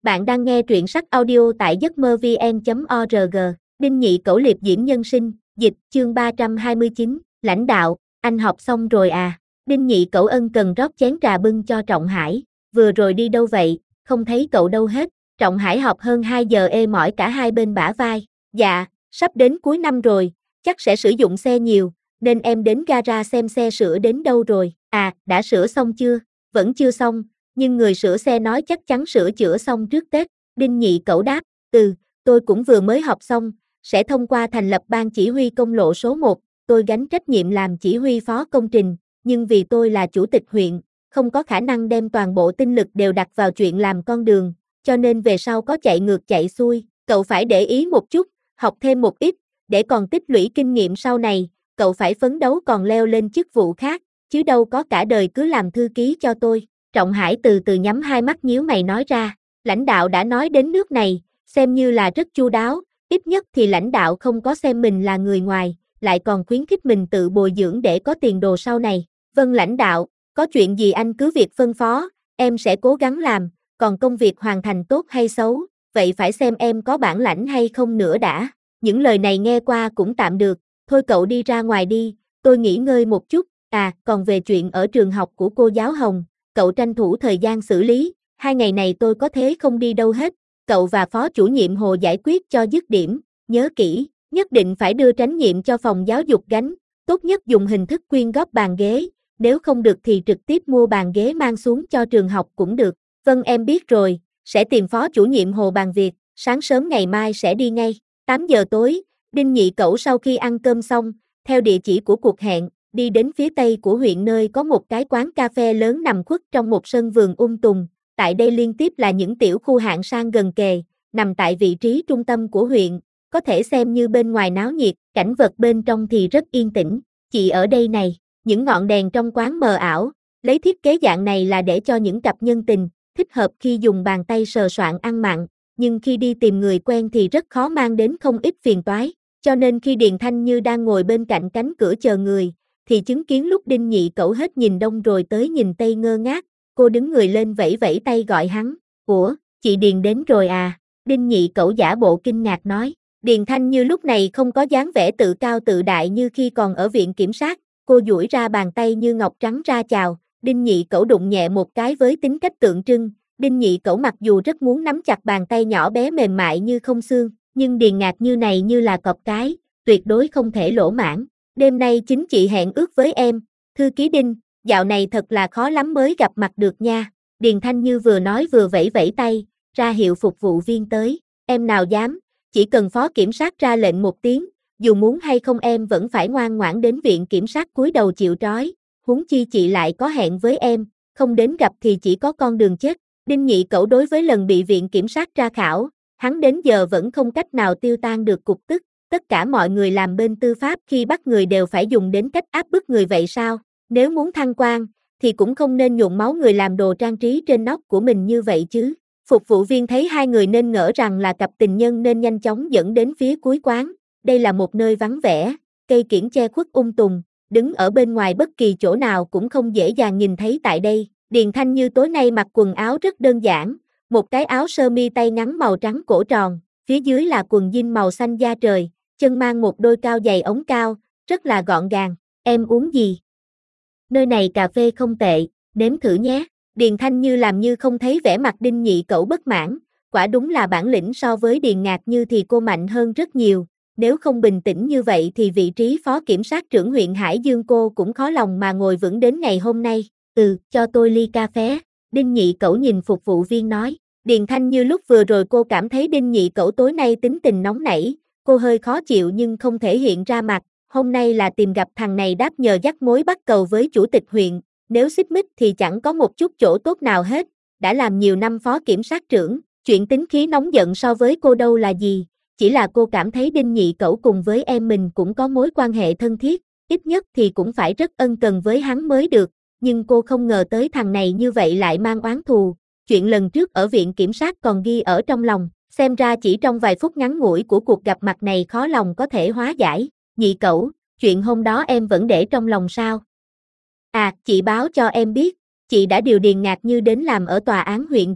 Bạn đang nghe truyện sách audio tại giấc mơ vn.org. Đinh Nhị Cẩu liệp diễm nhân sinh, dịch, chương 329, lãnh đạo, anh học xong rồi à? Đinh Nhị Cẩu ân cần rót chén trà bưng cho Trọng Hải, vừa rồi đi đâu vậy, không thấy cậu đâu hết. Trọng Hải học hơn 2 giờ ê mỏi cả hai bên bả vai. Dạ, sắp đến cuối năm rồi, chắc sẽ sử dụng xe nhiều, nên em đến gara xem xe sửa đến đâu rồi. À, đã sửa xong chưa? Vẫn chưa xong, nhưng người sửa xe nói chắc chắn sửa chữa xong trước Tết. Đinh Nhị Cẩu đáp, tôi cũng vừa mới học xong, sẽ thông qua thành lập ban chỉ huy công lộ số 1, tôi gánh trách nhiệm làm chỉ huy phó công trình, nhưng vì tôi là chủ tịch huyện, không có khả năng đem toàn bộ tinh lực đều đặt vào chuyện làm con đường, cho nên về sau có chạy ngược chạy xuôi, cậu phải để ý một chút, học thêm một ít, để còn tích lũy kinh nghiệm sau này, cậu phải phấn đấu còn leo lên chức vụ khác, chứ đâu có cả đời cứ làm thư ký cho tôi. Trọng Hải từ từ nhắm hai mắt nhíu mày nói ra, lãnh đạo đã nói đến nước này, xem như là rất chu đáo, ít nhất thì lãnh đạo không có xem mình là người ngoài, lại còn khuyến khích mình tự bồi dưỡng để có tiền đồ sau này. Vâng lãnh đạo, có chuyện gì anh cứ việc phân phó, em sẽ cố gắng làm, còn công việc hoàn thành tốt hay xấu, vậy phải xem em có bản lãnh hay không nữa đã. Những lời này nghe qua cũng tạm được, thôi cậu đi ra ngoài đi, tôi nghỉ ngơi một chút, còn về chuyện ở trường học của cô giáo Hồng, cậu tranh thủ thời gian xử lý, 2 ngày này tôi có thế không đi đâu hết, cậu và phó chủ nhiệm Hồ giải quyết cho dứt điểm, nhớ kỹ, nhất định phải đưa tránh nhiệm cho phòng giáo dục gánh, tốt nhất dùng hình thức quyên góp bàn ghế, nếu không được thì trực tiếp mua bàn ghế mang xuống cho trường học cũng được. Vâng em biết rồi, sẽ tìm phó chủ nhiệm Hồ bàn việc, sáng sớm ngày mai sẽ đi ngay. 8 giờ tối, Đinh Nhị Cẩu sau khi ăn cơm xong, theo địa chỉ của cuộc hẹn, đi đến phía tây của huyện nơi có một cái quán cà phê lớn nằm khuất trong một sân vườn tùng. Tại đây liên tiếp là những tiểu khu hạng sang gần kề, nằm tại vị trí trung tâm của huyện, có thể xem như bên ngoài náo nhiệt, cảnh vật bên trong thì rất yên tĩnh. Chị ở đây này, những ngọn đèn trong quán mờ ảo, lấy thiết kế dạng này là để cho những cặp nhân tình, thích hợp khi dùng bàn tay sờ soạng ăn mặn, nhưng khi đi tìm người quen thì rất khó mang đến không ít phiền toái, cho nên khi Điền Thanh Như đang ngồi bên cạnh cánh cửa chờ người, thì chứng kiến lúc Đinh Nhị Cẩu hết nhìn đông rồi tới nhìn tây ngơ ngác, cô đứng người lên vẫy vẫy tay gọi hắn, ủa, chị Điền đến rồi à, Đinh Nhị Cẩu giả bộ kinh ngạc nói, Điền Thanh Như lúc này không có dáng vẻ tự cao tự đại như khi còn ở viện kiểm sát, cô duỗi ra bàn tay như ngọc trắng ra chào, Đinh Nhị Cẩu đụng nhẹ một cái với tính cách tượng trưng, Đinh Nhị Cẩu mặc dù rất muốn nắm chặt bàn tay nhỏ bé mềm mại như không xương, nhưng Điền Ngạc Như này như là cọp cái, tuyệt đối không thể lỗ mãng. Đêm nay chính chị hẹn ước với em, thư ký Đinh, dạo này thật là khó lắm mới gặp mặt được nha. Điền Thanh Như vừa nói vừa vẫy vẫy tay, ra hiệu phục vụ viên tới, em nào dám, chỉ cần phó kiểm sát ra lệnh một tiếng, dù muốn hay không em vẫn phải ngoan ngoãn đến viện kiểm sát cúi đầu chịu trói, huống chi chị lại có hẹn với em, không đến gặp thì chỉ có con đường chết. Đinh Nhị Cẩu đối với lần bị viện kiểm sát tra khảo, hắn đến giờ vẫn không cách nào tiêu tan được cục tức, tất cả mọi người làm bên tư pháp khi bắt người đều phải dùng đến cách áp bức người vậy sao? Nếu muốn thăng quan, thì cũng không nên nhuộm máu người làm đồ trang trí trên nóc của mình như vậy chứ. Phục vụ viên thấy hai người nên ngỡ rằng là cặp tình nhân nên nhanh chóng dẫn đến phía cuối quán. Đây là một nơi vắng vẻ, cây kiểng che khuất tùng, đứng ở bên ngoài bất kỳ chỗ nào cũng không dễ dàng nhìn thấy tại đây. Điền Thanh Như tối nay mặc quần áo rất đơn giản, một cái áo sơ mi tay ngắn màu trắng cổ tròn, phía dưới là quần jean màu xanh da trời, chân mang một đôi cao giày ống cao, rất là gọn gàng. Em uống gì? Nơi này cà phê không tệ, nếm thử nhé. Điền Thanh Như làm như không thấy vẻ mặt Đinh Nhị Cẩu bất mãn, quả đúng là bản lĩnh so với Điền Ngạc Như thì cô mạnh hơn rất nhiều, nếu không bình tĩnh như vậy thì vị trí phó kiểm sát trưởng huyện Hải Dương cô cũng khó lòng mà ngồi vững đến ngày hôm nay. Cho tôi ly cà phê. Đinh Nhị Cẩu nhìn phục vụ viên nói. Điền Thanh Như lúc vừa rồi cô cảm thấy Đinh Nhị Cẩu tối nay tính tình nóng nảy, cô hơi khó chịu nhưng không thể hiện ra mặt, hôm nay là tìm gặp thằng này đáp nhờ dắt mối bắt cầu với chủ tịch huyện, nếu xích mích thì chẳng có một chút chỗ tốt nào hết, đã làm nhiều năm phó kiểm sát trưởng, chuyện tính khí nóng giận so với cô đâu là gì, chỉ là cô cảm thấy Đinh Nhị Cẩu cùng với em mình cũng có mối quan hệ thân thiết, ít nhất thì cũng phải rất ân cần với hắn mới được. Nhưng cô không ngờ tới thằng này như vậy lại mang oán thù, chuyện lần trước ở viện kiểm sát còn ghi ở trong lòng, xem ra chỉ trong vài phút ngắn ngủi của cuộc gặp mặt này khó lòng có thể hóa giải. Nhị Cẩu, chuyện hôm đó em vẫn để trong lòng sao? Chị báo cho em biết, chị đã điều Điền Ngạc Như đến làm ở tòa án huyện rồi,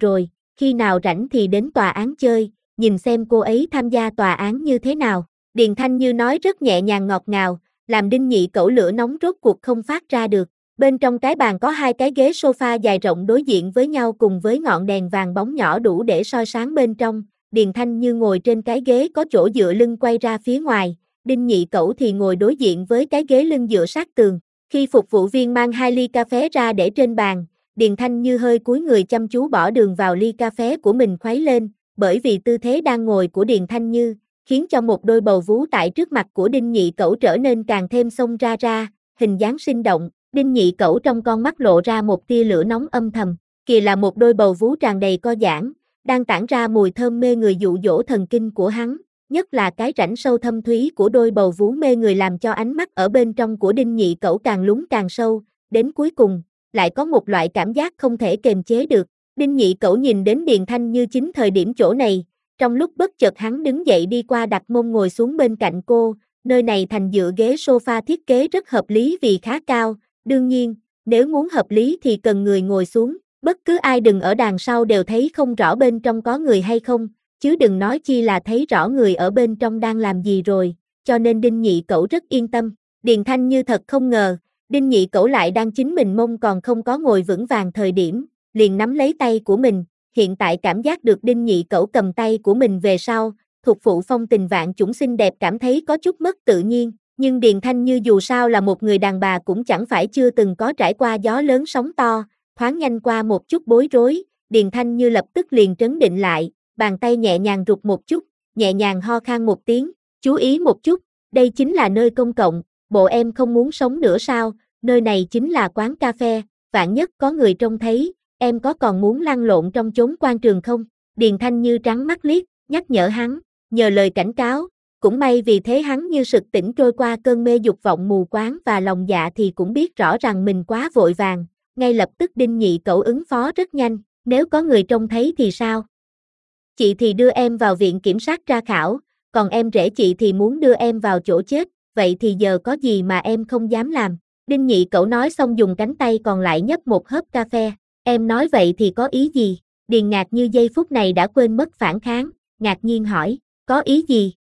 khi nào rảnh thì đến tòa án chơi, nhìn xem cô ấy tham gia tòa án như thế nào. Điền Thanh Như nói rất nhẹ nhàng ngọt ngào, làm Đinh Nhị Cẩu lửa nóng rốt cuộc không phát ra được. Bên trong cái bàn có hai cái ghế sofa dài rộng đối diện với nhau cùng với ngọn đèn vàng bóng nhỏ đủ để soi sáng bên trong. Điền Thanh Như ngồi trên cái ghế có chỗ dựa lưng quay ra phía ngoài, Đinh Nhị Cẩu thì ngồi đối diện với cái ghế lưng dựa sát tường. Khi phục vụ viên mang 2 ly cà phê ra để trên bàn, Điền Thanh Như hơi cúi người chăm chú bỏ đường vào ly cà phê của mình khuấy lên, bởi vì tư thế đang ngồi của Điền Thanh Như, khiến cho một đôi bầu vú tại trước mặt của Đinh Nhị Cẩu trở nên càng thêm xông ra, hình dáng sinh động. Đinh Nhị Cẩu trong con mắt lộ ra một tia lửa nóng âm thầm, kìa là một đôi bầu vú tràn đầy co giãn, đang tản ra mùi thơm mê người dụ dỗ thần kinh của hắn, nhất là cái rãnh sâu thâm thúy của đôi bầu vú mê người làm cho ánh mắt ở bên trong của Đinh Nhị Cẩu càng lún càng sâu, đến cuối cùng, lại có một loại cảm giác không thể kềm chế được. Đinh Nhị Cẩu nhìn đến Điền Thanh Như chính thời điểm chỗ này, trong lúc bất chợt hắn đứng dậy đi qua đặt mông ngồi xuống bên cạnh cô, nơi này thành dựa ghế sofa thiết kế rất hợp lý vì khá cao, đương nhiên, nếu muốn hợp lý thì cần người ngồi xuống, bất cứ ai đứng ở đằng sau đều thấy không rõ bên trong có người hay không, chứ đừng nói chi là thấy rõ người ở bên trong đang làm gì rồi, cho nên Đinh Nhị Cẩu rất yên tâm. Điền Thanh Như thật không ngờ, Đinh Nhị Cẩu lại đang chính mình mông còn không có ngồi vững vàng thời điểm, liền nắm lấy tay của mình, hiện tại cảm giác được Đinh Nhị Cẩu cầm tay của mình về sau, thuộc phụ phong tình vạn chủng xinh đẹp cảm thấy có chút mất tự nhiên, nhưng Điền Thanh Như dù sao là một người đàn bà cũng chẳng phải chưa từng có trải qua gió lớn sóng to, thoáng nhanh qua một chút bối rối, Điền Thanh Như lập tức liền trấn định lại, bàn tay nhẹ nhàng rụt một chút, nhẹ nhàng ho khan một tiếng, chú ý một chút, đây chính là nơi công cộng, bộ em không muốn sống nữa sao, nơi này chính là quán cà phê, vạn nhất có người trông thấy, em có còn muốn lăn lộn trong chốn quan trường không? Điền Thanh Như trắng mắt liếc, nhắc nhở hắn, nhờ lời cảnh cáo, cũng may vì thế hắn như sực tỉnh trôi qua cơn mê dục vọng mù quáng và lòng dạ thì cũng biết rõ rằng mình quá vội vàng, ngay lập tức Đinh Nhị Cẩu ứng phó rất nhanh, nếu có người trông thấy thì sao? Chị thì đưa em vào viện kiểm sát tra khảo, còn em rể chị thì muốn đưa em vào chỗ chết, vậy thì giờ có gì mà em không dám làm? Đinh Nhị Cẩu nói xong dùng cánh tay còn lại nhấp một hớp cà phê, em nói vậy thì có ý gì? Điền Ngạc Như giây phút này đã quên mất phản kháng, ngạc nhiên hỏi, có ý gì?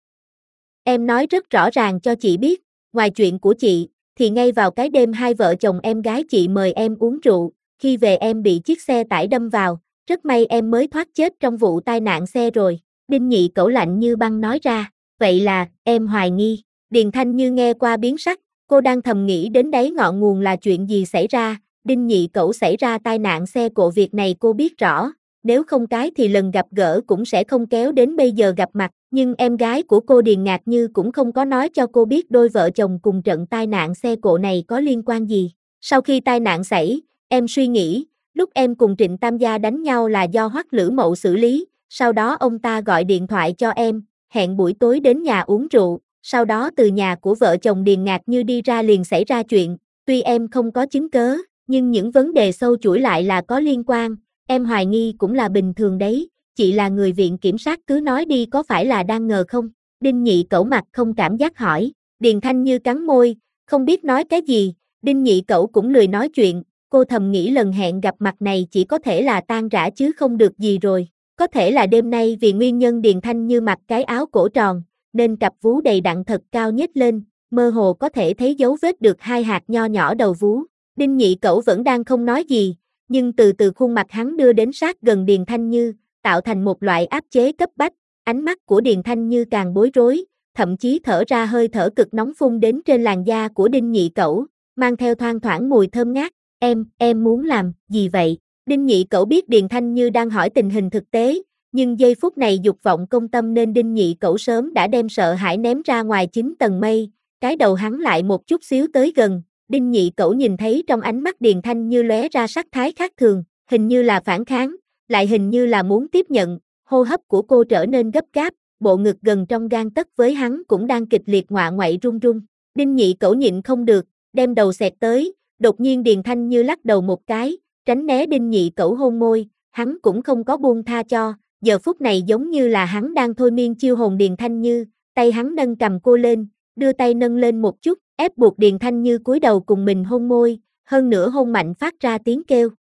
Em nói rất rõ ràng cho chị biết, ngoài chuyện của chị, thì ngay vào cái đêm hai vợ chồng em gái chị mời em uống rượu, khi về em bị chiếc xe tải đâm vào, rất may em mới thoát chết trong vụ tai nạn xe rồi. Đinh Nhị Cẩu lạnh như băng nói ra, vậy là, em hoài nghi. Điền Thanh Như nghe qua biến sắc, cô đang thầm nghĩ đến đấy ngọn nguồn là chuyện gì xảy ra, Đinh Nhị Cẩu xảy ra tai nạn xe cộ việc này cô biết rõ, nếu không cái thì lần gặp gỡ cũng sẽ không kéo đến bây giờ gặp mặt, nhưng em gái của cô Điền Ngạc Như cũng không có nói cho cô biết đôi vợ chồng cùng trận tai nạn xe cộ này có liên quan gì. Sau khi tai nạn xảy, em suy nghĩ, lúc em cùng Trịnh Tam Gia đánh nhau là do Hoắc Lữ Mậu xử lý, sau đó ông ta gọi điện thoại cho em, hẹn buổi tối đến nhà uống rượu, sau đó từ nhà của vợ chồng Điền Ngạc Như đi ra liền xảy ra chuyện, tuy em không có chứng cớ, nhưng những vấn đề sâu chuỗi lại là có liên quan, em hoài nghi cũng là bình thường đấy, chị là người viện kiểm sát cứ nói đi có phải là đang ngờ không? Đinh Nhị Cẩu mặt không cảm giác hỏi, Điền Thanh Như cắn môi, không biết nói cái gì, Đinh Nhị Cẩu cũng lười nói chuyện, cô thầm nghĩ lần hẹn gặp mặt này chỉ có thể là tan rã chứ không được gì rồi, có thể là đêm nay vì nguyên nhân Điền Thanh Như mặc cái áo cổ tròn, nên cặp vú đầy đặn thật cao nhếch lên, mơ hồ có thể thấy dấu vết được hai hạt nho nhỏ đầu vú. Đinh Nhị Cẩu vẫn đang không nói gì, nhưng từ từ khuôn mặt hắn đưa đến sát gần Điền Thanh Như, tạo thành một loại áp chế cấp bách, ánh mắt của Điền Thanh Như càng bối rối, thậm chí thở ra hơi thở cực nóng phun đến trên làn da của Đinh Nhị Cẩu, mang theo thoang thoảng mùi thơm ngát, em muốn làm gì vậy? Đinh Nhị Cẩu biết Điền Thanh Như đang hỏi tình hình thực tế, nhưng giây phút này dục vọng công tâm nên Đinh Nhị Cẩu sớm đã đem sợ hãi ném ra ngoài 9 tầng mây, cái đầu hắn lại một chút xíu tới gần, Đinh Nhị Cẩu nhìn thấy trong ánh mắt Điền Thanh Như lóe ra sắc thái khác thường, hình như là phản kháng, lại hình như là muốn tiếp nhận, hô hấp của cô trở nên gấp gáp, bộ ngực gần trong gang tấc với hắn cũng đang kịch liệt ngoạ ngoại run run. Đinh Nhị Cẩu nhịn không được, đem đầu xẹt tới, đột nhiên Điền Thanh Như lắc đầu một cái, tránh né Đinh Nhị Cẩu hôn môi, hắn cũng không có buông tha cho, giờ phút này giống như là hắn đang thôi miên chiêu hồn Điền Thanh Như, tay hắn nâng cầm cô lên, đưa tay nâng lên một chút, ép buộc Điền Thanh Như cúi đầu cùng mình hôn môi, hơn nữa hôn mạnh phát ra tiếng kêu.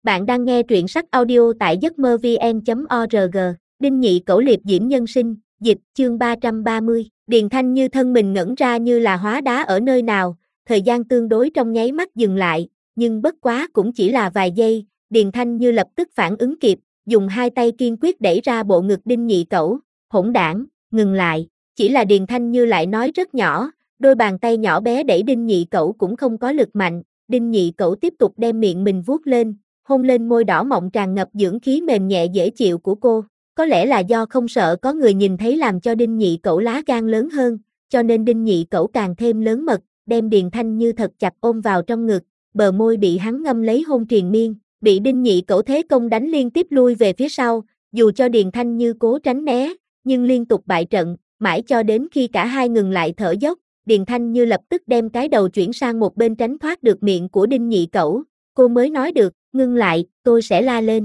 Bạn đang nghe truyện sách audio tại giấcmơ-vn.org. Đinh Nhị Cẩu liệp diễm nhân sinh, dịch, chương 330. Điền Thanh Như thân mình ngẩn ra như là hóa đá ở nơi nào, thời gian tương đối trong nháy mắt dừng lại, nhưng bất quá cũng chỉ là vài giây, Điền Thanh Như lập tức phản ứng kịp, dùng hai tay kiên quyết đẩy ra bộ ngực Đinh Nhị Cẩu, hỗn đảng, ngừng lại. Chỉ là Điền Thanh Như lại nói rất nhỏ, đôi bàn tay nhỏ bé đẩy Đinh Nhị Cẩu cũng không có lực mạnh. Đinh Nhị Cẩu tiếp tục đem miệng mình vuốt lên, hôn lên môi đỏ mọng tràn ngập dưỡng khí mềm nhẹ dễ chịu của cô. Có lẽ là do không sợ có người nhìn thấy làm cho Đinh Nhị Cẩu lá gan lớn hơn, cho nên Đinh Nhị Cẩu càng thêm lớn mật, đem Điền Thanh Như thật chặt ôm vào trong ngực, bờ môi bị hắn ngâm lấy hôn triền miên, bị Đinh Nhị Cẩu thế công đánh liên tiếp lui về phía sau, dù cho Điền Thanh Như cố tránh né, nhưng liên tục bại trận, mãi cho đến khi cả hai ngừng lại thở dốc, Điền Thanh Như lập tức đem cái đầu chuyển sang một bên tránh thoát được miệng của Đinh Nhị Cẩu, cô mới nói được, ngưng lại, tôi sẽ la lên.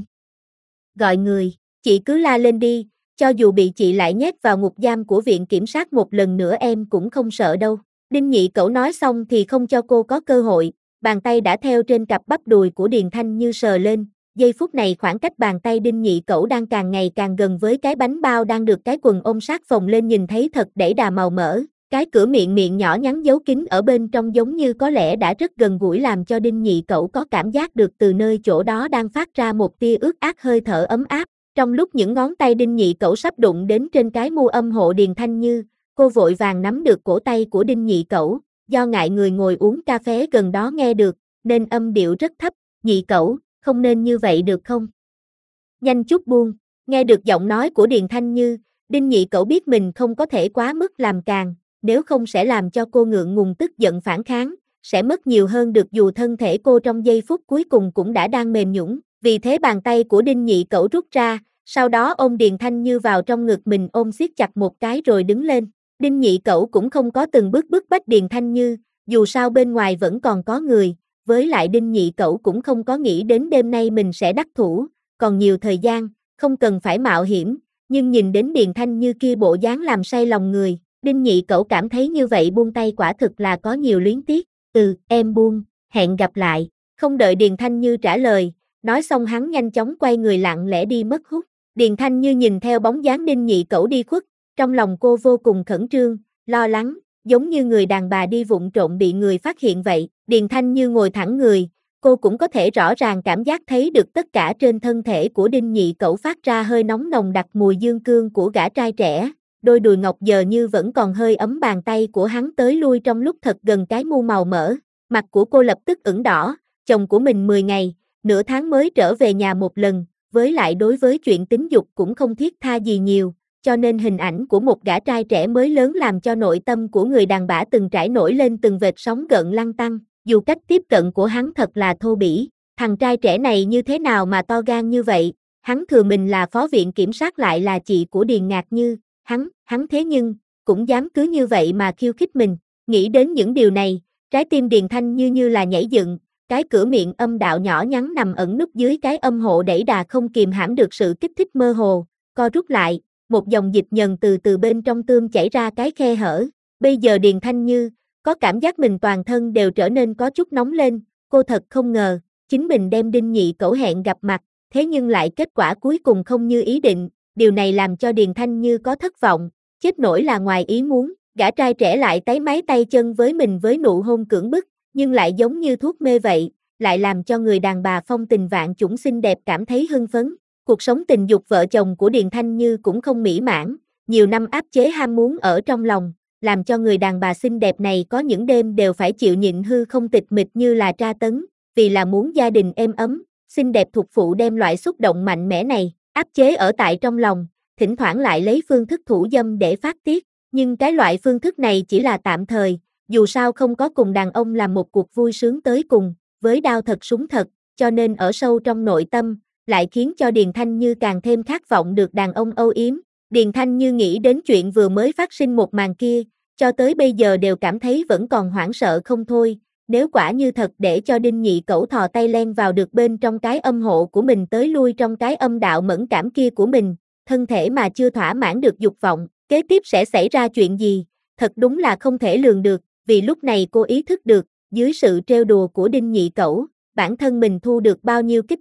Gọi người, chị cứ la lên đi, cho dù bị chị lại nhét vào ngục giam của viện kiểm sát một lần nữa em cũng không sợ đâu. Đinh Nhị Cẩu nói xong thì không cho cô có cơ hội, bàn tay đã theo trên cặp bắp đùi của Điền Thanh Như sờ lên, giây phút này khoảng cách bàn tay Đinh Nhị Cẩu đang càng ngày càng gần với cái bánh bao đang được cái quần ôm sát phồng lên nhìn thấy thật đẩy đà màu mỡ. Cái cửa miệng nhỏ nhắn giấu kín ở bên trong giống như có lẽ đã rất gần gũi làm cho Đinh Nhị Cẩu có cảm giác được từ nơi chỗ đó đang phát ra một tia ướt át hơi thở ấm áp. Trong lúc những ngón tay Đinh Nhị Cẩu sắp đụng đến trên cái mu âm hộ Điền Thanh Như, cô vội vàng nắm được cổ tay của Đinh Nhị Cẩu, do ngại người ngồi uống cà phê gần đó nghe được, nên âm điệu rất thấp, Nhị Cẩu, không nên như vậy được không? Nhanh chút buông, nghe được giọng nói của Điền Thanh Như, Đinh Nhị Cẩu biết mình không có thể quá mức làm càng, nếu không sẽ làm cho cô ngượng ngùng tức giận phản kháng, sẽ mất nhiều hơn được dù thân thể cô trong giây phút cuối cùng cũng đã đang mềm nhũn. Vì thế bàn tay của Đinh Nhị Cẩu rút ra, sau đó ôm Điền Thanh Như vào trong ngực mình ôm siết chặt một cái rồi đứng lên. Đinh Nhị Cẩu cũng không có từng bước bức bách Điền Thanh Như, dù sao bên ngoài vẫn còn có người, với lại Đinh Nhị Cẩu cũng không có nghĩ đến đêm nay mình sẽ đắc thủ, còn nhiều thời gian, không cần phải mạo hiểm, nhưng nhìn đến Điền Thanh Như kia bộ dáng làm say lòng người. Đinh Nhị Cẩu cảm thấy như vậy buông tay quả thực là có nhiều luyến tiếc, em buông, hẹn gặp lại, không đợi Điền Thanh Như trả lời, nói xong hắn nhanh chóng quay người lặng lẽ đi mất hút. Điền Thanh Như nhìn theo bóng dáng Đinh Nhị Cẩu đi khuất, trong lòng cô vô cùng khẩn trương, lo lắng, giống như người đàn bà đi vụng trộm bị người phát hiện vậy. Điền Thanh Như ngồi thẳng người, cô cũng có thể rõ ràng cảm giác thấy được tất cả trên thân thể của Đinh Nhị Cẩu phát ra hơi nóng nồng đặc mùi dương cương của gã trai trẻ. Đôi đùi ngọc giờ như vẫn còn hơi ấm bàn tay của hắn tới lui trong lúc thật gần cái mu màu mỡ, mặt của cô lập tức ửng đỏ, chồng của mình 10 ngày, nửa tháng mới trở về nhà một lần, với lại đối với chuyện tính dục cũng không thiết tha gì nhiều, cho nên hình ảnh của một gã trai trẻ mới lớn làm cho nội tâm của người đàn bà từng trải nổi lên từng vệt sóng gợn lăn tăn, dù cách tiếp cận của hắn thật là thô bỉ, thằng trai trẻ này như thế nào mà to gan như vậy, hắn thừa mình là phó viện kiểm sát lại là chị của Điền Ngạc Như. Hắn thế nhưng, cũng dám cứ như vậy mà khiêu khích mình, nghĩ đến những điều này, trái tim Điền Thanh như là nhảy dựng, cái cửa miệng âm đạo nhỏ nhắn nằm ẩn núp dưới cái âm hộ đẩy đà không kìm hãm được sự kích thích mơ hồ, co rút lại, một dòng dịch nhờn từ bên trong tươm chảy ra cái khe hở, bây giờ Điền Thanh Như, có cảm giác mình toàn thân đều trở nên có chút nóng lên, cô thật không ngờ, chính mình đem Đinh Nhị Cẩu hẹn gặp mặt, thế nhưng lại kết quả cuối cùng không như ý định. Điều này làm cho Điền Thanh Như có thất vọng, chết nổi là ngoài ý muốn, gã trai trẻ lại táy máy tay chân với mình với nụ hôn cưỡng bức, nhưng lại giống như thuốc mê vậy, lại làm cho người đàn bà phong tình vạn chủng xinh đẹp cảm thấy hưng phấn. Cuộc sống tình dục vợ chồng của Điền Thanh Như cũng không mỹ mãn, nhiều năm áp chế ham muốn ở trong lòng, làm cho người đàn bà xinh đẹp này có những đêm đều phải chịu nhịn hư không tịch mịch như là tra tấn, vì là muốn gia đình êm ấm, xinh đẹp thuộc phụ đem loại xúc động mạnh mẽ này áp chế ở tại trong lòng, thỉnh thoảng lại lấy phương thức thủ dâm để phát tiết, nhưng cái loại phương thức này chỉ là tạm thời, dù sao không có cùng đàn ông làm một cuộc vui sướng tới cùng, với đao thật súng thật, cho nên ở sâu trong nội tâm, lại khiến cho Điền Thanh Như càng thêm khát vọng được đàn ông âu yếm. Điền Thanh Như nghĩ đến chuyện vừa mới phát sinh một màn kia, cho tới bây giờ đều cảm thấy vẫn còn hoảng sợ không thôi. Nếu quả như thật để cho Đinh Nhị Cẩu thò tay len vào được bên trong cái âm hộ của mình tới lui trong cái âm đạo mẫn cảm kia của mình, thân thể mà chưa thỏa mãn được dục vọng, kế tiếp sẽ xảy ra chuyện gì, thật đúng là không thể lường được, vì lúc này cô ý thức được, dưới sự trêu đùa của Đinh Nhị Cẩu, bản thân mình thu được bao nhiêu kích thích,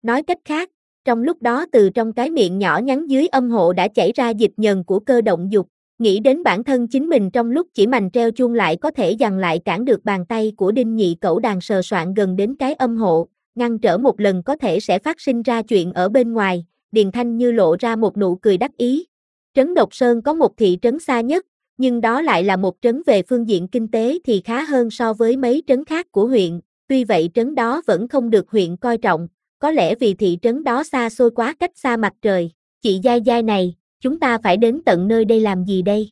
Nói cách khác, trong lúc đó từ trong cái miệng nhỏ nhắn dưới âm hộ đã chảy ra dịch nhờn của cơ động dục, nghĩ đến bản thân chính mình trong lúc chỉ mành treo chuông lại có thể dằn lại cản được bàn tay của Đinh Nhị Cẩu đàn sờ soạn gần đến cái âm hộ, ngăn trở một lần có thể sẽ phát sinh ra chuyện ở bên ngoài, Điền Thanh Như lộ ra một nụ cười đắc ý. Trấn Độc Sơn có một thị trấn xa nhất, nhưng đó lại là một trấn về phương diện kinh tế thì khá hơn so với mấy trấn khác của huyện, tuy vậy trấn đó vẫn không được huyện coi trọng, có lẽ vì thị trấn đó xa xôi quá cách xa mặt trời. Chị Giai Giai này, chúng ta phải đến tận nơi đây làm gì đây?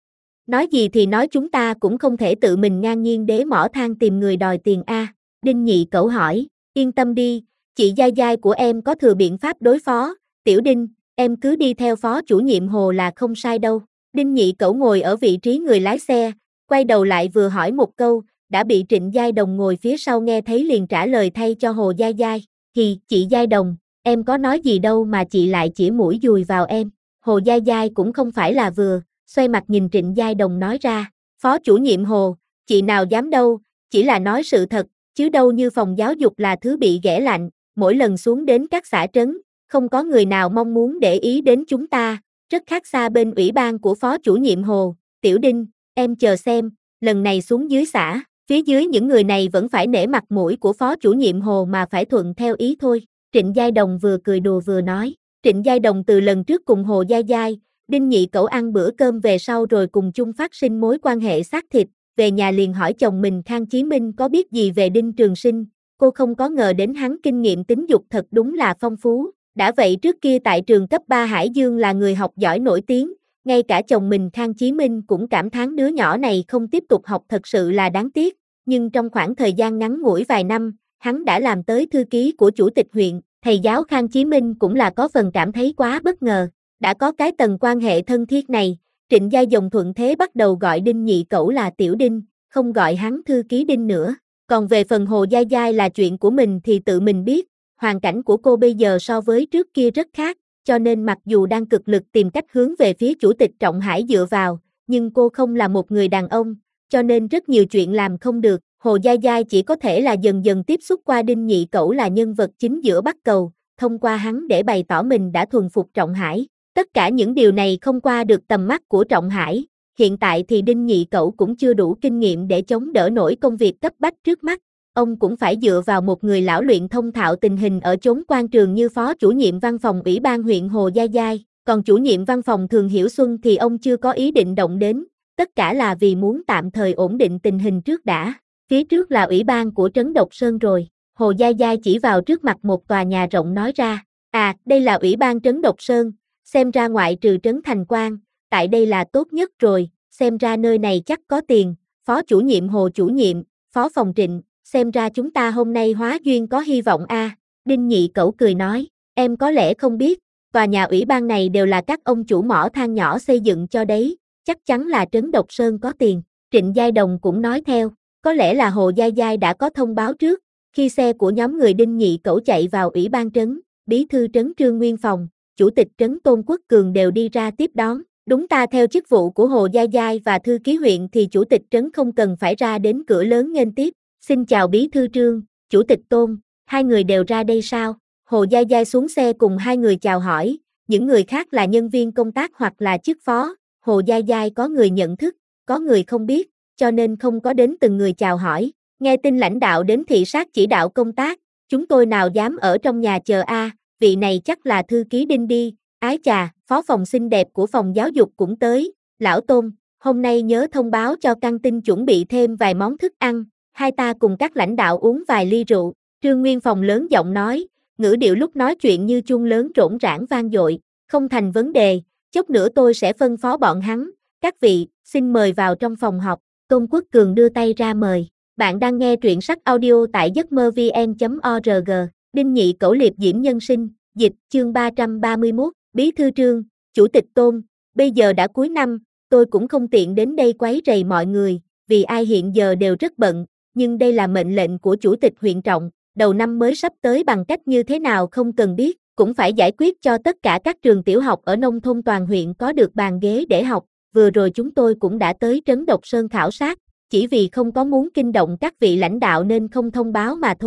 Nói gì thì nói chúng ta cũng không thể tự mình ngang nhiên đế mỏ than tìm người đòi tiền a. Đinh Nhị Cẩu hỏi, yên tâm đi, chị Giai Giai của em có thừa biện pháp đối phó, Tiểu Đinh, em cứ đi theo phó chủ nhiệm Hồ là không sai đâu. Đinh Nhị Cẩu ngồi ở vị trí người lái xe, quay đầu lại vừa hỏi một câu, đã bị Trịnh Giai Đồng ngồi phía sau nghe thấy liền trả lời thay cho Hồ Giai Giai, thì chị Giai Đồng, em có nói gì đâu mà chị lại chỉ mũi dùi vào em. Hồ Giai Giai cũng không phải là vừa, xoay mặt nhìn Trịnh Giai Đồng nói ra, phó chủ nhiệm Hồ, chị nào dám đâu, chỉ là nói sự thật, chứ đâu như phòng giáo dục là thứ bị ghẻ lạnh, mỗi lần xuống đến các xã trấn, không có người nào mong muốn để ý đến chúng ta, rất khác xa bên ủy ban của phó chủ nhiệm Hồ. Tiểu Đinh, em chờ xem, lần này xuống dưới xã, phía dưới những người này vẫn phải nể mặt mũi của phó chủ nhiệm Hồ mà phải thuận theo ý thôi. Trịnh Giai Đồng vừa cười đùa vừa nói, Trịnh Giai Đồng từ lần trước cùng Hồ Giai Giai, Đinh Nhị Cẩu ăn bữa cơm về sau rồi cùng chung phát sinh mối quan hệ xác thịt, về nhà liền hỏi chồng mình Khang Chí Minh có biết gì về Đinh Trường Sinh, cô không có ngờ đến hắn kinh nghiệm tính dục thật đúng là phong phú. Đã vậy trước kia tại trường cấp 3 Hải Dương là người học giỏi nổi tiếng, ngay cả chồng mình Khang Chí Minh cũng cảm thán đứa nhỏ này không tiếp tục học thật sự là đáng tiếc, nhưng trong khoảng thời gian ngắn ngủi vài năm, hắn đã làm tới thư ký của chủ tịch huyện, thầy giáo Khang Chí Minh cũng là có phần cảm thấy quá bất ngờ, đã có cái tầng quan hệ thân thiết này, Trịnh Giai Dòng thuận thế bắt đầu gọi Đinh Nhị Cẩu là Tiểu Đinh, không gọi hắn thư ký Đinh nữa, còn về phần Hồ Giai Giai là chuyện của mình thì tự mình biết. Hoàn cảnh của cô bây giờ so với trước kia rất khác, cho nên mặc dù đang cực lực tìm cách hướng về phía chủ tịch Trọng Hải dựa vào, nhưng cô không là một người đàn ông, cho nên rất nhiều chuyện làm không được. Hồ Giai Giai chỉ có thể là dần dần tiếp xúc qua Đinh Nhị Cẩu là nhân vật chính giữa Bắc Cầu, thông qua hắn để bày tỏ mình đã thuần phục Trọng Hải. Tất cả những điều này không qua được tầm mắt của Trọng Hải, hiện tại thì Đinh Nhị Cẩu cũng chưa đủ kinh nghiệm để chống đỡ nổi công việc cấp bách trước mắt. Ông cũng phải dựa vào một người lão luyện thông thạo tình hình ở chốn quan trường như phó chủ nhiệm văn phòng ủy ban huyện Hồ Giai Giai, còn chủ nhiệm văn phòng Thường Hiểu Xuân thì ông chưa có ý định động đến, tất cả là vì muốn tạm thời ổn định tình hình trước đã. Phía trước là ủy ban của Trấn Độc Sơn rồi, Hồ Giai Giai chỉ vào trước mặt một tòa nhà rộng nói ra, đây là ủy ban Trấn Độc Sơn, xem ra ngoại trừ Trấn Thành Quang, tại đây là tốt nhất rồi, xem ra nơi này chắc có tiền, phó chủ nhiệm Hồ chủ nhiệm, phó phòng Trịnh. Xem ra chúng ta hôm nay hóa duyên có hy vọng a. Đinh Nhị Cẩu cười nói, em có lẽ không biết, tòa nhà ủy ban này đều là các ông chủ mỏ than nhỏ xây dựng cho đấy, chắc chắn là Trấn Độc Sơn có tiền. Trịnh Giai Đồng cũng nói theo, có lẽ là Hồ Giai Giai đã có thông báo trước, khi xe của nhóm người Đinh Nhị Cẩu chạy vào ủy ban trấn, bí thư trấn Trương Nguyên Phòng, chủ tịch trấn Tôn Quốc Cường đều đi ra tiếp đón. Đúng ta theo chức vụ của Hồ Giai Giai và thư ký huyện thì chủ tịch trấn không cần phải ra đến cửa lớn nghênh tiếp. Xin chào bí thư Trương, chủ tịch Tôn, hai người đều ra đây sao? Hồ Giai Giai xuống xe cùng hai người chào hỏi, những người khác là nhân viên công tác hoặc là chức phó. Hồ Giai Giai có người nhận thức, có người không biết, cho nên không có đến từng người chào hỏi. Nghe tin lãnh đạo đến thị sát chỉ đạo công tác, chúng tôi nào dám ở trong nhà chờ vị này chắc là thư ký Đinh đi. Ái chà, phó phòng xinh đẹp của phòng giáo dục cũng tới. Lão Tôn, hôm nay nhớ thông báo cho căng tin chuẩn bị thêm vài món thức ăn. Hai ta cùng các lãnh đạo uống vài ly rượu, Trương Nguyên Phòng lớn giọng nói, ngữ điệu lúc nói chuyện như chuông lớn rỗng rãng vang dội, không thành vấn đề, chốc nữa tôi sẽ phân phó bọn hắn, các vị, xin mời vào trong phòng họp. Tôn Quốc Cường đưa tay ra mời, bạn đang nghe truyện sách audio tại giấc mơ vn.org, Đinh Nhị Cẩu liệp diễm nhân sinh, dịch, chương 331, bí thư Trương, chủ tịch Tôn, bây giờ đã cuối năm, tôi cũng không tiện đến đây quấy rầy mọi người, vì ai hiện giờ đều rất bận. Nhưng đây là mệnh lệnh của chủ tịch huyện Trọng, đầu năm mới sắp tới bằng cách như thế nào không cần biết, cũng phải giải quyết cho tất cả các trường tiểu học ở nông thôn toàn huyện có được bàn ghế để học. Vừa rồi chúng tôi cũng đã tới Trấn Độc Sơn khảo sát, chỉ vì không có muốn kinh động các vị lãnh đạo nên không thông báo mà thôi.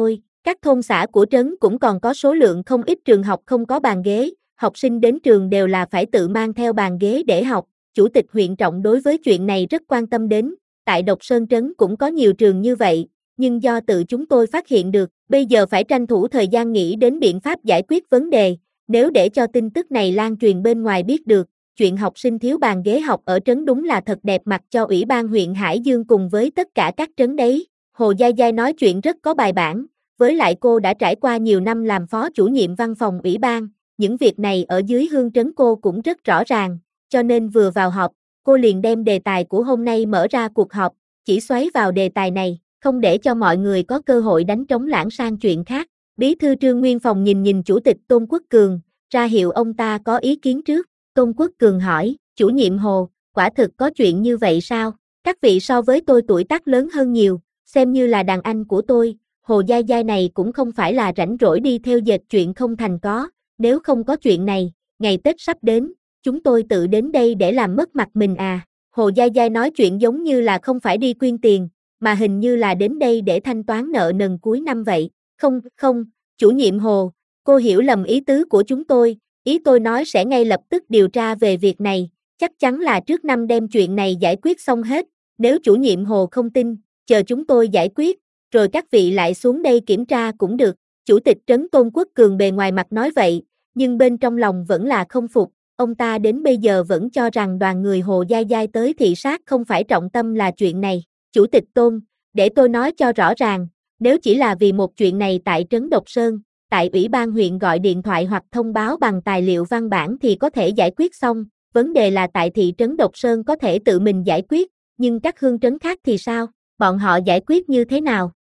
Các thôn xã của trấn cũng còn có số lượng không ít trường học không có bàn ghế, học sinh đến trường đều là phải tự mang theo bàn ghế để học. Chủ tịch huyện Trọng đối với chuyện này rất quan tâm đến, tại Độc Sơn trấn cũng có nhiều trường như vậy, nhưng do tự chúng tôi phát hiện được, bây giờ phải tranh thủ thời gian nghĩ đến biện pháp giải quyết vấn đề, nếu để cho tin tức này lan truyền bên ngoài biết được, chuyện học sinh thiếu bàn ghế học ở trấn đúng là thật đẹp mặt cho Ủy ban huyện Hải Dương cùng với tất cả các trấn đấy. Hồ Giai Giai nói chuyện rất có bài bản, với lại cô đã trải qua nhiều năm làm phó chủ nhiệm văn phòng ủy ban, những việc này ở dưới Hương trấn cô cũng rất rõ ràng, cho nên vừa vào họp, cô liền đem đề tài của hôm nay mở ra cuộc họp, chỉ xoáy vào đề tài này, không để cho mọi người có cơ hội đánh trống lãng sang chuyện khác. Bí thư Trương Nguyên Phòng nhìn chủ tịch Tôn Quốc Cường, ra hiệu ông ta có ý kiến trước. Tôn Quốc Cường hỏi, chủ nhiệm Hồ, quả thực có chuyện như vậy sao? Các vị so với tôi tuổi tác lớn hơn nhiều, xem như là đàn anh của tôi, Hồ Giai Giai này cũng không phải là rảnh rỗi đi theo dệt chuyện không thành có, nếu không có chuyện này, ngày Tết sắp đến, chúng tôi tự đến đây để làm mất mặt mình à? Hồ Giai Giai nói chuyện giống như là không phải đi quyên tiền, mà hình như là đến đây để thanh toán nợ nần cuối năm vậy. Không, chủ nhiệm Hồ, cô hiểu lầm ý tứ của chúng tôi, ý tôi nói sẽ ngay lập tức điều tra về việc này, chắc chắn là trước năm đem chuyện này giải quyết xong hết, nếu chủ nhiệm Hồ không tin, chờ chúng tôi giải quyết, rồi các vị lại xuống đây kiểm tra cũng được. Chủ tịch trấn Tôn Quốc Cường bề ngoài mặt nói vậy, nhưng bên trong lòng vẫn là không phục, ông ta đến bây giờ vẫn cho rằng đoàn người Hồ Giai Giai tới thị sát không phải trọng tâm là chuyện này. Chủ tịch Tôn, để tôi nói cho rõ ràng, nếu chỉ là vì một chuyện này tại trấn Độc Sơn, tại ủy ban huyện gọi điện thoại hoặc thông báo bằng tài liệu văn bản thì có thể giải quyết xong, vấn đề là tại thị trấn Độc Sơn có thể tự mình giải quyết, nhưng các hương trấn khác thì sao, bọn họ giải quyết như thế nào?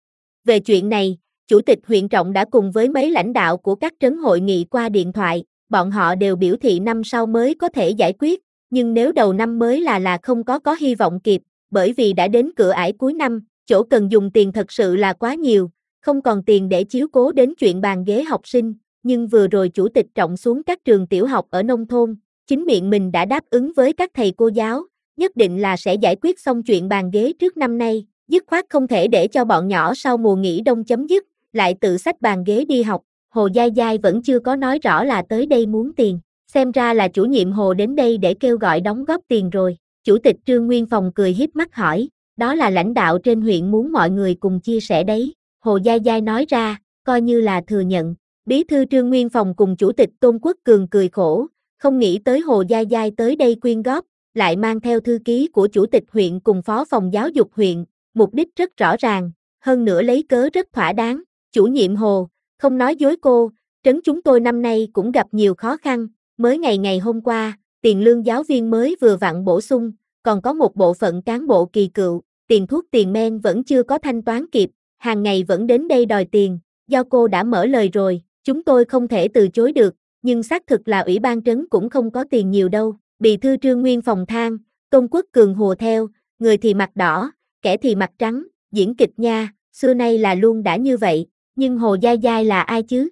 Về chuyện này, Chủ tịch huyện Trọng đã cùng với mấy lãnh đạo của các trấn hội nghị qua điện thoại, bọn họ đều biểu thị năm sau mới có thể giải quyết, nhưng nếu đầu năm mới là không có hy vọng kịp, bởi vì đã đến cửa ải cuối năm, chỗ cần dùng tiền thật sự là quá nhiều, không còn tiền để chiếu cố đến chuyện bàn ghế học sinh, nhưng vừa rồi Chủ tịch Trọng xuống các trường tiểu học ở nông thôn, chính miệng mình đã đáp ứng với các thầy cô giáo, nhất định là sẽ giải quyết xong chuyện bàn ghế trước năm nay, dứt khoát không thể để cho bọn nhỏ sau mùa nghỉ đông chấm dứt, lại tự xách bàn ghế đi học. Hồ Giai Giai vẫn chưa có nói rõ là tới đây muốn tiền, xem ra là chủ nhiệm Hồ đến đây để kêu gọi đóng góp tiền rồi. Chủ tịch Trương Nguyên Phòng cười híp mắt hỏi, đó là lãnh đạo trên huyện muốn mọi người cùng chia sẻ đấy. Hồ Giai Giai nói ra, coi như là thừa nhận. Bí thư Trương Nguyên Phòng cùng Chủ tịch Tôn Quốc Cường cười khổ, không nghĩ tới Hồ Giai Giai tới đây quyên góp, lại mang theo thư ký của Chủ tịch huyện cùng Phó phòng giáo dục huyện, mục đích rất rõ ràng, hơn nữa lấy cớ rất thỏa đáng. Chủ nhiệm Hồ, không nói dối cô, trấn chúng tôi năm nay cũng gặp nhiều khó khăn, mới ngày hôm qua, tiền lương giáo viên mới vừa vặn bổ sung, còn có một bộ phận cán bộ kỳ cựu, tiền thuốc tiền men vẫn chưa có thanh toán kịp, hàng ngày vẫn đến đây đòi tiền, do cô đã mở lời rồi, chúng tôi không thể từ chối được, nhưng xác thực là ủy ban trấn cũng không có tiền nhiều đâu. Bí thư Trương Nguyên Phòng than, Tôn Quốc Cường hùa theo, người thì mặt đỏ, kẻ thì mặt trắng, diễn kịch nha, xưa nay là luôn đã như vậy, nhưng Hồ Giai Giai là ai chứ?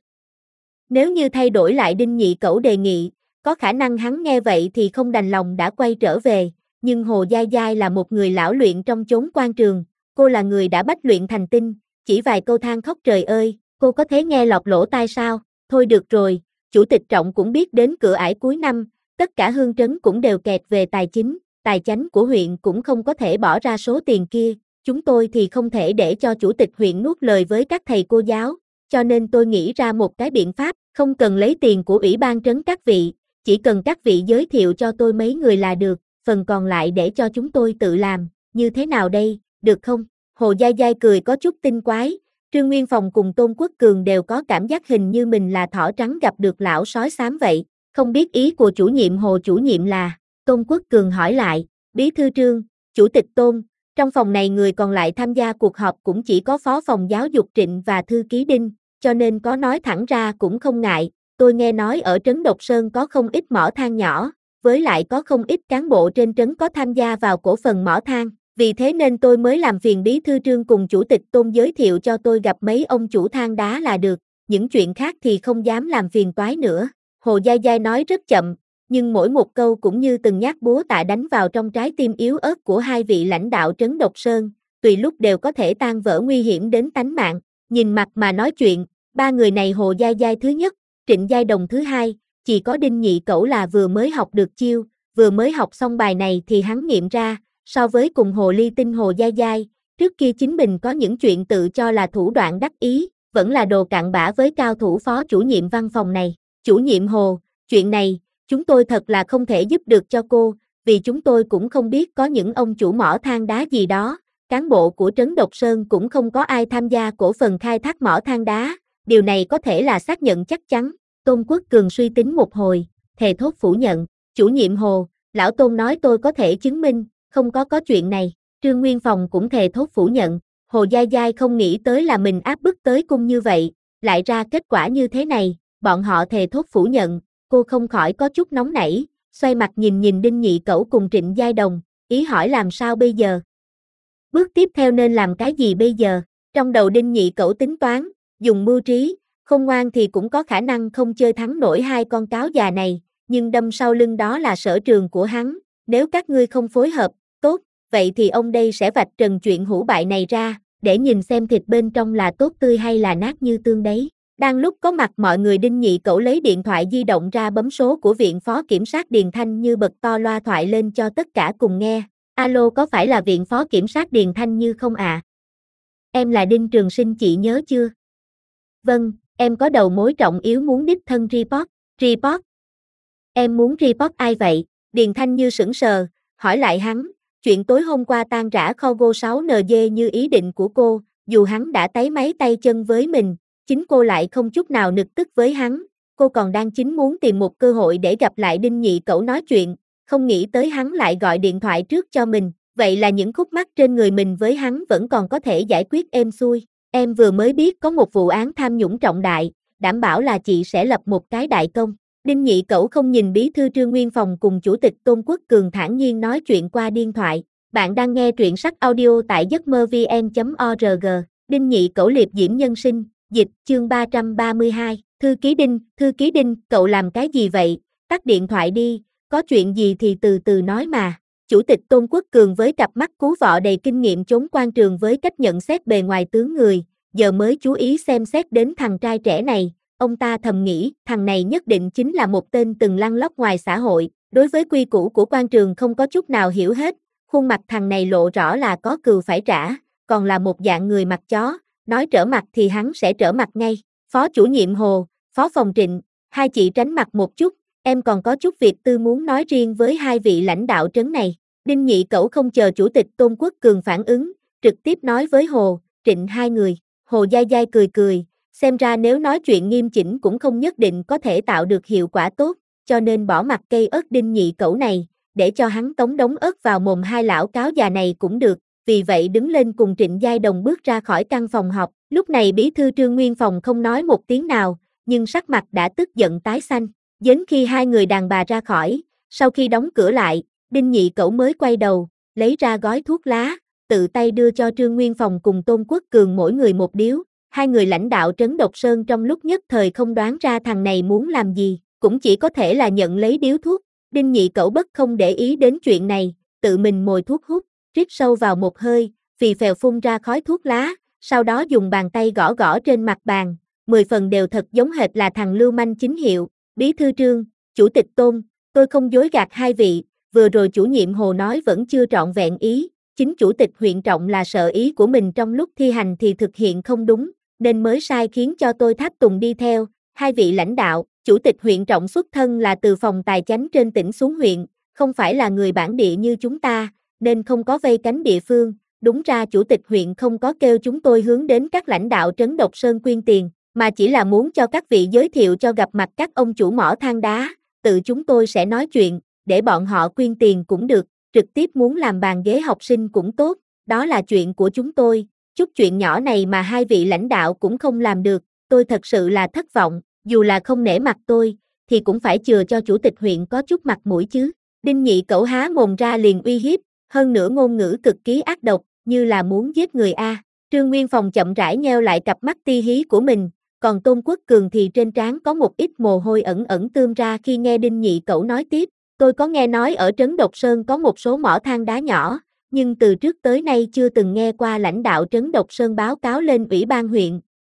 Nếu như thay đổi lại Đinh Nhị Cẩu đề nghị, có khả năng hắn nghe vậy thì không đành lòng đã quay trở về, nhưng Hồ Giai Giai là một người lão luyện trong chốn quan trường, cô là người đã bách luyện thành tinh, chỉ vài câu than khóc trời ơi, cô có thể nghe lọt lỗ tai sao? Thôi được rồi, Chủ tịch Trọng cũng biết đến cửa ải cuối năm, tất cả hương trấn cũng đều kẹt về tài chính, tài chánh của huyện cũng không có thể bỏ ra số tiền kia, chúng tôi thì không thể để cho Chủ tịch huyện nuốt lời với các thầy cô giáo, cho nên tôi nghĩ ra một cái biện pháp, không cần lấy tiền của ủy ban trấn các vị, chỉ cần các vị giới thiệu cho tôi mấy người là được, phần còn lại để cho chúng tôi tự làm, như thế nào đây, được không? Hồ Giai Giai cười có chút tinh quái, Trương Nguyên Phòng cùng Tôn Quốc Cường đều có cảm giác hình như mình là thỏ trắng gặp được lão sói xám vậy, không biết ý của chủ nhiệm Hồ chủ nhiệm là, Tôn Quốc Cường hỏi lại, Bí thư Trương, Chủ tịch Tôn, trong phòng này người còn lại tham gia cuộc họp cũng chỉ có Phó phòng giáo dục Trịnh và thư ký Đinh, cho nên có nói thẳng ra cũng không ngại, tôi nghe nói ở trấn Độc Sơn có không ít mỏ than nhỏ, với lại có không ít cán bộ trên trấn có tham gia vào cổ phần mỏ than, vì thế nên tôi mới làm phiền Bí thư Trương cùng Chủ tịch Tôn giới thiệu cho tôi gặp mấy ông chủ than đá là được, những chuyện khác thì không dám làm phiền toái nữa. Hồ Giai Giai nói rất chậm, nhưng mỗi một câu cũng như từng nhát búa tạ đánh vào trong trái tim yếu ớt của hai vị lãnh đạo trấn Độc Sơn, tùy lúc đều có thể tan vỡ nguy hiểm đến tánh mạng, nhìn mặt mà nói chuyện, ba người này Hồ Giai Giai thứ nhất, Trịnh Giai Đồng thứ hai, chỉ có Đinh Nhị Cẩu là vừa mới học được chiêu, vừa mới học xong bài này thì hắn nghiệm ra, so với cùng Hồ Ly Tinh Hồ Giai Giai, trước kia chính mình có những chuyện tự cho là thủ đoạn đắc ý, vẫn là đồ cặn bã với cao thủ phó chủ nhiệm văn phòng này. Chủ nhiệm Hồ, chuyện này, chúng tôi thật là không thể giúp được cho cô, vì chúng tôi cũng không biết có những ông chủ mỏ than đá gì đó, cán bộ của Trấn Độc Sơn cũng không có ai tham gia cổ phần khai thác mỏ than đá, điều này có thể là xác nhận chắc chắn. Tôn Quốc Cường suy tính một hồi, thề thốt phủ nhận, chủ nhiệm Hồ, lão Tôn nói tôi có thể chứng minh, không có chuyện này. Trương Nguyên Phòng cũng thề thốt phủ nhận, Hồ Giai Giai không nghĩ tới là mình áp bức tới cung như vậy, lại ra kết quả như thế này, bọn họ thề thốt phủ nhận, cô không khỏi có chút nóng nảy, xoay mặt nhìn Đinh Nhị Cẩu cùng Trịnh Giai Đồng, ý hỏi làm sao bây giờ? Bước tiếp theo nên làm cái gì bây giờ? Trong đầu Đinh Nhị Cẩu tính toán, dùng mưu trí, không ngoan thì cũng có khả năng không chơi thắng nổi hai con cáo già này, nhưng đâm sau lưng đó là sở trường của hắn, nếu các ngươi không phối hợp, tốt, vậy thì ông đây sẽ vạch trần chuyện hủ bại này ra, để nhìn xem thịt bên trong là tốt tươi hay là nát như tương đấy. Đang lúc có mặt mọi người Đinh Nhị Cẩu lấy điện thoại di động ra bấm số của Viện Phó Kiểm sát Điền Thanh Như bật to loa thoại lên cho tất cả cùng nghe. Alo, có phải là Viện Phó Kiểm sát Điền Thanh Như không ạ? Em là Đinh Trường Sinh, chị nhớ chưa? Vâng, em có đầu mối trọng yếu muốn đích thân report. Em muốn report ai vậy? Điền Thanh Như sững sờ, hỏi lại hắn, chuyện tối hôm qua tan rã kho Go 6NG như ý định của cô, dù hắn đã táy máy tay chân với mình, chính cô lại không chút nào nực tức với hắn, cô còn đang chính muốn tìm một cơ hội để gặp lại Đinh Nhị Cẩu nói chuyện, không nghĩ tới hắn lại gọi điện thoại trước cho mình, vậy là những khúc mắc trên người mình với hắn vẫn còn có thể giải quyết êm xuôi. Em vừa mới biết có một vụ án tham nhũng trọng đại, đảm bảo là chị sẽ lập một cái đại công. Đinh Nhị Cẩu không nhìn bí thư Trương Nguyên Phòng cùng chủ tịch Tôn Quốc Cường thản nhiên nói chuyện qua điện thoại. Bạn đang nghe truyện sách audio tại giấc mơ vn.org. Đinh Nhị Cẩu liệp diễm nhân sinh, dịch, chương 332. Thư ký Đinh, cậu làm cái gì vậy? Tắt điện thoại đi, có chuyện gì thì từ từ nói mà. Chủ tịch Tôn Quốc Cường với cặp mắt cú vọ đầy kinh nghiệm chốn quan trường với cách nhận xét bề ngoài tướng người, giờ mới chú ý xem xét đến thằng trai trẻ này. Ông ta thầm nghĩ, thằng này nhất định chính là một tên từng lăn lóc ngoài xã hội, đối với quy củ của quan trường không có chút nào hiểu hết, khuôn mặt thằng này lộ rõ là có cừu phải trả, còn là một dạng người mặt chó, nói trở mặt thì hắn sẽ trở mặt ngay. Phó chủ nhiệm Hồ, Phó phòng Trịnh, hai chị tránh mặt một chút, em còn có chút việc tư muốn nói riêng với hai vị lãnh đạo trấn này. Đinh Nhị Cẩu không chờ chủ tịch Tôn Quốc Cường phản ứng, trực tiếp nói với Hồ, Trịnh hai người. Hồ Giai Giai cười, xem ra nếu nói chuyện nghiêm chỉnh cũng không nhất định có thể tạo được hiệu quả tốt, cho nên bỏ mặt cây ớt Đinh Nhị Cẩu này, để cho hắn tống đống ớt vào mồm hai lão cáo già này cũng được, vì vậy đứng lên cùng Trịnh Giai Đồng bước ra khỏi căn phòng họp. Lúc này bí thư Trương Nguyên Phòng không nói một tiếng nào, nhưng sắc mặt đã tức giận tái xanh. Đến khi hai người đàn bà ra khỏi, sau khi đóng cửa lại, Đinh Nhị Cẩu mới quay đầu, lấy ra gói thuốc lá, tự tay đưa cho Trương Nguyên Phòng cùng Tôn Quốc Cường mỗi người một điếu. Hai người lãnh đạo Trấn Độc Sơn trong lúc nhất thời không đoán ra thằng này muốn làm gì, cũng chỉ có thể là nhận lấy điếu thuốc. Đinh Nhị Cẩu bất không để ý đến chuyện này, tự mình mồi thuốc hút, rít sâu vào một hơi, phì phèo phun ra khói thuốc lá, sau đó dùng bàn tay gõ gõ trên mặt bàn, 10 phần đều thật giống hệt là thằng lưu manh chính hiệu. Bí thư Trương, chủ tịch Tôn, tôi không dối gạt hai vị, vừa rồi chủ nhiệm Hồ nói vẫn chưa trọn vẹn ý, chính chủ tịch huyện Trọng là sợ ý của mình trong lúc thi hành thì thực hiện không đúng, nên mới sai khiến cho tôi tháp tùng đi theo. Hai vị lãnh đạo, chủ tịch huyện Trọng xuất thân là từ phòng tài chánh trên tỉnh xuống huyện, không phải là người bản địa như chúng ta, nên không có vây cánh địa phương. Đúng ra chủ tịch huyện không có kêu chúng tôi hướng đến các lãnh đạo Trấn Độc Sơn quyên tiền, mà chỉ là muốn cho các vị giới thiệu cho gặp mặt các ông chủ mỏ than đá, tự chúng tôi sẽ nói chuyện, để bọn họ quyên tiền cũng được, trực tiếp muốn làm bàn ghế học sinh cũng tốt, đó là chuyện của chúng tôi. Chút chuyện nhỏ này mà hai vị lãnh đạo cũng không làm được, tôi thật sự là thất vọng, dù là không nể mặt tôi, thì cũng phải chừa cho chủ tịch huyện có chút mặt mũi chứ. Đinh Nhị Cẩu há mồm ra liền uy hiếp, hơn nữa ngôn ngữ cực kỳ ác độc, như là muốn giết người a. Trương Nguyên Phòng chậm rãi nheo lại cặp mắt ti hí của mình, còn Tôn Quốc Cường thì trên trán có một ít mồ hôi ẩn ẩn tươm ra khi nghe Đinh Nhị Cẩu nói tiếp, tôi có nghe nói ở Trấn Độc Sơn có một số mỏ than đá nhỏ, nhưng từ trước tới nay chưa từng nghe qua lãnh đạo Trấn Độc Sơn báo cáo lên ủy ban huyện,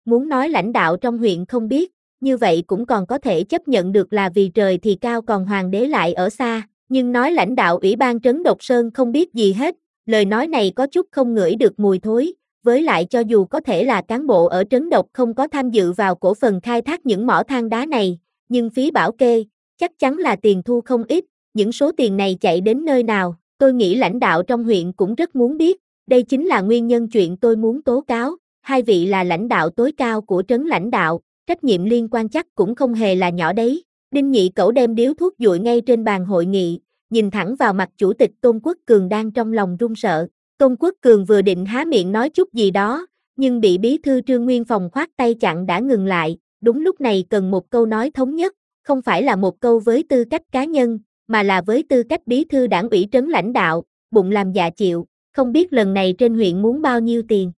muốn nói lãnh đạo trong huyện không biết, như vậy cũng còn có thể chấp nhận được là vì trời thì cao còn hoàng đế lại ở xa, nhưng nói lãnh đạo ủy ban trấn Độc Sơn không biết gì hết, lời nói này có chút không ngửi được mùi thối, với lại cho dù có thể là cán bộ ở trấn Độc không có tham dự vào cổ phần khai thác những mỏ than đá này, nhưng phí bảo kê, chắc chắn là tiền thu không ít, những số tiền này chạy đến nơi nào, tôi nghĩ lãnh đạo trong huyện cũng rất muốn biết, đây chính là nguyên nhân chuyện tôi muốn tố cáo, hai vị là lãnh đạo tối cao của trấn lãnh đạo, trách nhiệm liên quan chắc cũng không hề là nhỏ đấy. Đinh Nhị Cẩu đem điếu thuốc dụi ngay trên bàn hội nghị, nhìn thẳng vào mặt chủ tịch Tôn Quốc Cường đang trong lòng run sợ. Tôn Quốc Cường vừa định há miệng nói chút gì đó, nhưng bị bí thư Trương Nguyên Phòng khoát tay chặn đã ngừng lại, đúng lúc này cần một câu nói thống nhất, không phải là một câu với tư cách cá nhân, mà là với tư cách bí thư đảng ủy trấn lãnh đạo, bụng làm dạ chịu, không biết lần này trên huyện muốn bao nhiêu tiền,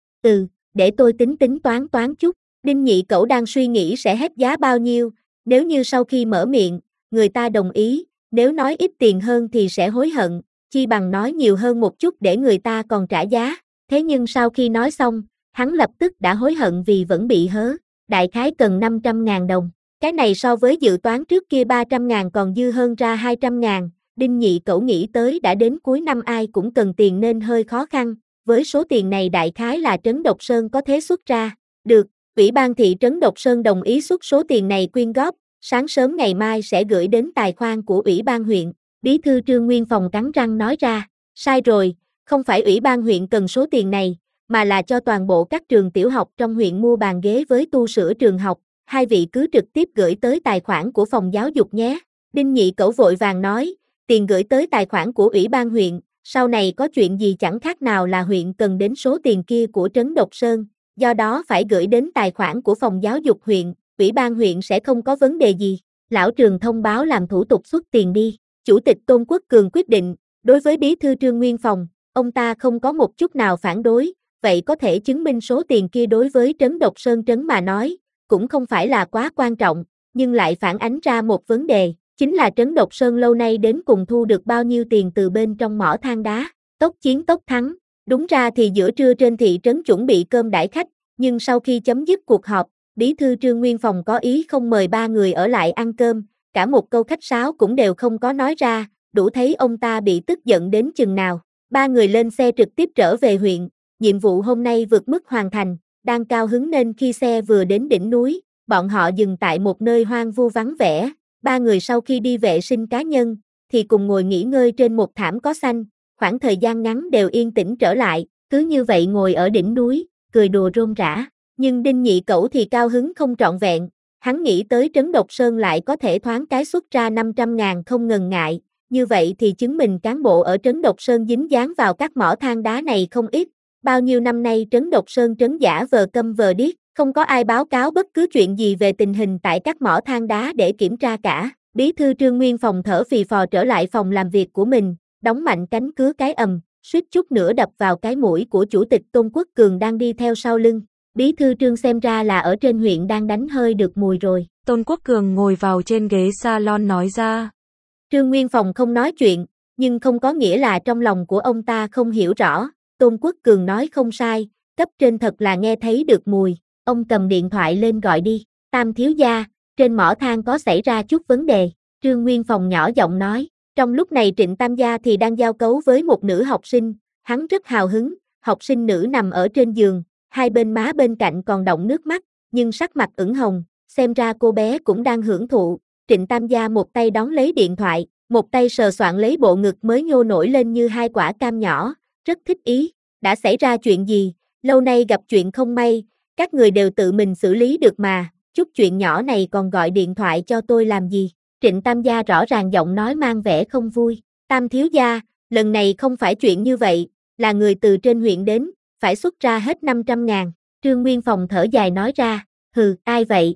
để tôi tính toán chút. Đinh Nhị Cẩu đang suy nghĩ sẽ hết giá bao nhiêu, nếu như sau khi mở miệng, người ta đồng ý, nếu nói ít tiền hơn thì sẽ hối hận, chi bằng nói nhiều hơn một chút để người ta còn trả giá, thế nhưng sau khi nói xong, hắn lập tức đã hối hận vì vẫn bị hớ, đại khái cần 500.000 đồng, cái này so với dự toán trước kia 300.000 còn dư hơn ra 200.000, Đinh Nhị Cẩu nghĩ tới đã đến cuối năm ai cũng cần tiền nên hơi khó khăn, với số tiền này đại khái là trấn Độc Sơn có thể xuất ra, được. Ủy ban thị trấn Độc Sơn đồng ý xuất số tiền này quyên góp, sáng sớm ngày mai sẽ gửi đến tài khoản của Ủy ban huyện. Bí thư Trương Nguyên Phòng cắn răng nói ra, sai rồi, không phải Ủy ban huyện cần số tiền này, mà là cho toàn bộ các trường tiểu học trong huyện mua bàn ghế với tu sửa trường học, hai vị cứ trực tiếp gửi tới tài khoản của phòng giáo dục nhé. Đinh Nhị Cẩu vội vàng nói, tiền gửi tới tài khoản của Ủy ban huyện, sau này có chuyện gì chẳng khác nào là huyện cần đến số tiền kia của trấn Độc Sơn. Do đó phải gửi đến tài khoản của phòng giáo dục huyện, ủy ban huyện sẽ không có vấn đề gì. Lão Trường thông báo làm thủ tục xuất tiền đi. Chủ tịch Tôn Quốc Cường quyết định, đối với bí thư Trương Nguyên Phòng, ông ta không có một chút nào phản đối, vậy có thể chứng minh số tiền kia đối với trấn Độc Sơn trấn mà nói, cũng không phải là quá quan trọng, nhưng lại phản ánh ra một vấn đề, chính là trấn Độc Sơn lâu nay đến cùng thu được bao nhiêu tiền từ bên trong mỏ than đá, tốc chiến tốc thắng. Đúng ra thì giữa trưa trên thị trấn chuẩn bị cơm đãi khách, nhưng sau khi chấm dứt cuộc họp, bí thư Trương Nguyên Phòng có ý không mời ba người ở lại ăn cơm, cả một câu khách sáo cũng đều không có nói ra, đủ thấy ông ta bị tức giận đến chừng nào. Ba người lên xe trực tiếp trở về huyện, nhiệm vụ hôm nay vượt mức hoàn thành, đang cao hứng nên khi xe vừa đến đỉnh núi, bọn họ dừng tại một nơi hoang vu vắng vẻ, ba người sau khi đi vệ sinh cá nhân, thì cùng ngồi nghỉ ngơi trên một thảm cỏ xanh. Khoảng thời gian ngắn đều yên tĩnh trở lại, cứ như vậy ngồi ở đỉnh núi, cười đùa rôm rả. Nhưng Đinh Nhị Cẩu thì cao hứng không trọn vẹn, hắn nghĩ tới trấn Độc Sơn lại có thể thoáng cái xuất ra 500.000 không ngần ngại, như vậy thì chứng minh cán bộ ở trấn Độc Sơn dính dáng vào các mỏ than đá này không ít. Bao nhiêu năm nay trấn Độc Sơn trấn giả vờ câm vờ điếc, không có ai báo cáo bất cứ chuyện gì về tình hình tại các mỏ than đá để kiểm tra cả. Bí thư Trương Nguyên Phòng thở phì phò trở lại phòng làm việc của mình, đóng mạnh cánh cửa cái suýt chút nữa đập vào cái mũi của chủ tịch Tôn Quốc Cường đang đi theo sau lưng. Bí thư Trương xem ra là ở trên huyện đang đánh hơi được mùi rồi. Tôn Quốc Cường ngồi vào trên ghế salon nói ra. Trương Nguyên Phòng không nói chuyện, nhưng không có nghĩa là trong lòng của ông ta không hiểu rõ. Tôn Quốc Cường nói không sai, cấp trên thật là nghe thấy được mùi. Ông cầm điện thoại lên gọi đi. Tam thiếu gia, trên mỏ than có xảy ra chút vấn đề. Trương Nguyên Phòng nhỏ giọng nói. Trong lúc này Trịnh Tam gia thì đang giao cấu với một nữ học sinh, hắn rất hào hứng, học sinh nữ nằm ở trên giường, hai bên má bên cạnh còn đọng nước mắt, nhưng sắc mặt ửng hồng, xem ra cô bé cũng đang hưởng thụ. Trịnh Tam gia một tay đón lấy điện thoại, một tay sờ soạng lấy bộ ngực mới nhô nổi lên như hai quả cam nhỏ, rất thích ý. Đã xảy ra chuyện gì? Lâu nay gặp chuyện không may, các người đều tự mình xử lý được mà, chút chuyện nhỏ này còn gọi điện thoại cho tôi làm gì? Trịnh Tam gia rõ ràng giọng nói mang vẻ không vui. Tam thiếu gia, lần này không phải chuyện như vậy, là người từ trên huyện đến, phải xuất ra hết 500.000. Trương Nguyên Phòng thở dài nói ra, hừ, ai vậy?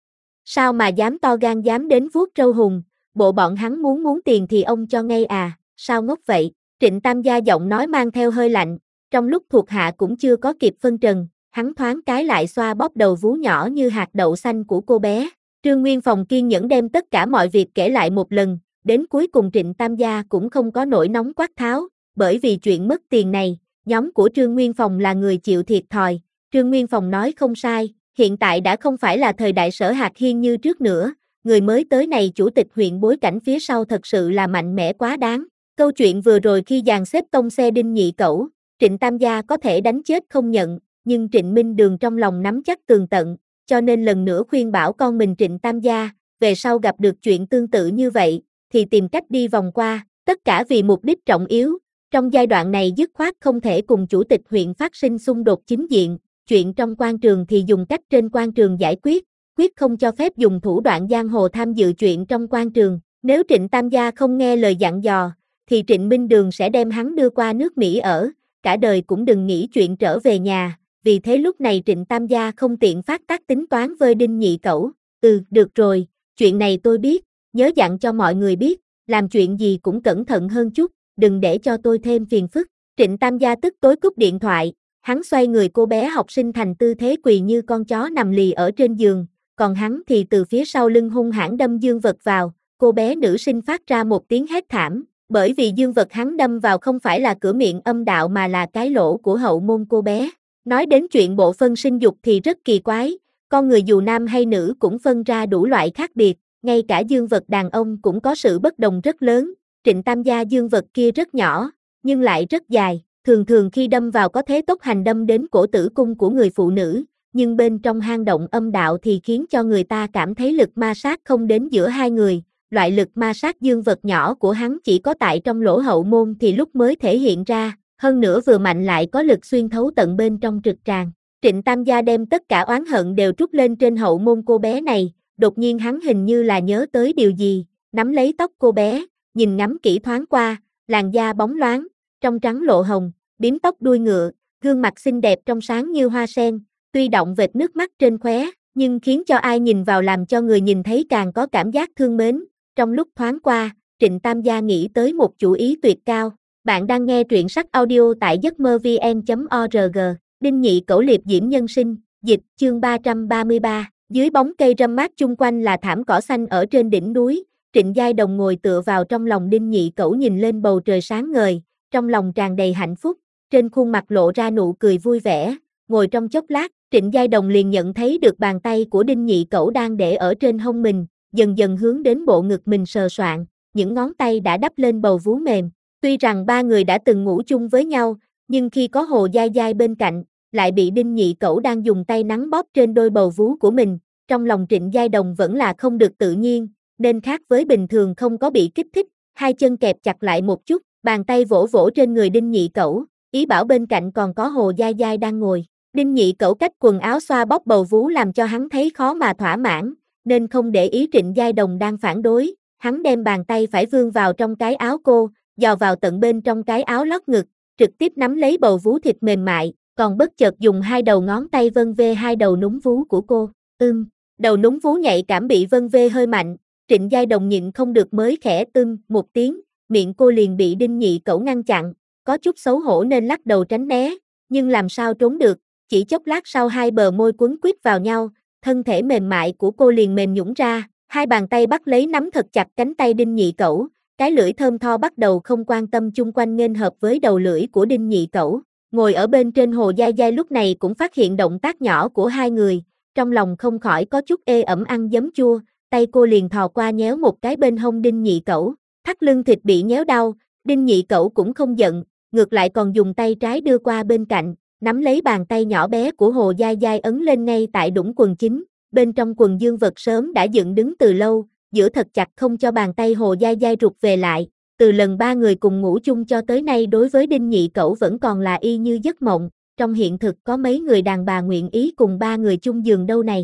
Sao mà dám to gan dám đến vuốt râu hùng, bộ bọn hắn muốn tiền thì ông cho ngay à, sao ngốc vậy? Trịnh Tam gia giọng nói mang theo hơi lạnh, trong lúc thuộc hạ cũng chưa có kịp phân trần, hắn thoáng cái lại xoa bóp đầu vú nhỏ như hạt đậu xanh của cô bé. Trương Nguyên Phòng kiên nhẫn đem tất cả mọi việc kể lại một lần, đến cuối cùng Trịnh Tam gia cũng không có nổi nóng quát tháo, bởi vì chuyện mất tiền này, nhóm của Trương Nguyên Phòng là người chịu thiệt thòi. Trương Nguyên Phòng nói không sai, hiện tại đã không phải là thời đại Sở Hạc Hiên như trước nữa, người mới tới này chủ tịch huyện bối cảnh phía sau thật sự là mạnh mẽ quá đáng. Câu chuyện vừa rồi khi dàn xếp tông xe Đinh Nhị Cẩu, Trịnh Tam Gia có thể đánh chết không nhận, nhưng Trịnh Minh Đường trong lòng nắm chắc tường tận, cho nên lần nữa khuyên bảo con mình Trịnh Tam Gia, về sau gặp được chuyện tương tự như vậy, thì tìm cách đi vòng qua, tất cả vì mục đích trọng yếu. Trong giai đoạn này dứt khoát không thể cùng chủ tịch huyện phát sinh xung đột chính diện, chuyện trong quan trường thì dùng cách trên quan trường giải quyết, quyết không cho phép dùng thủ đoạn giang hồ tham dự chuyện trong quan trường. Nếu Trịnh Tam Gia không nghe lời dặn dò, thì Trịnh Minh Đường sẽ đem hắn đưa qua nước Mỹ ở, cả đời cũng đừng nghĩ chuyện trở về nhà. Vì thế lúc này Trịnh Tam Gia không tiện phát tác tính toán với Đinh Nhị Cẩu. Được rồi, chuyện này tôi biết, nhớ dặn cho mọi người biết, làm chuyện gì cũng cẩn thận hơn chút, đừng để cho tôi thêm phiền phức. Trịnh Tam Gia tức tối cúp điện thoại, hắn xoay người cô bé học sinh thành tư thế quỳ như con chó nằm lì ở trên giường, còn hắn thì từ phía sau lưng hung hãn đâm dương vật vào, cô bé nữ sinh phát ra một tiếng hét thảm, bởi vì dương vật hắn đâm vào không phải là cửa miệng âm đạo mà là cái lỗ của hậu môn cô bé. Nói đến chuyện bộ phân sinh dục thì rất kỳ quái, con người dù nam hay nữ cũng phân ra đủ loại khác biệt, ngay cả dương vật đàn ông cũng có sự bất đồng rất lớn. Trịnh Tam Gia dương vật kia rất nhỏ, nhưng lại rất dài, thường khi đâm vào có thế tốc hành đâm đến cổ tử cung của người phụ nữ, nhưng bên trong hang động âm đạo thì khiến cho người ta cảm thấy lực ma sát không đến giữa hai người. Loại lực ma sát dương vật nhỏ của hắn chỉ có tại trong lỗ hậu môn thì lúc mới thể hiện ra, hơn nữa vừa mạnh lại có lực xuyên thấu tận bên trong trực tràng. Trịnh Tam Gia đem tất cả oán hận đều trút lên trên hậu môn cô bé này, đột nhiên hắn hình như là nhớ tới điều gì, nắm lấy tóc cô bé, nhìn ngắm kỹ thoáng qua, làn da bóng loáng, trong trắng lộ hồng, bím tóc đuôi ngựa, gương mặt xinh đẹp trong sáng như hoa sen, tuy động vệt nước mắt trên khóe, nhưng khiến cho ai nhìn vào làm cho người nhìn thấy càng có cảm giác thương mến. Trong lúc thoáng qua, Trịnh Tam Gia nghĩ tới một chủ ý tuyệt cao. Bạn đang nghe truyện sách audio tại giấc mơ vn.org. Đinh Nhị Cẩu liệp diễm nhân sinh, dịch, chương 333. Dưới bóng cây râm mát chung quanh là thảm cỏ xanh ở trên đỉnh núi. Trịnh Giai Đồng ngồi tựa vào trong lòng Đinh Nhị Cẩu nhìn lên bầu trời sáng ngời, trong lòng tràn đầy hạnh phúc, trên khuôn mặt lộ ra nụ cười vui vẻ. Ngồi trong chốc lát, Trịnh Giai Đồng liền nhận thấy được bàn tay của Đinh Nhị Cẩu đang để ở trên hông mình, dần dần hướng đến bộ ngực mình sờ soạng, những ngón tay đã đắp lên bầu vú mềm. Tuy rằng ba người đã từng ngủ chung với nhau, nhưng khi có Hồ Giai Giai bên cạnh, lại bị Đinh Nhị Cẩu đang dùng tay nắn bóp trên đôi bầu vú của mình, trong lòng Trịnh Giai Đồng vẫn là không được tự nhiên, nên khác với bình thường không có bị kích thích, hai chân kẹp chặt lại một chút, bàn tay vỗ vỗ trên người Đinh Nhị Cẩu, ý bảo bên cạnh còn có Hồ Giai Giai đang ngồi. Đinh Nhị Cẩu cách quần áo xoa bóp bầu vú làm cho hắn thấy khó mà thỏa mãn, nên không để ý Trịnh Giai Đồng đang phản đối, hắn đem bàn tay phải vươn vào trong cái áo cô, dò vào tận bên trong cái áo lót ngực, trực tiếp nắm lấy bầu vú thịt mềm mại, còn bất chợt dùng hai đầu ngón tay vân vê hai đầu núm vú của cô. Đầu núm vú nhạy cảm bị vân vê hơi mạnh, Trịnh Giai Đồng nhịn không được mới khẽ một tiếng, miệng cô liền bị Đinh Nhị Cẩu ngăn chặn, có chút xấu hổ nên lắc đầu tránh né, nhưng làm sao trốn được, chỉ chốc lát sau hai bờ môi quấn quýt vào nhau, thân thể mềm mại của cô liền mềm nhũn ra, hai bàn tay bắt lấy nắm thật chặt cánh tay Đinh Nhị Cẩu, cái lưỡi thơm tho bắt đầu không quan tâm chung quanh nghênh hợp với đầu lưỡi của Đinh Nhị Cẩu. Ngồi ở bên trên Hồ Giai Giai lúc này cũng phát hiện động tác nhỏ của hai người, trong lòng không khỏi có chút ê ẩm ăn giấm chua, tay cô liền thò qua nhéo một cái bên hông Đinh Nhị Cẩu, thắt lưng thịt bị nhéo đau, Đinh Nhị Cẩu cũng không giận, ngược lại còn dùng tay trái đưa qua bên cạnh, nắm lấy bàn tay nhỏ bé của Hồ Giai Giai ấn lên ngay tại đũng quần chính, bên trong quần dương vật sớm đã dựng đứng từ lâu, giữ thật chặt không cho bàn tay Hồ Giai Giai rụt về lại. Từ lần ba người cùng ngủ chung cho tới nay đối với Đinh Nhị Cẩu vẫn còn là y như giấc mộng, trong hiện thực có mấy người đàn bà nguyện ý cùng ba người chung giường đâu này.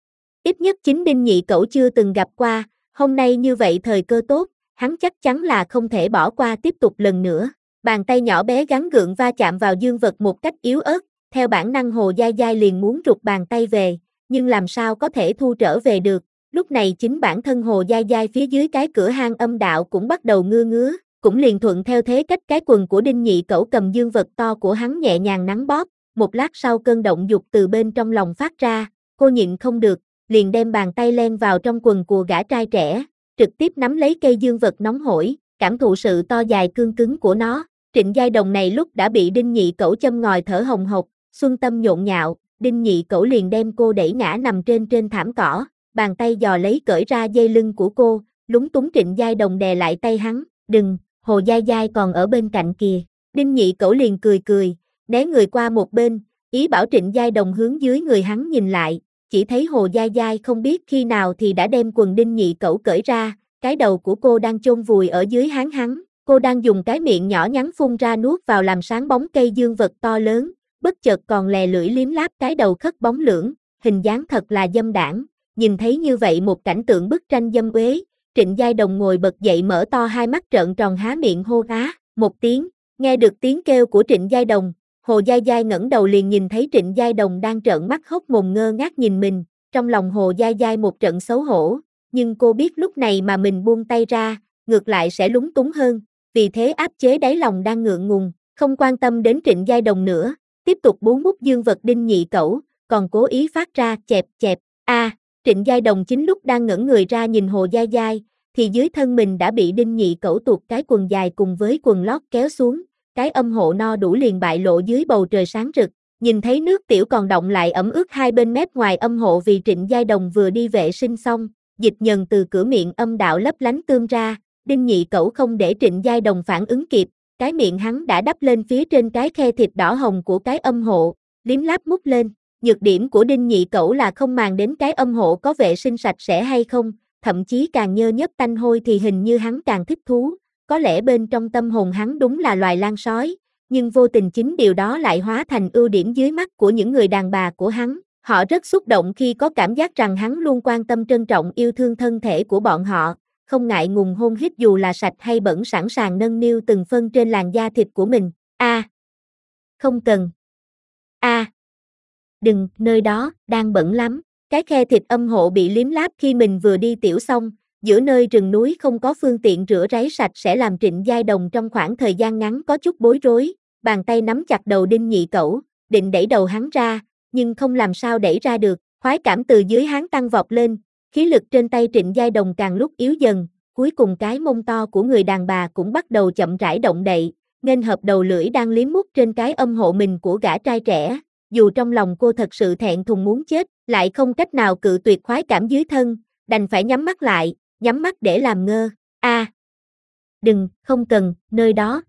Ít nhất chính Đinh Nhị Cẩu chưa từng gặp qua, hôm nay như vậy thời cơ tốt, hắn chắc chắn là không thể bỏ qua tiếp tục lần nữa. Bàn tay nhỏ bé gắn gượng va chạm vào dương vật một cách yếu ớt, theo bản năng Hồ Giai Giai liền muốn rụt bàn tay về, nhưng làm sao có thể thu trở về được. Lúc này chính bản thân Hồ Giai Giai phía dưới cái cửa hang âm đạo cũng bắt đầu ngứa, cũng liền thuận theo thế cách cái quần của Đinh Nhị Cẩu cầm dương vật to của hắn nhẹ nhàng nắn bóp, một lát sau cơn động dục từ bên trong lòng phát ra, cô nhịn không được, liền đem bàn tay len vào trong quần của gã trai trẻ, trực tiếp nắm lấy cây dương vật nóng hổi, cảm thụ sự to dài cương cứng của nó. Trịnh Giai Đồng này lúc đã bị Đinh Nhị Cẩu châm ngòi thở hồng hộc, xuân tâm nhộn nhạo, Đinh Nhị Cẩu liền đem cô đẩy ngã nằm trên thảm cỏ, bàn tay dò lấy cởi ra dây lưng của cô, lúng túng Trịnh Giai Đồng đè lại tay hắn, đừng, Hồ Giai Giai còn ở bên cạnh kìa. Đinh Nhị Cẩu liền cười, né người qua một bên, ý bảo Trịnh Giai Đồng hướng dưới người hắn nhìn lại, chỉ thấy Hồ Giai Giai không biết khi nào thì đã đem quần Đinh Nhị Cẩu cởi ra, cái đầu của cô đang chôn vùi ở dưới háng hắn, cô đang dùng cái miệng nhỏ nhắn phun ra nuốt vào làm sáng bóng cây dương vật to lớn, bất chợt còn lè lưỡi liếm láp cái đầu khất bóng lưỡng, hình dáng thật là dâm đãng. Nhìn thấy như vậy một cảnh tượng bức tranh dâm uế, Trịnh Giai Đồng ngồi bật dậy mở to hai mắt trợn tròn há miệng hô á một tiếng, nghe được tiếng kêu của Trịnh Giai Đồng, Hồ Giai Giai ngẩng đầu liền nhìn thấy Trịnh Giai Đồng đang trợn mắt hốc mồm ngơ ngác nhìn mình, trong lòng Hồ Giai Giai một trận xấu hổ, nhưng cô biết lúc này mà mình buông tay ra, ngược lại sẽ lúng túng hơn, vì thế áp chế đáy lòng đang ngượng ngùng, không quan tâm đến Trịnh Giai Đồng nữa, tiếp tục bú mút dương vật Đinh Nhị Cẩu, còn cố ý phát ra chẹp chẹp, Trịnh Giai Đồng chính lúc đang ngẩng người ra nhìn Hồ Giai Giai, thì dưới thân mình đã bị Đinh Nhị Cẩu tuột cái quần dài cùng với quần lót kéo xuống, cái âm hộ no đủ liền bại lộ dưới bầu trời sáng rực, nhìn thấy nước tiểu còn đọng lại ẩm ướt hai bên mép ngoài âm hộ vì Trịnh Giai Đồng vừa đi vệ sinh xong, dịch nhờn từ cửa miệng âm đạo lấp lánh tươm ra, Đinh Nhị Cẩu không để Trịnh Giai Đồng phản ứng kịp, cái miệng hắn đã đắp lên phía trên cái khe thịt đỏ hồng của cái âm hộ, liếm láp mút lên. Nhược điểm của Đinh Nhị Cẩu là không màng đến cái âm hộ có vệ sinh sạch sẽ hay không, thậm chí càng nhơ nhớp tanh hôi thì hình như hắn càng thích thú, có lẽ bên trong tâm hồn hắn đúng là loài lang sói, nhưng vô tình chính điều đó lại hóa thành ưu điểm dưới mắt của những người đàn bà của hắn, họ rất xúc động khi có cảm giác rằng hắn luôn quan tâm trân trọng yêu thương thân thể của bọn họ, không ngại ngùng hôn hít dù là sạch hay bẩn sẵn sàng nâng niu từng phân trên làn da thịt của mình, không cần, đừng, nơi đó, đang bẩn lắm, cái khe thịt âm hộ bị liếm láp khi mình vừa đi tiểu xong, giữa nơi rừng núi không có phương tiện rửa ráy sạch sẽ làm Trịnh Giai Đồng trong khoảng thời gian ngắn có chút bối rối, bàn tay nắm chặt đầu Đinh Nhị Cẩu, định đẩy đầu hắn ra, nhưng không làm sao đẩy ra được, khoái cảm từ dưới háng tăng vọt lên, khí lực trên tay Trịnh Giai Đồng càng lúc yếu dần, cuối cùng cái mông to của người đàn bà cũng bắt đầu chậm rãi động đậy, nghênh hợp đầu lưỡi đang liếm mút trên cái âm hộ mình của gã trai trẻ. Dù trong lòng cô thật sự thẹn thùng muốn chết, lại không cách nào cự tuyệt khoái cảm dưới thân, đành phải nhắm mắt lại, nhắm mắt để làm ngơ. Đừng, không cần, nơi đó,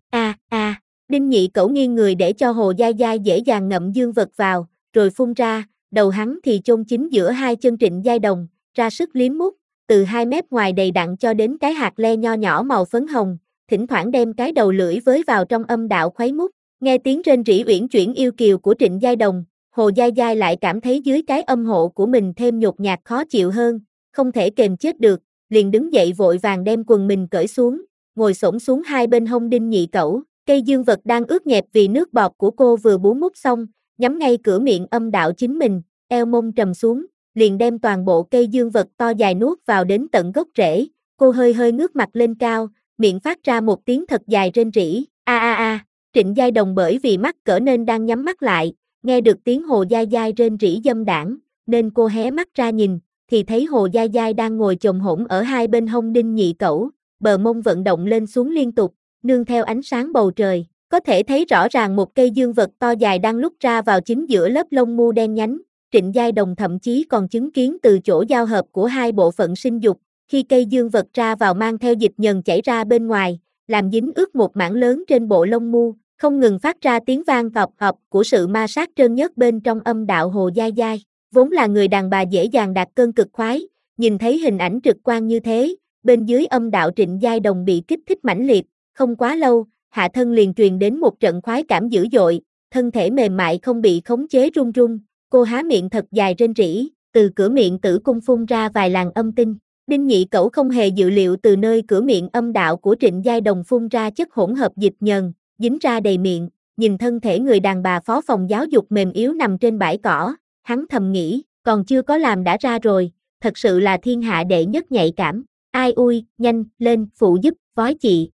Đinh Nhị Cẩu nghiêng người để cho Hồ Giai Giai dễ dàng ngậm dương vật vào, rồi phun ra, đầu hắn thì chôn chính giữa hai chân Trịnh Giai Đồng, ra sức liếm mút, từ hai mép ngoài đầy đặn cho đến cái hạt le nho nhỏ màu phấn hồng, thỉnh thoảng đem cái đầu lưỡi với vào trong âm đạo khuấy mút. Nghe tiếng rên rỉ uyển chuyển yêu kiều của Trịnh Giai Đồng, Hồ Giai Giai lại cảm thấy dưới cái âm hộ của mình thêm nhột nhạt khó chịu hơn, không thể kềm chết được, liền đứng dậy vội vàng đem quần mình cởi xuống, ngồi xổm xuống hai bên hông Đinh Nhị Cẩu, cây dương vật đang ướt nhẹp vì nước bọt của cô vừa bú mút xong, nhắm ngay cửa miệng âm đạo chính mình, eo mông trầm xuống, liền đem toàn bộ cây dương vật to dài nuốt vào đến tận gốc rễ, cô hơi hơi ngước mặt lên cao, miệng phát ra một tiếng thật dài rên rỉ, Trịnh Giai Đồng bởi vì mắc cỡ nên đang nhắm mắt lại, nghe được tiếng Hồ Giai Giai rên rỉ dâm đãng, nên cô hé mắt ra nhìn, thì thấy Hồ Giai Giai đang ngồi chồm hổm ở hai bên hông Đinh Nhị Cẩu, bờ mông vận động lên xuống liên tục, nương theo ánh sáng bầu trời, có thể thấy rõ ràng một cây dương vật to dài đang lúc ra vào chính giữa lớp lông mu đen nhánh. Trịnh Giai Đồng thậm chí còn chứng kiến từ chỗ giao hợp của hai bộ phận sinh dục, khi cây dương vật ra vào mang theo dịch nhờn chảy ra bên ngoài, làm dính ướt một mảng lớn trên bộ lông mu, không ngừng phát ra tiếng vang hộp hộp của sự ma sát trơn nhớt bên trong âm đạo Hồ Giai Giai. Vốn là người đàn bà dễ dàng đạt cơn cực khoái, nhìn thấy hình ảnh trực quan như thế, bên dưới âm đạo Trịnh Giai Đồng bị kích thích mãnh liệt, không quá lâu, hạ thân liền truyền đến một trận khoái cảm dữ dội, thân thể mềm mại không bị khống chế run run, cô há miệng thật dài rên rỉ, từ cửa miệng tử cung phun ra vài làn âm tinh. Đinh Nhị Cẩu không hề dự liệu từ nơi cửa miệng âm đạo của Trịnh Giai Đồng phun ra chất hỗn hợp dịch nhờn, dính ra đầy miệng, nhìn thân thể người đàn bà phó phòng giáo dục mềm yếu nằm trên bãi cỏ, hắn thầm nghĩ, còn chưa có làm đã ra rồi, thật sự là thiên hạ đệ nhất nhạy cảm, ai ui, nhanh, lên, phụ giúp, vói chị.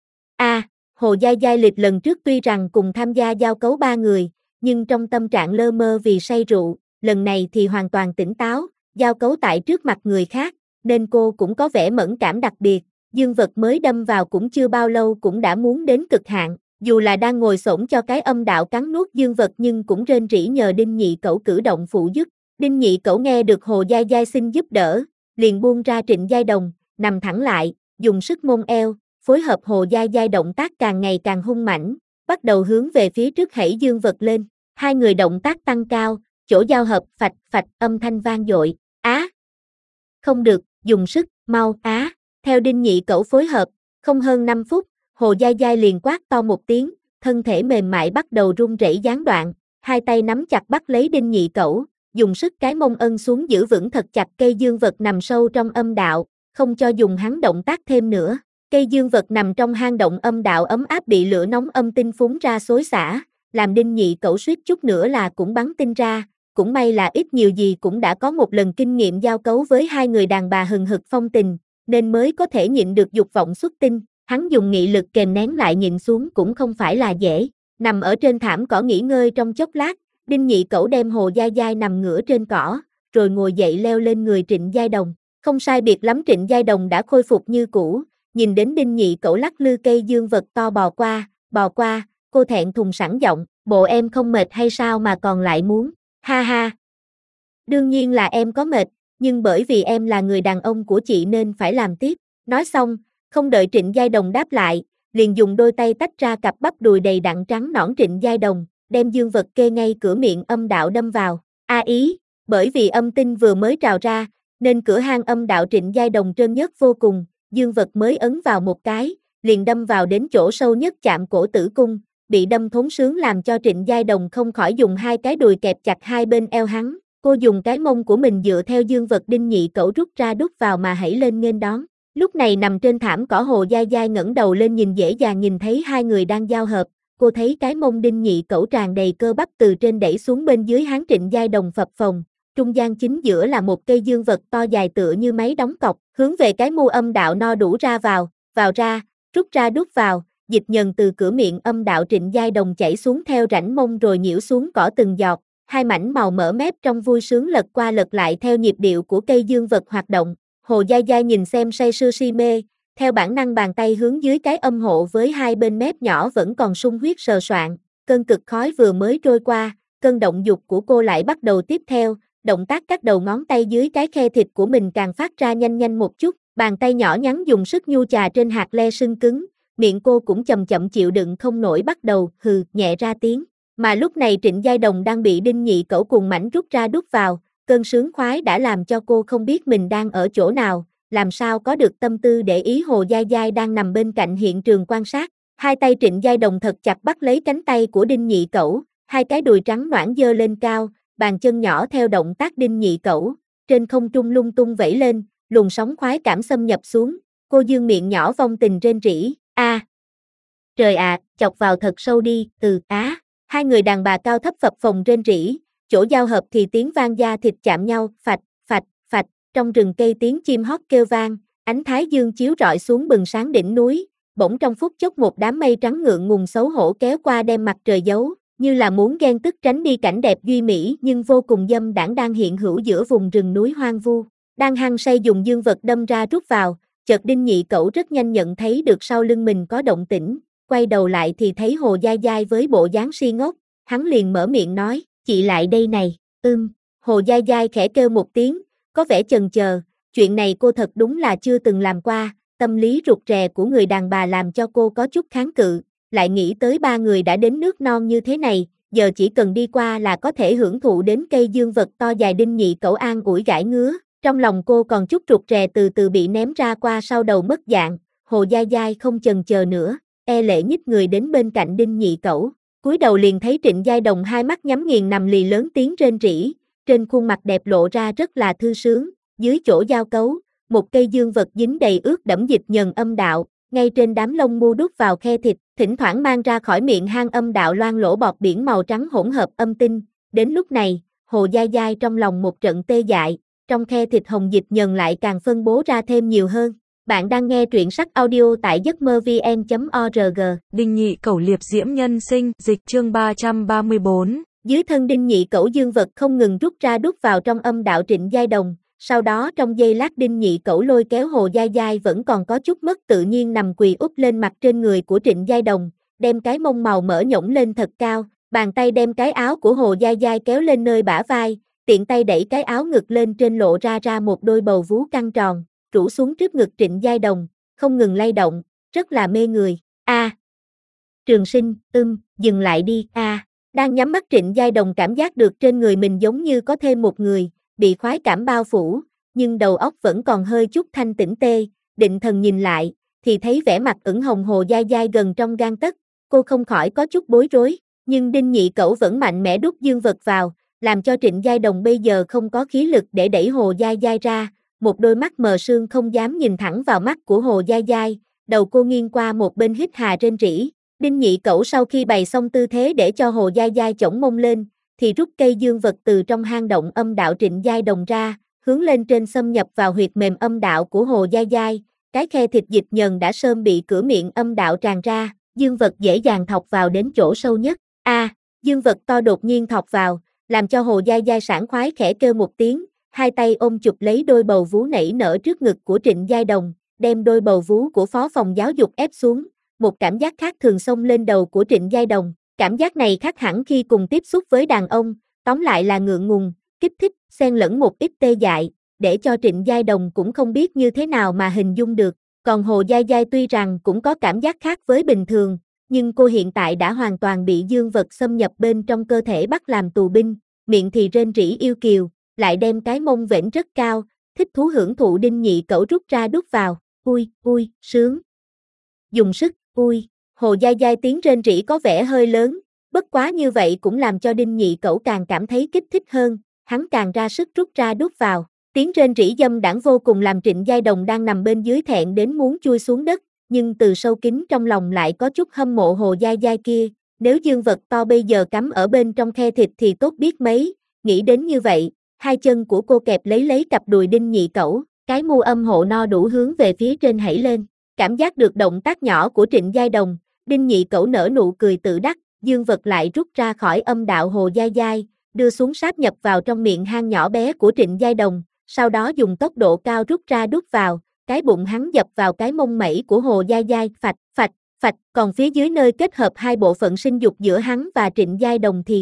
Hồ Giai Giai lịch lần trước tuy rằng cùng tham gia giao cấu 3 người, nhưng trong tâm trạng lơ mơ vì say rượu, lần này thì hoàn toàn tỉnh táo, giao cấu tại trước mặt người khác, nên cô cũng có vẻ mẫn cảm đặc biệt, dương vật mới đâm vào cũng chưa bao lâu cũng đã muốn đến cực hạn, Dù là đang ngồi xổm cho cái âm đạo cắn nuốt dương vật nhưng cũng rên rỉ nhờ Đinh Nhị Cẩu cử động phụ giúp. Đinh Nhị Cẩu nghe được Hồ Giai Giai xin giúp đỡ, liền buông ra Trịnh Giai Đồng, nằm thẳng lại, dùng sức mông eo, phối hợp Hồ Giai Giai động tác càng ngày càng hung mãnh, bắt đầu hướng về phía trước hãy dương vật lên. Hai người động tác tăng cao, chỗ giao hợp phạch phạch âm thanh vang dội. Á! Không được, dùng sức, mau, á! Theo Đinh Nhị Cẩu phối hợp, không hơn 5 phút, Hồ Giai Giai liền quát to một tiếng, thân thể mềm mại bắt đầu run rẩy gián đoạn, hai tay nắm chặt bắt lấy Đinh Nhị Cẩu, dùng sức cái mông ân xuống giữ vững thật chặt cây dương vật nằm sâu trong âm đạo, không cho dùng hắn động tác thêm nữa. Cây dương vật nằm trong hang động âm đạo ấm áp bị lửa nóng âm tinh phúng ra xối xả, làm Đinh Nhị Cẩu suýt chút nữa là cũng bắn tinh ra, cũng may là ít nhiều gì cũng đã có một lần kinh nghiệm giao cấu với hai người đàn bà hừng hực phong tình, nên mới có thể nhịn được dục vọng xuất tinh. Hắn dùng nghị lực kềm nén lại nhịn xuống cũng không phải là dễ. Nằm ở trên thảm cỏ nghỉ ngơi trong chốc lát, Đinh Nhị Cẩu đem Hồ Giai Giai nằm ngửa trên cỏ, rồi ngồi dậy leo lên người Trịnh Giai Đồng. Không sai biệt lắm Trịnh Giai Đồng đã khôi phục như cũ, nhìn đến Đinh Nhị Cẩu lắc lư cây dương vật to bò qua, cô thẹn thùng sẵn giọng, bộ em không mệt hay sao mà còn lại muốn, ha ha. Đương nhiên là em có mệt, nhưng bởi vì em là người đàn ông của chị nên phải làm tiếp. Nói xong, không đợi Trịnh Giai Đồng đáp lại, liền dùng đôi tay tách ra cặp bắp đùi đầy đặn trắng nõn Trịnh Giai Đồng, đem dương vật kê ngay cửa miệng âm đạo đâm vào. Ý, bởi vì âm tinh vừa mới trào ra, nên cửa hang âm đạo Trịnh Giai Đồng trơn nhớt vô cùng, dương vật mới ấn vào một cái, liền đâm vào đến chỗ sâu nhất chạm cổ tử cung, bị đâm thốn sướng làm cho Trịnh Giai Đồng không khỏi dùng hai cái đùi kẹp chặt hai bên eo hắn. Cô dùng cái mông của mình dựa theo dương vật Đinh Nhị Cẩu rút ra đút vào mà hãy lên nghênh đón. Lúc này nằm trên thảm cỏ Hồ Giai Giai ngẩng đầu lên nhìn dễ dàng nhìn thấy hai người đang giao hợp, cô thấy cái mông Đinh Nhị Cẩu tràn đầy cơ bắp từ trên đẩy xuống bên dưới háng Trịnh Giai Đồng phập phồng, trung gian chính giữa là một cây dương vật to dài tựa như máy đóng cọc, hướng về cái mu âm đạo no đủ ra vào ra, rút ra đút vào, dịch nhần từ cửa miệng âm đạo Trịnh Giai Đồng chảy xuống theo rãnh mông rồi nhiễu xuống cỏ từng giọt, hai mảnh màu mỡ mép trong vui sướng lật qua lật lại theo nhịp điệu của cây dương vật hoạt động. Hồ Giai Giai nhìn xem say sưa si mê, theo bản năng bàn tay hướng dưới cái âm hộ với hai bên mép nhỏ vẫn còn sung huyết sờ soạng, cơn cực khói vừa mới trôi qua, cơn động dục của cô lại bắt đầu tiếp theo, động tác cắt đầu ngón tay dưới cái khe thịt của mình càng phát ra nhanh một chút, bàn tay nhỏ nhắn dùng sức nhu chà trên hạt le sưng cứng, miệng cô cũng chậm chậm chịu đựng không nổi bắt đầu hừ nhẹ ra tiếng, mà lúc này Trịnh Giai Đồng đang bị Đinh Nhị Cẩu cùng mảnh rút ra đút vào. Cơn sướng khoái đã làm cho cô không biết mình đang ở chỗ nào, làm sao có được tâm tư để ý Hồ Giai Giai đang nằm bên cạnh hiện trường quan sát. Hai tay Trịnh Giai Đồng thật chặt bắt lấy cánh tay của Đinh Nhị Cẩu, hai cái đùi trắng nõn giơ lên cao, bàn chân nhỏ theo động tác Đinh Nhị Cẩu, trên không trung lung tung vẫy lên, luồng sóng khoái cảm xâm nhập xuống. Cô dương miệng nhỏ vong tình rên rỉ, trời ạ, chọc vào thật sâu đi, Hai người đàn bà cao thấp phập phồng rên rỉ. Chỗ giao hợp thì tiếng vang da thịt chạm nhau, phạch, phạch, phạch, trong rừng cây tiếng chim hót kêu vang, ánh thái dương chiếu rọi xuống bừng sáng đỉnh núi, bỗng trong phút chốc một đám mây trắng ngượng ngùng xấu hổ kéo qua đem mặt trời giấu, như là muốn ghen tức tránh đi cảnh đẹp duy mỹ nhưng vô cùng dâm đãng đang hiện hữu giữa vùng rừng núi hoang vu. Đang hăng say dùng dương vật đâm ra rút vào, chợt Đinh Nhị Cẩu rất nhanh nhận thấy được sau lưng mình có động tĩnh, quay đầu lại thì thấy Hồ Giai Giai với bộ dáng si ngốc, hắn liền mở miệng nói, chị lại đây này, Hồ Giai Giai khẽ kêu một tiếng, có vẻ chần chờ, chuyện này cô thật đúng là chưa từng làm qua, tâm lý rụt rè của người đàn bà làm cho cô có chút kháng cự, lại nghĩ tới ba người đã đến nước non như thế này, giờ chỉ cần đi qua là có thể hưởng thụ đến cây dương vật to dài. Đinh Nhị Cẩu an ủi gãi ngứa, trong lòng cô còn chút rụt rè từ từ bị ném ra qua sau đầu mất dạng, Hồ Giai Giai không chần chờ nữa, e lệ nhích người đến bên cạnh Đinh Nhị Cẩu. Cúi đầu liền thấy Trịnh Giai Đồng hai mắt nhắm nghiền nằm lì lớn tiếng rên rỉ, trên khuôn mặt đẹp lộ ra rất là thư sướng, dưới chỗ giao cấu, một cây dương vật dính đầy ướt đẫm dịch nhờn âm đạo, ngay trên đám lông mu đút vào khe thịt, thỉnh thoảng mang ra khỏi miệng hang âm đạo loang lỗ bọt biển màu trắng hỗn hợp âm tinh. Đến lúc này, Hồ Giai Giai trong lòng một trận tê dại, trong khe thịt hồng dịch nhờn lại càng phân bố ra thêm nhiều hơn. Bạn đang nghe truyện sách audio tại giấc mơ vn.org. Đinh Nhị Cẩu liệp diễm nhân sinh, dịch chương 334. Dưới thân Đinh Nhị Cẩu dương vật không ngừng rút ra đút vào trong âm đạo Trịnh Giai Đồng, sau đó trong giây lát Đinh Nhị Cẩu lôi kéo Hồ Giai Giai vẫn còn có chút mất tự nhiên nằm quỳ úp lên mặt trên người của Trịnh Giai Đồng, đem cái mông màu mỡ nhổng lên thật cao, bàn tay đem cái áo của Hồ Giai Giai kéo lên nơi bả vai, tiện tay đẩy cái áo ngực lên trên lộ ra một đôi bầu vú căng tròn, rũ xuống trước ngực Trịnh Giai Đồng, không ngừng lay động, rất là mê người. Trường Sinh, dừng lại đi, Đang nhắm mắt Trịnh Giai Đồng cảm giác được trên người mình giống như có thêm một người, bị khoái cảm bao phủ, nhưng đầu óc vẫn còn hơi chút thanh tĩnh tê, định thần nhìn lại, thì thấy vẻ mặt ửng hồng Hồ Giai Giai gần trong gang tấc, cô không khỏi có chút bối rối, nhưng Đinh Nhị Cẩu vẫn mạnh mẽ đút dương vật vào, làm cho Trịnh Giai Đồng bây giờ không có khí lực để đẩy Hồ Giai Giai ra, một đôi mắt mờ sương không dám nhìn thẳng vào mắt của Hồ Giai Giai, đầu cô nghiêng qua một bên hít hà rên rỉ. Đinh Nhị Cẩu sau khi bày xong tư thế để cho Hồ Giai Giai chổng mông lên, thì rút cây dương vật từ trong hang động âm đạo Trịnh Giai Đồng ra, hướng lên trên xâm nhập vào huyệt mềm âm đạo của Hồ Giai Giai, cái khe thịt dịch nhờn đã sớm bị cửa miệng âm đạo tràn ra, dương vật dễ dàng thọc vào đến chỗ sâu nhất. Dương vật to đột nhiên thọc vào, làm cho Hồ Giai Giai sảng khoái khẽ kêu một tiếng, hai tay ôm chụp lấy đôi bầu vú nảy nở trước ngực của Trịnh Giai Đồng, đem đôi bầu vú của phó phòng giáo dục ép xuống. Một cảm giác khác thường xông lên đầu của Trịnh Giai Đồng, cảm giác này khác hẳn khi cùng tiếp xúc với đàn ông, tóm lại là ngượng ngùng, kích thích, xen lẫn một ít tê dại, để cho Trịnh Giai Đồng cũng không biết như thế nào mà hình dung được, còn Hồ Giai Giai tuy rằng cũng có cảm giác khác với bình thường, nhưng cô hiện tại đã hoàn toàn bị dương vật xâm nhập bên trong cơ thể bắt làm tù binh, miệng thì rên rỉ yêu kiều, lại đem cái mông vểnh rất cao, thích thú hưởng thụ Đinh Nhị Cẩu rút ra đút vào, ui, sướng. Dùng sức, Hồ Giai Giai tiếng rên rỉ có vẻ hơi lớn, bất quá như vậy cũng làm cho Đinh Nhị Cẩu càng cảm thấy kích thích hơn, hắn càng ra sức rút ra đút vào, tiếng rên rỉ dâm đãng vô cùng làm Trịnh Giai Đồng đang nằm bên dưới thẹn đến muốn chui xuống đất, nhưng từ sâu kín trong lòng lại có chút hâm mộ Hồ Giai Giai kia, nếu dương vật to bây giờ cắm ở bên trong khe thịt thì tốt biết mấy, nghĩ đến như vậy, hai chân của cô kẹp lấy cặp đùi Đinh Nhị Cẩu, cái mu âm hộ no đủ hướng về phía trên hẩy lên. Cảm giác được động tác nhỏ của Trịnh Giai Đồng, Đinh Nhị Cẩu nở nụ cười tự đắc, dương vật lại rút ra khỏi âm đạo Hồ Giai Giai, đưa xuống sáp nhập vào trong miệng hang nhỏ bé của Trịnh Giai Đồng, sau đó dùng tốc độ cao rút ra đút vào, cái bụng hắn dập vào cái mông mẩy của Hồ Giai Giai, phạch, còn phía dưới nơi kết hợp hai bộ phận sinh dục giữa hắn và Trịnh Giai Đồng thì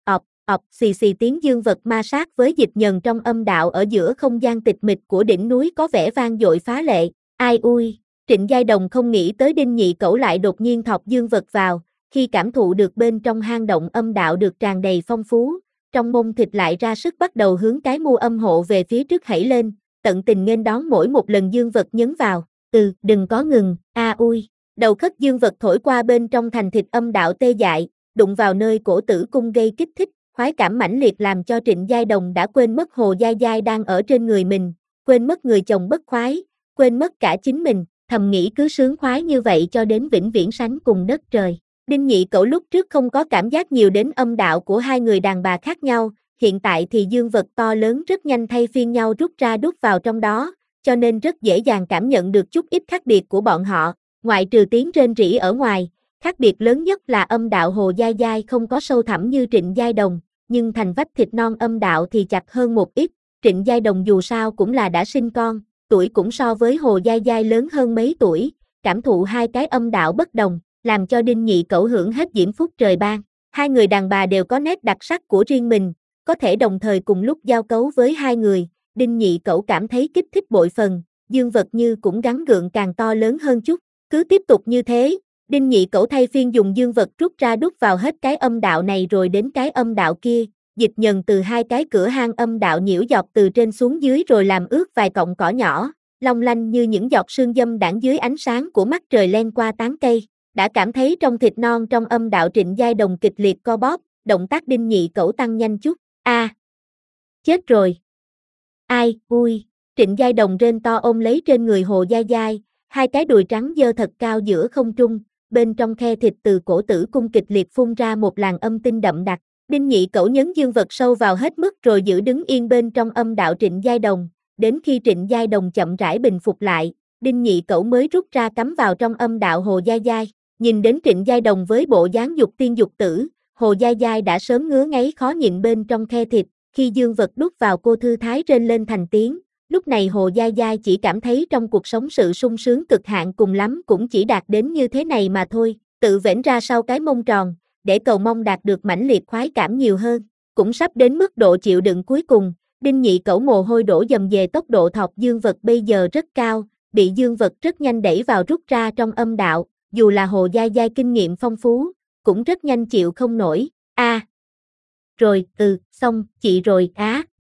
xì tiếng dương vật ma sát với dịch nhờn trong âm đạo ở giữa không gian tịch mịch của đỉnh núi có vẻ vang dội phá lệ, ai ui. Trịnh Giai Đồng không nghĩ tới Đinh Nhị Cẩu lại đột nhiên thọc dương vật vào, khi cảm thụ được bên trong hang động âm đạo được tràn đầy phong phú, trong mông thịt lại ra sức bắt đầu hướng cái mu âm hộ về phía trước hẩy lên, tận tình nghênh đón mỗi một lần dương vật nhấn vào, đừng có ngừng, đầu khất dương vật thổi qua bên trong thành thịt âm đạo tê dại, đụng vào nơi cổ tử cung gây kích thích, khoái cảm mãnh liệt làm cho Trịnh Giai Đồng đã quên mất Hồ Giai Giai đang ở trên người mình, quên mất người chồng bất khoái, quên mất cả chính mình. Thầm nghĩ cứ sướng khoái như vậy cho đến vĩnh viễn sánh cùng đất trời. Đinh Nhị Cẩu lúc trước không có cảm giác nhiều đến âm đạo của hai người đàn bà khác nhau, hiện tại thì dương vật to lớn rất nhanh thay phiên nhau rút ra đút vào trong đó, cho nên rất dễ dàng cảm nhận được chút ít khác biệt của bọn họ, ngoại trừ tiếng rên rỉ ở ngoài, khác biệt lớn nhất là âm đạo Hồ Giai Giai không có sâu thẳm như Trịnh Giai Đồng, nhưng thành vách thịt non âm đạo thì chặt hơn một ít, Trịnh Giai Đồng dù sao cũng là đã sinh con. Tuổi cũng so với Hồ Giai Giai lớn hơn mấy tuổi, cảm thụ hai cái âm đạo bất đồng, làm cho Đinh Nhị Cẩu hưởng hết diễm phúc trời ban. Hai người đàn bà đều có nét đặc sắc của riêng mình, có thể đồng thời cùng lúc giao cấu với hai người, Đinh Nhị Cẩu cảm thấy kích thích bội phần, dương vật như cũng gắn gượng càng to lớn hơn chút, cứ tiếp tục như thế, Đinh Nhị Cẩu thay phiên dùng dương vật rút ra đút vào hết cái âm đạo này rồi đến cái âm đạo kia. Dịch nhờn từ hai cái cửa hang âm đạo nhiễu dọc từ trên xuống dưới rồi làm ướt vài cọng cỏ nhỏ, long lanh như những giọt sương dâm đãng dưới ánh sáng của mắt trời len qua tán cây. Đã cảm thấy trong thịt non trong âm đạo Trịnh Giai Đồng kịch liệt co bóp, động tác Đinh Nhị Cẩu tăng nhanh chút. Chết rồi. Trịnh Giai Đồng rên to ôm lấy trên người Hồ Giai Giai, hai cái đùi trắng dơ thật cao giữa không trung, bên trong khe thịt từ cổ tử cung kịch liệt phun ra một làn âm tinh đậm đặc. Đinh Nhị Cẩu nhấn dương vật sâu vào hết mức rồi giữ đứng yên bên trong âm đạo Trịnh Giai Đồng, đến khi Trịnh Giai Đồng chậm rãi bình phục lại, Đinh Nhị Cẩu mới rút ra cắm vào trong âm đạo Hồ Giai Giai. Nhìn đến Trịnh Giai Đồng với bộ dáng dục tiên dục tử, Hồ Giai Giai đã sớm ngứa ngáy khó nhịn bên trong khe thịt, khi dương vật đút vào cô thư thái rên lên thành tiếng. Lúc này Hồ Giai Giai chỉ cảm thấy trong cuộc sống sự sung sướng cực hạn cùng lắm cũng chỉ đạt đến như thế này mà thôi, tự vểnh ra sau cái mông tròn, để cầu mong đạt được mãnh liệt khoái cảm nhiều hơn. Cũng sắp đến mức độ chịu đựng cuối cùng, Đinh Nhị Cẩu mồ hôi đổ dầm về, tốc độ thọt dương vật bây giờ rất cao, bị dương vật rất nhanh đẩy vào rút ra trong âm đạo, dù là Hồ Giai Giai kinh nghiệm phong phú, cũng rất nhanh chịu không nổi. Rồi, xong, chị rồi,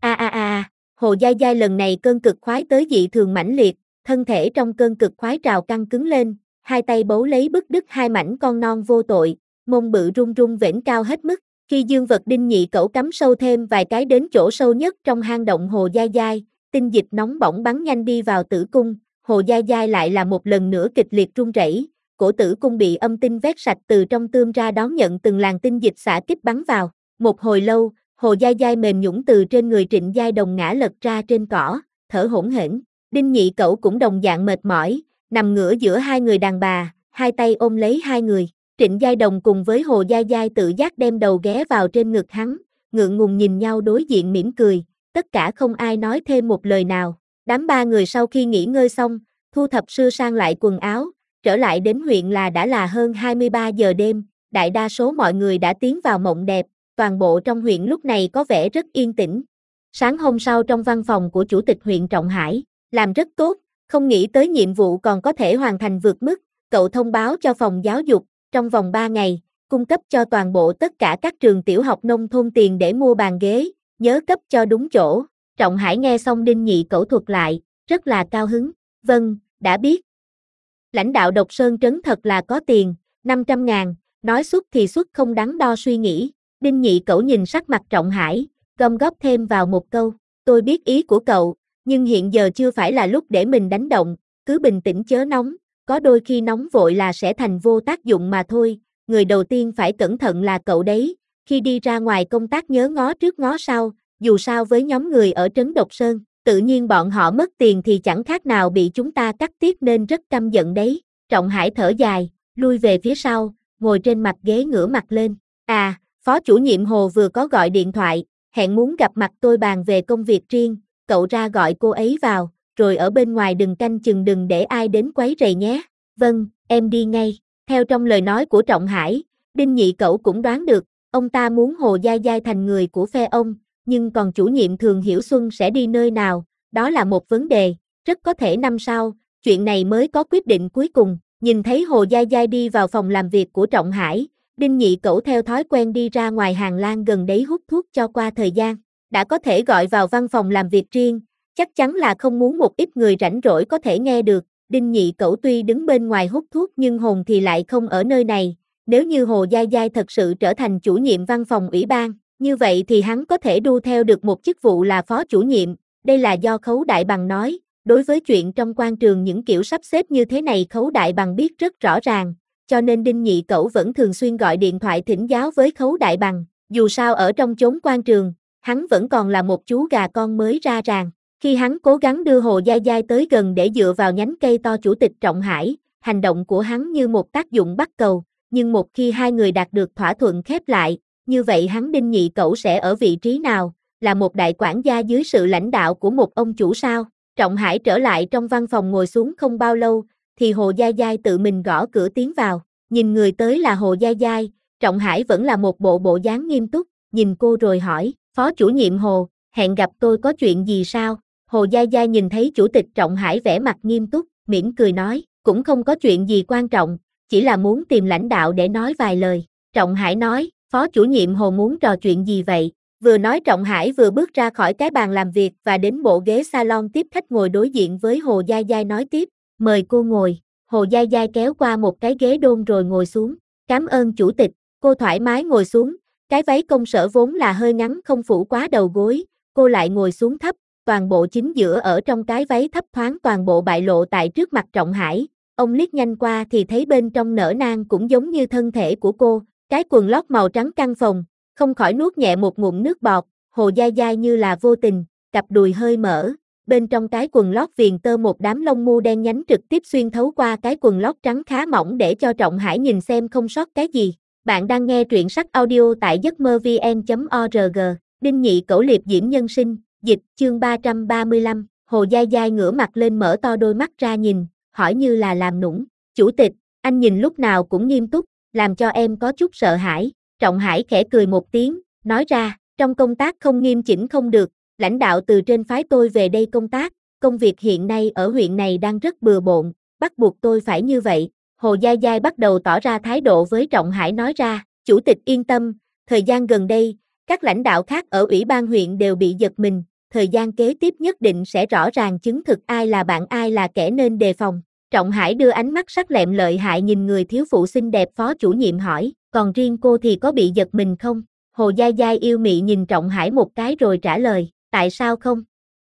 Hồ Giai Giai lần này cơn cực khoái tới dị thường mãnh liệt, thân thể trong cơn cực khoái trào căng cứng lên, hai tay bấu lấy bứt đứt hai mảnh con non vô tội, mông bự rung rung vểnh cao hết mức. Khi dương vật Đinh Nhị Cẩu cắm sâu thêm vài cái đến chỗ sâu nhất trong hang động Hồ Giai Giai, tinh dịch nóng bỏng bắn nhanh đi vào tử cung, Hồ Giai Giai lại là một lần nữa kịch liệt run rẩy, cổ tử cung bị âm tinh vét sạch từ trong tươm ra đón nhận từng làn tinh dịch xả kích bắn vào. Một hồi lâu, Hồ Giai Giai mềm nhũn từ trên người Trịnh Giai Đồng ngã lật ra trên cỏ, thở hổn hển. Đinh Nhị Cẩu cũng đồng dạng mệt mỏi, nằm ngửa giữa hai người đàn bà, hai tay ôm lấy hai người. Trịnh Giai Đồng cùng với Hồ Giai Giai tự giác đem đầu ghé vào trên ngực hắn, ngượng ngùng nhìn nhau đối diện mỉm cười, tất cả không ai nói thêm một lời nào. Đám ba người sau khi nghỉ ngơi xong, thu thập sửa sang lại quần áo, trở lại đến huyện đã là hơn 23 giờ đêm, đại đa số mọi người đã tiến vào mộng đẹp, toàn bộ trong huyện lúc này có vẻ rất yên tĩnh. Sáng hôm sau trong văn phòng của Chủ tịch huyện Trọng Hải, làm rất tốt, không nghĩ tới nhiệm vụ còn có thể hoàn thành vượt mức, cậu thông báo cho phòng giáo dục, trong vòng 3 ngày, cung cấp cho toàn bộ tất cả các trường tiểu học nông thôn tiền để mua bàn ghế, nhớ cấp cho đúng chỗ. Trọng Hải nghe xong Đinh Nhị Cẩu thuật lại, rất là cao hứng. Vâng, đã biết. Lãnh đạo Độc Sơn Trấn thật là có tiền, 500.000, nói xuất thì xuất không đắn đo suy nghĩ. Đinh Nhị Cẩu nhìn sắc mặt Trọng Hải, gom góp thêm vào một câu, tôi biết ý của cậu, nhưng hiện giờ chưa phải là lúc để mình đánh động, cứ bình tĩnh chớ nóng, có đôi khi nóng vội là sẽ thành vô tác dụng mà thôi, người đầu tiên phải cẩn thận là cậu đấy, khi đi ra ngoài công tác nhớ ngó trước ngó sau, dù sao với nhóm người ở trấn Độc Sơn, tự nhiên bọn họ mất tiền thì chẳng khác nào bị chúng ta cắt tiết nên rất căm giận đấy. Trọng Hải thở dài, lui về phía sau, ngồi trên mặt ghế ngửa mặt lên, phó chủ nhiệm Hồ vừa có gọi điện thoại, hẹn muốn gặp mặt tôi bàn về công việc riêng, cậu ra gọi cô ấy vào, rồi ở bên ngoài đừng canh chừng đừng để ai đến quấy rầy nhé. Vâng, em đi ngay. Theo trong lời nói của Trọng Hải, Đinh Nhị Cẩu cũng đoán được, ông ta muốn Hồ Giai Giai thành người của phe ông, nhưng còn chủ nhiệm Thường Hiểu Xuân sẽ đi nơi nào, đó là một vấn đề, rất có thể năm sau, chuyện này mới có quyết định cuối cùng. Nhìn thấy Hồ Giai Giai đi vào phòng làm việc của Trọng Hải, Đinh Nhị Cẩu theo thói quen đi ra ngoài hành lang gần đấy hút thuốc cho qua thời gian, đã có thể gọi vào văn phòng làm việc riêng, chắc chắn là không muốn một ít người rảnh rỗi có thể nghe được. Đinh Nhị Cẩu tuy đứng bên ngoài hút thuốc nhưng hồn thì lại không ở nơi này, nếu như Hồ Giai Giai thật sự trở thành chủ nhiệm văn phòng ủy ban, như vậy thì hắn có thể đu theo được một chức vụ là phó chủ nhiệm, đây là do Khấu Đại Bằng nói, đối với chuyện trong quan trường những kiểu sắp xếp như thế này Khấu Đại Bằng biết rất rõ ràng, cho nên Đinh Nhị Cẩu vẫn thường xuyên gọi điện thoại thỉnh giáo với Khấu Đại Bằng, dù sao ở trong chốn quan trường, hắn vẫn còn là một chú gà con mới ra ràng. Khi hắn cố gắng đưa Hồ Giai Giai tới gần để dựa vào nhánh cây to Chủ tịch Trọng Hải, hành động của hắn như một tác dụng bắt cầu, nhưng một khi hai người đạt được thỏa thuận khép lại, như vậy hắn Đinh Nhị Cẩu sẽ ở vị trí nào, là một đại quản gia dưới sự lãnh đạo của một ông chủ sao? Trọng Hải trở lại trong văn phòng ngồi xuống không bao lâu, thì Hồ Giai Giai tự mình gõ cửa tiến vào, nhìn người tới là Hồ Giai Giai, Trọng Hải vẫn là một bộ dáng nghiêm túc, nhìn cô rồi hỏi, phó chủ nhiệm Hồ, hẹn gặp tôi có chuyện gì sao? Hồ Giai Giai nhìn thấy Chủ tịch Trọng Hải vẻ mặt nghiêm túc, mỉm cười nói, cũng không có chuyện gì quan trọng, chỉ là muốn tìm lãnh đạo để nói vài lời. Trọng Hải nói, phó chủ nhiệm Hồ muốn trò chuyện gì vậy? Vừa nói Trọng Hải vừa bước ra khỏi cái bàn làm việc và đến bộ ghế salon tiếp khách ngồi đối diện với Hồ Giai Giai nói tiếp, mời cô ngồi. Hồ Giai Giai kéo qua một cái ghế đôn rồi ngồi xuống, cảm ơn chủ tịch, cô thoải mái ngồi xuống, cái váy công sở vốn là hơi ngắn không phủ quá đầu gối, cô lại ngồi xuống thấp, toàn bộ chính giữa ở trong cái váy thấp thoáng toàn bộ bại lộ tại trước mặt Trọng Hải, ông liếc nhanh qua thì thấy bên trong nở nang cũng giống như thân thể của cô, cái quần lót màu trắng căng phồng, không khỏi nuốt nhẹ một ngụm nước bọt, Hồ Giai Giai như là vô tình, cặp đùi hơi mở, bên trong cái quần lót viền tơ một đám lông mu đen nhánh trực tiếp xuyên thấu qua cái quần lót trắng khá mỏng để cho Trọng Hải nhìn xem không sót cái gì. Bạn đang nghe truyện sách audio tại giấcmơ-vn.org, Đinh Nhị Cẩu liệp diễm nhân sinh, dịch, chương 335, Hồ Giai Giai ngửa mặt lên mở to đôi mắt ra nhìn, hỏi như là làm nũng, chủ tịch, anh nhìn lúc nào cũng nghiêm túc, làm cho em có chút sợ hãi. Trọng Hải khẽ cười một tiếng, nói ra, trong công tác không nghiêm chỉnh không được, lãnh đạo từ trên phái tôi về đây công tác, công việc hiện nay ở huyện này đang rất bừa bộn, bắt buộc tôi phải như vậy. Hồ Giai Giai bắt đầu tỏ ra thái độ với Trọng Hải nói ra, chủ tịch yên tâm, thời gian gần đây, các lãnh đạo khác ở ủy ban huyện đều bị giật mình, thời gian kế tiếp nhất định sẽ rõ ràng chứng thực ai là bạn ai là kẻ nên đề phòng. Trọng Hải đưa ánh mắt sắc lẹm lợi hại nhìn người thiếu phụ xinh đẹp phó chủ nhiệm hỏi, còn riêng cô thì có bị giật mình không? Hồ Giai Giai yêu mị nhìn Trọng Hải một cái rồi trả lời, tại sao không?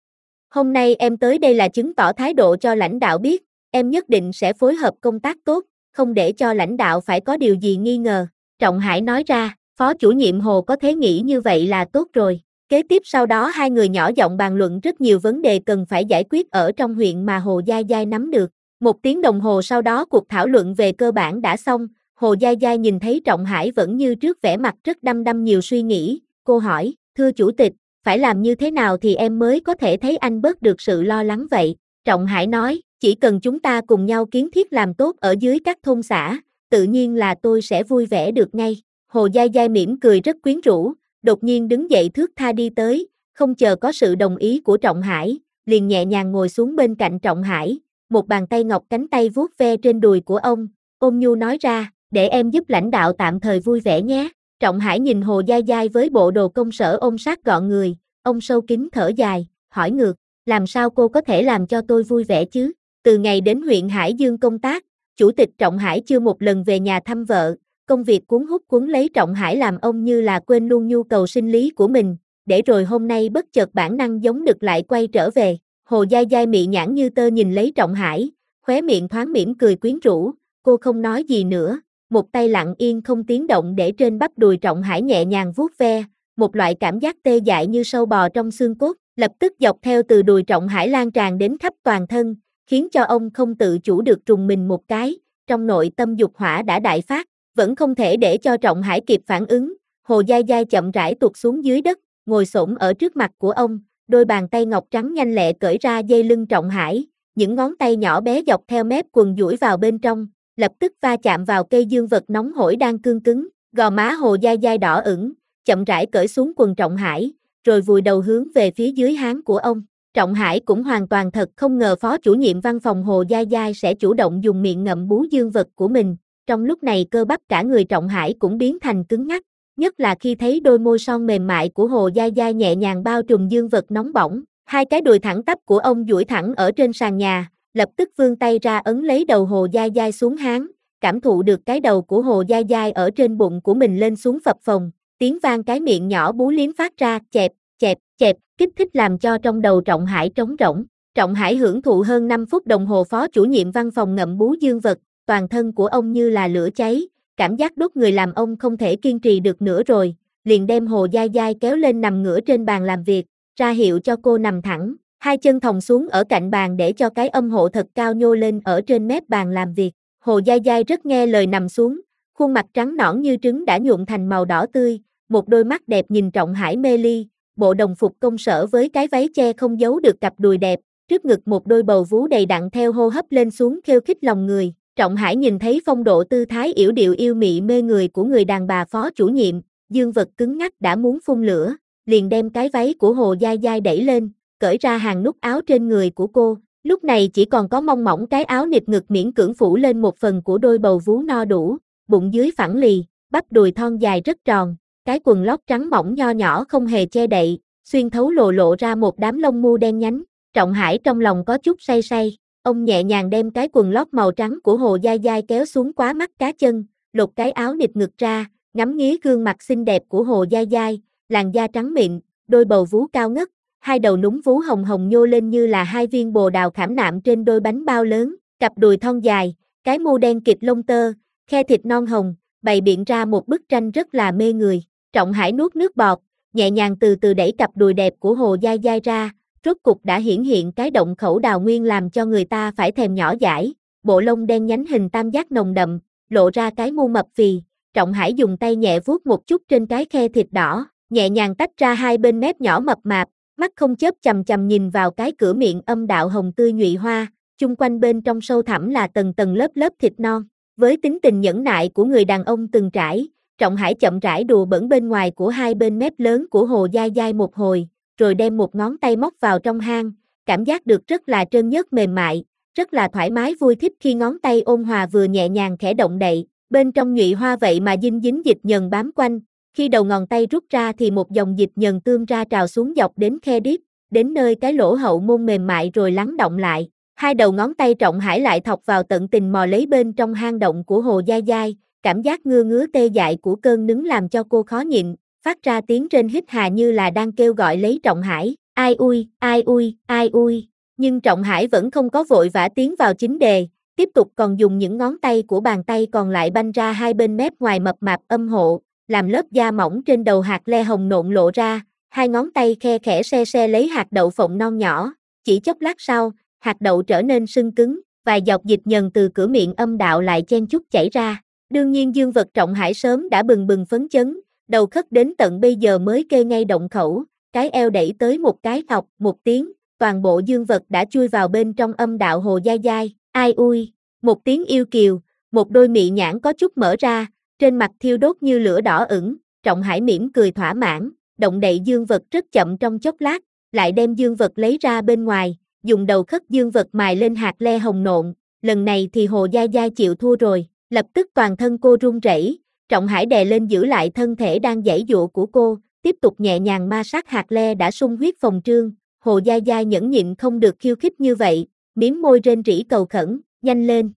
Hôm nay em tới đây là chứng tỏ thái độ cho lãnh đạo biết, em nhất định sẽ phối hợp công tác tốt, không để cho lãnh đạo phải có điều gì nghi ngờ. Trọng Hải nói ra, phó chủ nhiệm Hồ có thể nghĩ như vậy là tốt rồi. Kế tiếp sau đó hai người nhỏ giọng bàn luận rất nhiều vấn đề cần phải giải quyết ở trong huyện mà Hồ Giai Giai nắm được. 1 tiếng đồng hồ sau đó cuộc thảo luận về cơ bản đã xong, Hồ Giai Giai nhìn thấy Trọng Hải vẫn như trước vẻ mặt rất đăm đăm nhiều suy nghĩ, cô hỏi, thưa chủ tịch, phải làm như thế nào thì em mới có thể thấy anh bớt được sự lo lắng vậy? Trọng Hải nói, chỉ cần chúng ta cùng nhau kiến thiết làm tốt ở dưới các thôn xã, tự nhiên là tôi sẽ vui vẻ được ngay. Hồ Giai Giai mỉm cười rất quyến rũ, đột nhiên đứng dậy thướt tha đi tới, không chờ có sự đồng ý của Trọng Hải, liền nhẹ nhàng ngồi xuống bên cạnh Trọng Hải, một bàn tay ngọc cánh tay vuốt ve trên đùi của ông, ôn nhu nói ra, để em giúp lãnh đạo tạm thời vui vẻ nhé. Trọng Hải nhìn Hồ Giai Giai với bộ đồ công sở ôm sát gọn người, ông sâu kín thở dài, hỏi ngược, làm sao cô có thể làm cho tôi vui vẻ chứ? Từ ngày đến huyện Hải Dương công tác, chủ tịch Trọng Hải chưa một lần về nhà thăm vợ, công việc cuốn hút cuốn lấy Trọng Hải làm ông như là quên luôn nhu cầu sinh lý của mình, để rồi hôm nay bất chợt bản năng giống đực lại quay trở về. Hồ Giai Giai mị nhãn như tơ nhìn lấy Trọng Hải, khóe miệng thoáng mỉm cười quyến rũ, cô không nói gì nữa, một tay lặng yên không tiếng động để trên bắp đùi Trọng Hải nhẹ nhàng vuốt ve, một loại cảm giác tê dại như sâu bò trong xương cốt, lập tức dọc theo từ đùi Trọng Hải lan tràn đến khắp toàn thân, khiến cho ông không tự chủ được trùng mình một cái, trong nội tâm dục hỏa đã đại phát, vẫn không thể để cho Trọng Hải kịp phản ứng, Hồ Giai Giai chậm rãi tụt xuống dưới đất, ngồi xổm ở trước mặt của ông, đôi bàn tay ngọc trắng nhanh lẹ cởi ra dây lưng Trọng Hải, những ngón tay nhỏ bé dọc theo mép quần duỗi vào bên trong, lập tức va chạm vào cây dương vật nóng hổi đang cương cứng, gò má Hồ Giai Giai đỏ ửng, chậm rãi cởi xuống quần Trọng Hải, rồi vùi đầu hướng về phía dưới háng của ông. Trọng Hải cũng hoàn toàn thật không ngờ phó chủ nhiệm văn phòng Hồ Giai Giai sẽ chủ động dùng miệng ngậm bú dương vật của mình, trong lúc này cơ bắp cả người Trọng Hải cũng biến thành cứng ngắc, nhất là khi thấy đôi môi son mềm mại của Hồ Giai Giai nhẹ nhàng bao trùm dương vật nóng bỏng, hai cái đùi thẳng tắp của ông duỗi thẳng ở trên sàn nhà, lập tức vươn tay ra ấn lấy đầu Hồ Giai Giai xuống háng, cảm thụ được cái đầu của Hồ Giai Giai ở trên bụng của mình lên xuống phập phồng, tiếng vang cái miệng nhỏ bú liếm phát ra, chẹp, chẹp, chẹp, kích thích làm cho trong đầu Trọng Hải trống rỗng. Trọng Hải hưởng thụ hơn 5 phút đồng hồ phó chủ nhiệm văn phòng ngậm bú dương vật, toàn thân của ông như là lửa cháy, cảm giác đốt người làm ông không thể kiên trì được nữa rồi, liền đem Hồ Giai Giai kéo lên nằm ngửa trên bàn làm việc, ra hiệu cho cô nằm thẳng, hai chân thòng xuống ở cạnh bàn để cho cái âm hộ thật cao nhô lên ở trên mép bàn làm việc. Hồ Giai Giai rất nghe lời nằm xuống, khuôn mặt trắng nõn như trứng đã nhuộm thành màu đỏ tươi, một đôi mắt đẹp nhìn Trọng Hải mê ly, bộ đồng phục công sở với cái váy che không giấu được cặp đùi đẹp, trước ngực một đôi bầu vú đầy đặn theo hô hấp lên xuống khêu khích lòng người. Trọng Hải nhìn thấy phong độ tư thái yểu điệu yêu mị mê người của người đàn bà phó chủ nhiệm, dương vật cứng ngắc đã muốn phun lửa, liền đem cái váy của Hồ Giai Giai đẩy lên, cởi ra hàng nút áo trên người của cô, lúc này chỉ còn có mong mỏng cái áo nịt ngực miễn cưỡng phủ lên một phần của đôi bầu vú no đủ, bụng dưới phẳng lì, bắp đùi thon dài rất tròn, cái quần lót trắng mỏng nho nhỏ không hề che đậy, xuyên thấu lộ ra một đám lông mu đen nhánh. Trọng Hải trong lòng có chút say say, ông nhẹ nhàng đem cái quần lót màu trắng của Hồ Giai Giai kéo xuống quá mắt cá chân, lột cái áo nịt ngực ra, ngắm nghía gương mặt xinh đẹp của Hồ Giai Giai, làn da trắng mịn, đôi bầu vú cao ngất, hai đầu núm vú hồng hồng nhô lên như là hai viên bồ đào khảm nạm trên đôi bánh bao lớn, cặp đùi thon dài, cái mu đen kịt lông tơ, khe thịt non hồng, bày biện ra một bức tranh rất là mê người. Trọng Hải nuốt nước bọt, nhẹ nhàng từ từ đẩy cặp đùi đẹp của Hồ Giai Giai ra, rốt cục đã hiển hiện cái động khẩu đào nguyên làm cho người ta phải thèm nhỏ dãi, bộ lông đen nhánh hình tam giác nồng đậm, lộ ra cái mu mập phì. Trọng Hải dùng tay nhẹ vuốt một chút trên cái khe thịt đỏ, nhẹ nhàng tách ra hai bên mép nhỏ mập mạp, mắt không chớp chằm chằm nhìn vào cái cửa miệng âm đạo hồng tươi nhụy hoa, chung quanh bên trong sâu thẳm là tầng tầng lớp lớp thịt non. Với tính tình nhẫn nại của người đàn ông từng trải, Trọng Hải chậm rãi đùa bỡn bên ngoài của hai bên mép lớn của Hồ Dai Dai một hồi, rồi đem một ngón tay móc vào trong hang, cảm giác được rất là trơn nhớt mềm mại, rất là thoải mái vui thích khi ngón tay ôn hòa vừa nhẹ nhàng khẽ động đậy, bên trong nhụy hoa vậy mà dinh dính dịch nhờn bám quanh, khi đầu ngón tay rút ra thì một dòng dịch nhờn tươm ra trào xuống dọc đến khe đít, đến nơi cái lỗ hậu môn mềm mại rồi lắng động lại. Hai đầu ngón tay Trọng Hải lại thọc vào tận tình mò lấy bên trong hang động của Hồ Dai Dai, cảm giác ngứa ngứa tê dại của cơn nứng làm cho cô khó nhịn, phát ra tiếng rên hít hà như là đang kêu gọi lấy Trọng Hải, ai ui, ai ui, ai ui. Nhưng Trọng Hải vẫn không có vội vã tiến vào chính đề, tiếp tục còn dùng những ngón tay của bàn tay còn lại banh ra hai bên mép ngoài mập mạp âm hộ, làm lớp da mỏng trên đầu hạt le hồng nộn lộ ra, hai ngón tay khe khẽ se lấy hạt đậu phộng non nhỏ, chỉ chốc lát sau, hạt đậu trở nên sưng cứng, vài giọt dịch nhờn từ cửa miệng âm đạo lại chen chúc chảy ra. Đương nhiên dương vật Trọng Hải sớm đã bừng bừng phấn chấn, đầu khất đến tận bây giờ mới kê ngay động khẩu, cái eo đẩy tới một cái thọc, một tiếng, toàn bộ dương vật đã chui vào bên trong âm đạo Hồ Dai Dai, ai ui, một tiếng yêu kiều, một đôi mị nhãn có chút mở ra, trên mặt thiêu đốt như lửa đỏ ửng, Trọng Hải mỉm cười thỏa mãn, động đậy dương vật rất chậm trong chốc lát, lại đem dương vật lấy ra bên ngoài, dùng đầu khất dương vật mài lên hạt le hồng nộn, lần này thì Hồ Dai Dai chịu thua rồi, lập tức toàn thân cô run rẩy, Trọng Hải đè lên giữ lại thân thể đang giãy giụa của cô, tiếp tục nhẹ nhàng ma sát hạt le đã sung huyết phồng trương, Hồ Dai Dai nhẫn nhịn không được khiêu khích như vậy, miếm môi rên rỉ cầu khẩn, nhanh lên.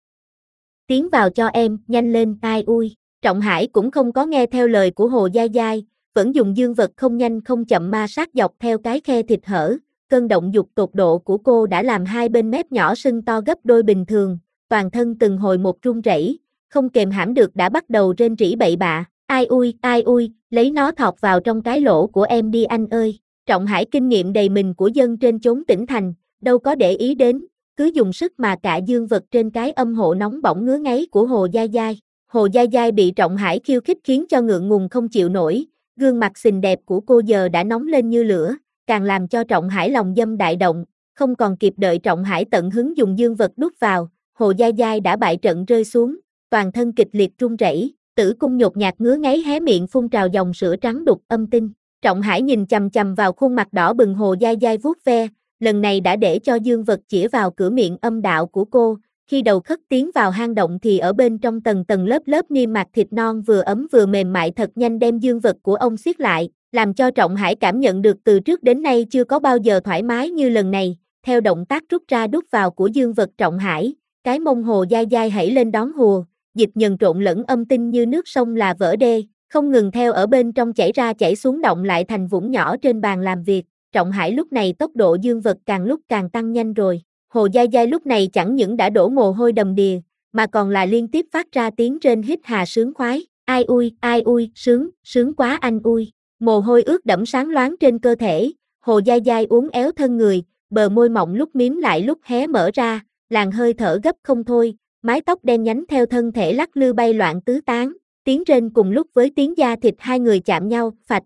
Tiến vào cho em, nhanh lên, ai ui. Trọng Hải cũng không có nghe theo lời của Hồ Dai Dai, vẫn dùng dương vật không nhanh không chậm ma sát dọc theo cái khe thịt hở, cơn động dục tột độ của cô đã làm hai bên mép nhỏ sưng to gấp đôi bình thường, toàn thân từng hồi một run rẩy, không kềm hãm được đã bắt đầu rên rỉ bậy bạ, ai ui, lấy nó thọt vào trong cái lỗ của em đi anh ơi. Trọng Hải kinh nghiệm đầy mình của dân trên chốn tỉnh thành, đâu có để ý đến, cứ dùng sức mà cạ dương vật trên cái âm hộ nóng bỏng ngứa ngáy của Hồ Dai Dai. Hồ Dai Dai bị Trọng Hải khiêu khích khiến cho ngượng ngùng không chịu nổi, gương mặt xinh đẹp của cô giờ đã nóng lên như lửa, càng làm cho Trọng Hải lòng dâm đại động, không còn kịp đợi Trọng Hải tận hứng dùng dương vật đút vào, Hồ Dai Dai đã bại trận rơi xuống, toàn thân kịch liệt run rẩy, tử cung nhột nhạt ngứa ngáy hé miệng phun trào dòng sữa trắng đục âm tinh. Trọng Hải nhìn chằm chằm vào khuôn mặt đỏ bừng Hồ Dai Dai vuốt ve, lần này đã để cho dương vật chĩa vào cửa miệng âm đạo của cô, khi đầu khất tiến vào hang động thì ở bên trong tầng tầng lớp niêm mạc thịt non vừa ấm vừa mềm mại thật nhanh đem dương vật của ông siết lại, làm cho Trọng Hải cảm nhận được từ trước đến nay chưa có bao giờ thoải mái như lần này, theo động tác rút ra đút vào của dương vật Trọng Hải, cái mông Hồ Dai Dai hãy lên đón hùa, dịch nhờn trộn lẫn âm tinh như nước sông là vỡ đê, không ngừng theo ở bên trong chảy ra chảy xuống động lại thành vũng nhỏ trên bàn làm việc. Trọng Hải lúc này tốc độ dương vật càng lúc càng tăng nhanh rồi, Hồ Dai Dai lúc này chẳng những đã đổ mồ hôi đầm đìa, mà còn là liên tiếp phát ra tiếng rên hít hà sướng khoái, ai ui, sướng quá anh ui, mồ hôi ướt đẫm sáng loáng trên cơ thể, Hồ Dai Dai uốn éo thân người, bờ môi mọng lúc mím lại lúc hé mở ra, làn hơi thở gấp không thôi, mái tóc đen nhánh theo thân thể lắc lư bay loạn tứ tán, tiếng rên cùng lúc với tiếng da thịt hai người chạm nhau, phạch,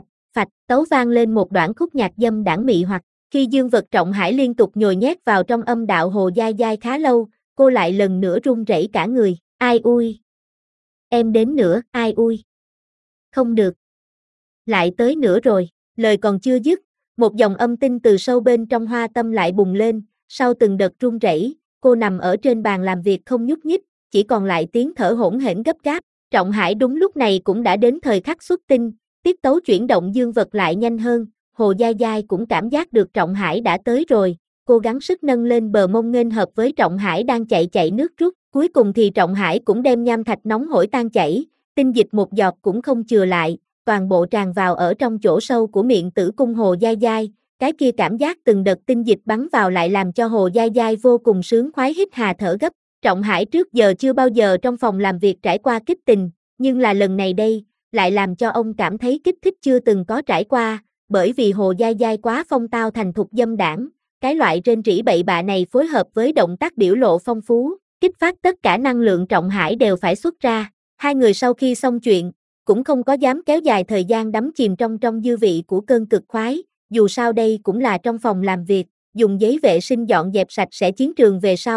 tấu vang lên một đoạn khúc nhạc dâm đãng mị hoặc, khi dương vật Trọng Hải liên tục nhồi nhét vào trong âm đạo Hồ Dai Dai khá lâu, cô lại lần nữa run rẩy cả người, ai ui. Em đến nữa, ai ui. Không được. Lại tới nữa rồi, lời còn chưa dứt, một dòng âm tinh từ sâu bên trong hoa tâm lại bùng lên, sau từng đợt run rẩy, cô nằm ở trên bàn làm việc không nhúc nhích, chỉ còn lại tiếng thở hỗn hển gấp gáp, Trọng Hải đúng lúc này cũng đã đến thời khắc xuất tinh, tiết tấu chuyển động dương vật lại nhanh hơn, Hồ Dai Dai cũng cảm giác được Trọng Hải đã tới rồi, cô gắng sức nâng lên bờ mông nghênh hợp với Trọng Hải đang chạy nước rút, cuối cùng thì Trọng Hải cũng đem nham thạch nóng hổi tan chảy, tinh dịch một giọt cũng không chừa lại, toàn bộ tràn vào ở trong chỗ sâu của miệng tử cung Hồ Dai Dai, cái kia cảm giác từng đợt tinh dịch bắn vào lại làm cho Hồ Dai Dai vô cùng sướng khoái hít hà thở gấp. Trọng Hải trước giờ chưa bao giờ trong phòng làm việc trải qua kích tình, nhưng là lần này đây, lại làm cho ông cảm thấy kích thích chưa từng có trải qua, bởi vì Hồ Dai Dai quá phong tao thành thục dâm đãng, cái loại rên rỉ bậy bạ này phối hợp với động tác biểu lộ phong phú, kích phát tất cả năng lượng Trọng Hải đều phải xuất ra. Hai người sau khi xong chuyện, cũng không có dám kéo dài thời gian đắm chìm trong dư vị của cơn cực khoái, dù sao đây cũng là trong phòng làm việc, dùng giấy vệ sinh dọn dẹp sạch sẽ chiến trường về sau.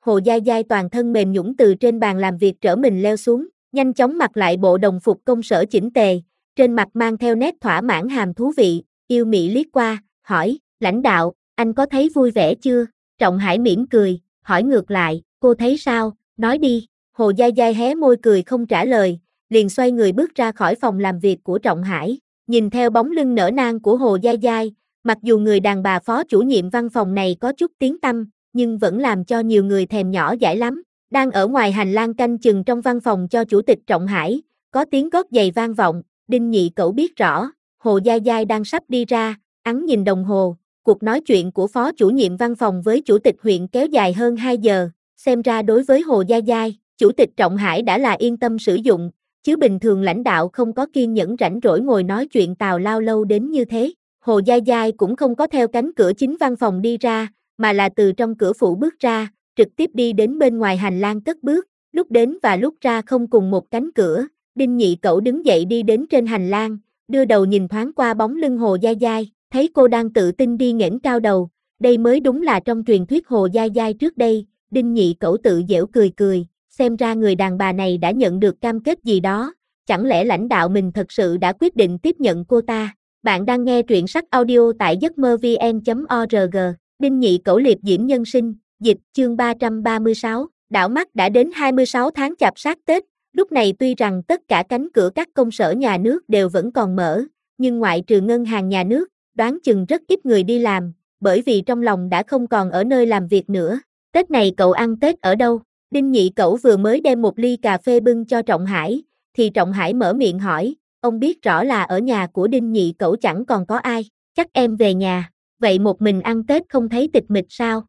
Hồ Giai Giai toàn thân mềm nhũn từ trên bàn làm việc trở mình leo xuống, nhanh chóng mặc lại bộ đồng phục công sở chỉnh tề, trên mặt mang theo nét thỏa mãn hàm thú vị, yêu mị liếc qua, hỏi, lãnh đạo, anh có thấy vui vẻ chưa? Trọng Hải mỉm cười, hỏi ngược lại, cô thấy sao, nói đi. Hồ Giai Giai hé môi cười không trả lời, liền xoay người bước ra khỏi phòng làm việc của Trọng Hải, nhìn theo bóng lưng nở nang của Hồ Giai Giai, mặc dù người đàn bà phó chủ nhiệm văn phòng này có chút tiếng tăm, nhưng vẫn làm cho nhiều người thèm nhỏ dãi lắm. Đang ở ngoài hành lang canh chừng trong văn phòng cho chủ tịch Trọng Hải, có tiếng gót giày vang vọng, Đinh Nhị Cẩu biết rõ, Hồ Giai Giai đang sắp đi ra, hắn nhìn đồng hồ, cuộc nói chuyện của phó chủ nhiệm văn phòng với chủ tịch huyện kéo dài hơn 2 giờ, xem ra đối với Hồ Giai Giai, chủ tịch Trọng Hải đã là yên tâm sử dụng, chứ bình thường lãnh đạo không có kiên nhẫn rảnh rỗi ngồi nói chuyện tào lao lâu đến như thế. Hồ Giai Giai cũng không có theo cánh cửa chính văn phòng đi ra, mà là từ trong cửa phụ bước ra, trực tiếp đi đến bên ngoài hành lang cất bước, lúc đến và lúc ra không cùng một cánh cửa. Đinh Nhị Cẩu đứng dậy đi đến trên hành lang, đưa đầu nhìn thoáng qua bóng lưng Hồ Giai Giai, thấy cô đang tự tin đi nghển cao đầu, đây mới đúng là trong truyền thuyết Hồ Giai Giai trước đây. Đinh Nhị Cẩu tự giễu cười cười, xem ra người đàn bà này đã nhận được cam kết gì đó, chẳng lẽ lãnh đạo mình thật sự đã quyết định tiếp nhận cô ta. Bạn đang nghe truyện sách audio tại giấc mơ vn.org. Đinh Nhị Cẩu liệp diễm nhân sinh, dịch chương 336, đảo mắt đã đến 26 tháng chạp sát Tết, lúc này tuy rằng tất cả cánh cửa các công sở nhà nước đều vẫn còn mở, nhưng ngoại trừ ngân hàng nhà nước, đoán chừng rất ít người đi làm, bởi vì trong lòng đã không còn ở nơi làm việc nữa. Tết này cậu ăn Tết ở đâu? Đinh Nhị Cẩu vừa mới đem một ly cà phê bưng cho Trọng Hải, thì Trọng Hải mở miệng hỏi, ông biết rõ là ở nhà của Đinh Nhị Cẩu chẳng còn có ai, chắc em về nhà, vậy một mình ăn Tết không thấy tịch mịch sao?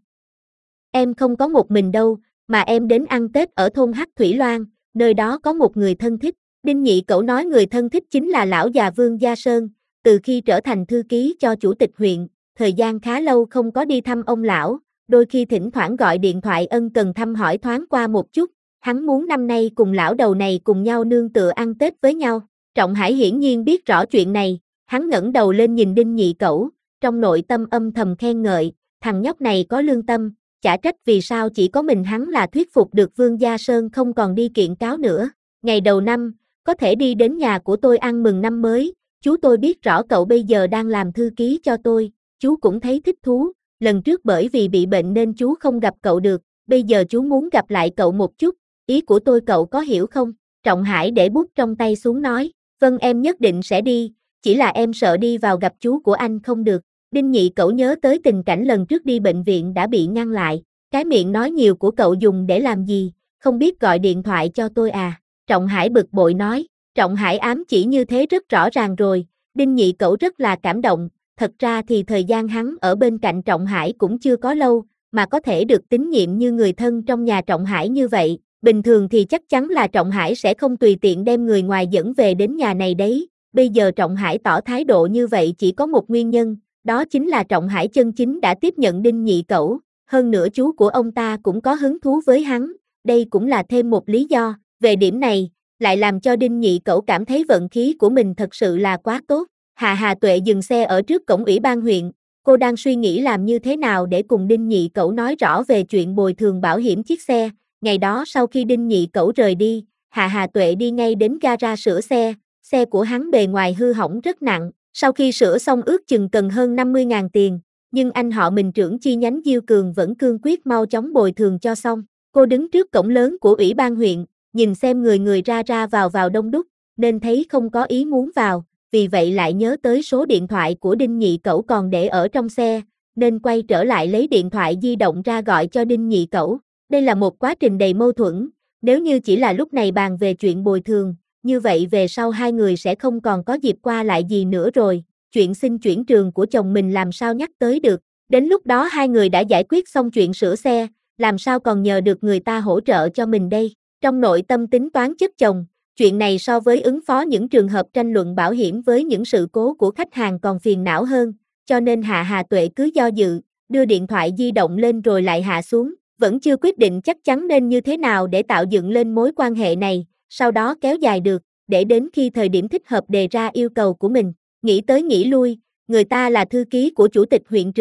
Em không có một mình đâu, mà em đến ăn Tết ở thôn Hắc Thủy Loan, nơi đó có một người thân thích. Đinh Nhị Cẩu nói người thân thích chính là lão già Vương Gia Sơn, từ khi trở thành thư ký cho chủ tịch huyện, thời gian khá lâu không có đi thăm ông lão, đôi khi thỉnh thoảng gọi điện thoại ân cần thăm hỏi thoáng qua một chút, hắn muốn năm nay cùng lão đầu này cùng nhau nương tựa ăn Tết với nhau. Trọng Hải hiển nhiên biết rõ chuyện này, hắn ngẩng đầu lên nhìn Đinh Nhị Cẩu, trong nội tâm âm thầm khen ngợi, thằng nhóc này có lương tâm, chả trách vì sao chỉ có mình hắn là thuyết phục được Vương Gia Sơn không còn đi kiện cáo nữa. Ngày đầu năm, có thể đi đến nhà của tôi ăn mừng năm mới, chú tôi biết rõ cậu bây giờ đang làm thư ký cho tôi, chú cũng thấy thích thú, lần trước bởi vì bị bệnh nên chú không gặp cậu được, bây giờ chú muốn gặp lại cậu một chút, ý của tôi cậu có hiểu không? Trọng Hải để bút trong tay xuống nói, vâng em nhất định sẽ đi, chỉ là em sợ đi vào gặp chú của anh không được. Đinh Nhị Cẩu nhớ tới tình cảnh lần trước đi bệnh viện đã bị ngăn lại, cái miệng nói nhiều của cậu dùng để làm gì, không biết gọi điện thoại cho tôi à? Trọng Hải bực bội nói, Trọng Hải ám chỉ như thế rất rõ ràng rồi, Đinh Nhị Cẩu rất là cảm động, thật ra thì thời gian hắn ở bên cạnh Trọng Hải cũng chưa có lâu, mà có thể được tín nhiệm như người thân trong nhà Trọng Hải như vậy, bình thường thì chắc chắn là Trọng Hải sẽ không tùy tiện đem người ngoài dẫn về đến nhà này đấy, bây giờ Trọng Hải tỏ thái độ như vậy chỉ có một nguyên nhân, đó chính là Trọng Hải chân chính đã tiếp nhận Đinh Nhị Cẩu, hơn nữa chú của ông ta cũng có hứng thú với hắn, đây cũng là thêm một lý do, về điểm này, lại làm cho Đinh Nhị Cẩu cảm thấy vận khí của mình thật sự là quá tốt. Hà Tuệ dừng xe ở trước cổng ủy ban huyện, cô đang suy nghĩ làm như thế nào để cùng Đinh Nhị Cẩu nói rõ về chuyện bồi thường bảo hiểm chiếc xe, ngày đó sau khi Đinh Nhị Cẩu rời đi, Hà Tuệ đi ngay đến gara sửa xe của hắn bề ngoài hư hỏng rất nặng, sau khi sửa xong ước chừng cần hơn 50.000 tiền, nhưng anh họ mình trưởng chi nhánh Diêu Cường vẫn cương quyết mau chóng bồi thường cho xong. Cô đứng trước cổng lớn của ủy ban huyện, nhìn xem người ra vào đông đúc, nên thấy không có ý muốn vào, vì vậy lại nhớ tới số điện thoại của Đinh Nhị Cẩu còn để ở trong xe, nên quay trở lại lấy điện thoại di động ra gọi cho Đinh Nhị Cẩu. Đây là một quá trình đầy mâu thuẫn, nếu như chỉ là lúc này bàn về chuyện bồi thường, như vậy về sau hai người sẽ không còn có dịp qua lại gì nữa rồi, chuyện xin chuyển trường của chồng mình làm sao nhắc tới được, đến lúc đó hai người đã giải quyết xong chuyện sửa xe, làm sao còn nhờ được người ta hỗ trợ cho mình đây. Trong nội tâm tính toán chất chồng, chuyện này so với ứng phó những trường hợp tranh luận bảo hiểm với những sự cố của khách hàng còn phiền não hơn, cho nên Hà Tuệ cứ do dự, đưa điện thoại di động lên rồi lại hạ xuống, vẫn chưa quyết định chắc chắn nên như thế nào để tạo dựng lên mối quan hệ này, sau đó kéo dài được, để đến khi thời điểm thích hợp đề ra yêu cầu của mình. Nghĩ tới nghĩ lui, người ta là thư ký của chủ tịch huyện trưởng,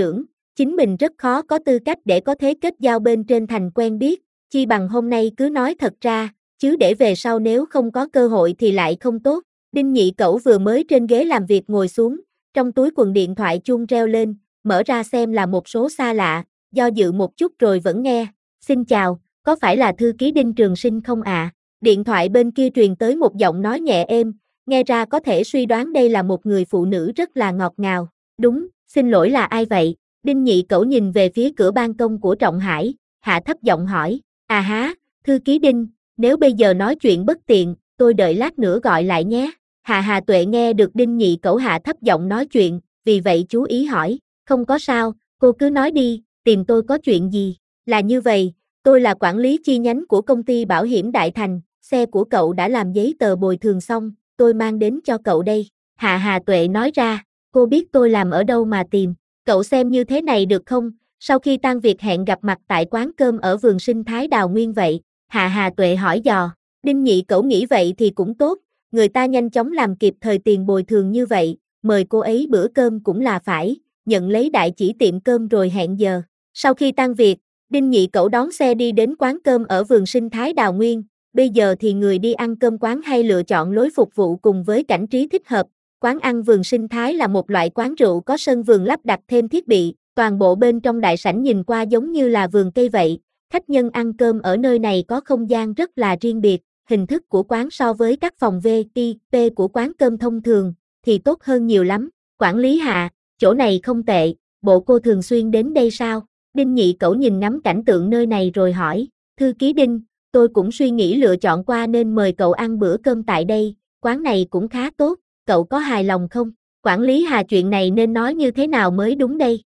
chính mình rất khó có tư cách để có thế kết giao bên trên thành quen biết, chi bằng hôm nay cứ nói thật ra, chứ để về sau nếu không có cơ hội thì lại không tốt. Đinh Nhị Cẩu vừa mới trên ghế làm việc ngồi xuống, trong túi quần điện thoại chuông reo lên, mở ra xem là một số xa lạ, do dự một chút rồi vẫn nghe. Xin chào, có phải là thư ký Đinh Trường Sinh không ạ? Điện thoại bên kia truyền tới một giọng nói nhẹ êm, nghe ra có thể suy đoán đây là một người phụ nữ rất là ngọt ngào. Đúng, xin lỗi là ai vậy? Đinh Nhị Cẩu nhìn về phía cửa ban công của Trọng Hải, hạ thấp giọng hỏi. À há, thư ký Đinh, nếu bây giờ nói chuyện bất tiện, tôi đợi lát nữa gọi lại nhé. Hà Tuệ nghe được Đinh Nhị Cẩu hạ thấp giọng nói chuyện, vì vậy chú ý hỏi. Không có sao, cô cứ nói đi, tìm tôi có chuyện gì? Là như vậy, tôi là quản lý chi nhánh của công ty bảo hiểm Đại Thành, xe của cậu đã làm giấy tờ bồi thường xong, tôi mang đến cho cậu đây. Hà Tuệ nói ra, cô biết tôi làm ở đâu mà tìm, cậu xem như thế này được không? Sau khi tan việc hẹn gặp mặt tại quán cơm ở vườn sinh thái Đào Nguyên vậy. Hà Tuệ hỏi dò, Đinh Nhị Cẩu nghĩ vậy thì cũng tốt, người ta nhanh chóng làm kịp thời tiền bồi thường như vậy, mời cô ấy bữa cơm cũng là phải, nhận lấy đại chỉ tiệm cơm rồi hẹn giờ. Sau khi tan việc, Đinh Nhị Cẩu đón xe đi đến quán cơm ở vườn sinh thái Đào Nguyên, bây giờ thì người đi ăn cơm quán hay lựa chọn lối phục vụ cùng với cảnh trí thích hợp. Quán ăn vườn sinh thái là một loại quán rượu có sân vườn lắp đặt thêm thiết bị, toàn bộ bên trong đại sảnh nhìn qua giống như là vườn cây vậy. Khách nhân ăn cơm ở nơi này có không gian rất là riêng biệt, hình thức của quán so với các phòng VIP của quán cơm thông thường thì tốt hơn nhiều lắm. Quản lý Hạ, chỗ này không tệ, bộ cô thường xuyên đến đây sao? Đinh Nhị Cẩu nhìn ngắm cảnh tượng nơi này rồi hỏi, thư ký Đinh, tôi cũng suy nghĩ lựa chọn qua nên mời cậu ăn bữa cơm tại đây, quán này cũng khá tốt, cậu có hài lòng không? Quản lý Hà, chuyện này nên nói như thế nào mới đúng đây?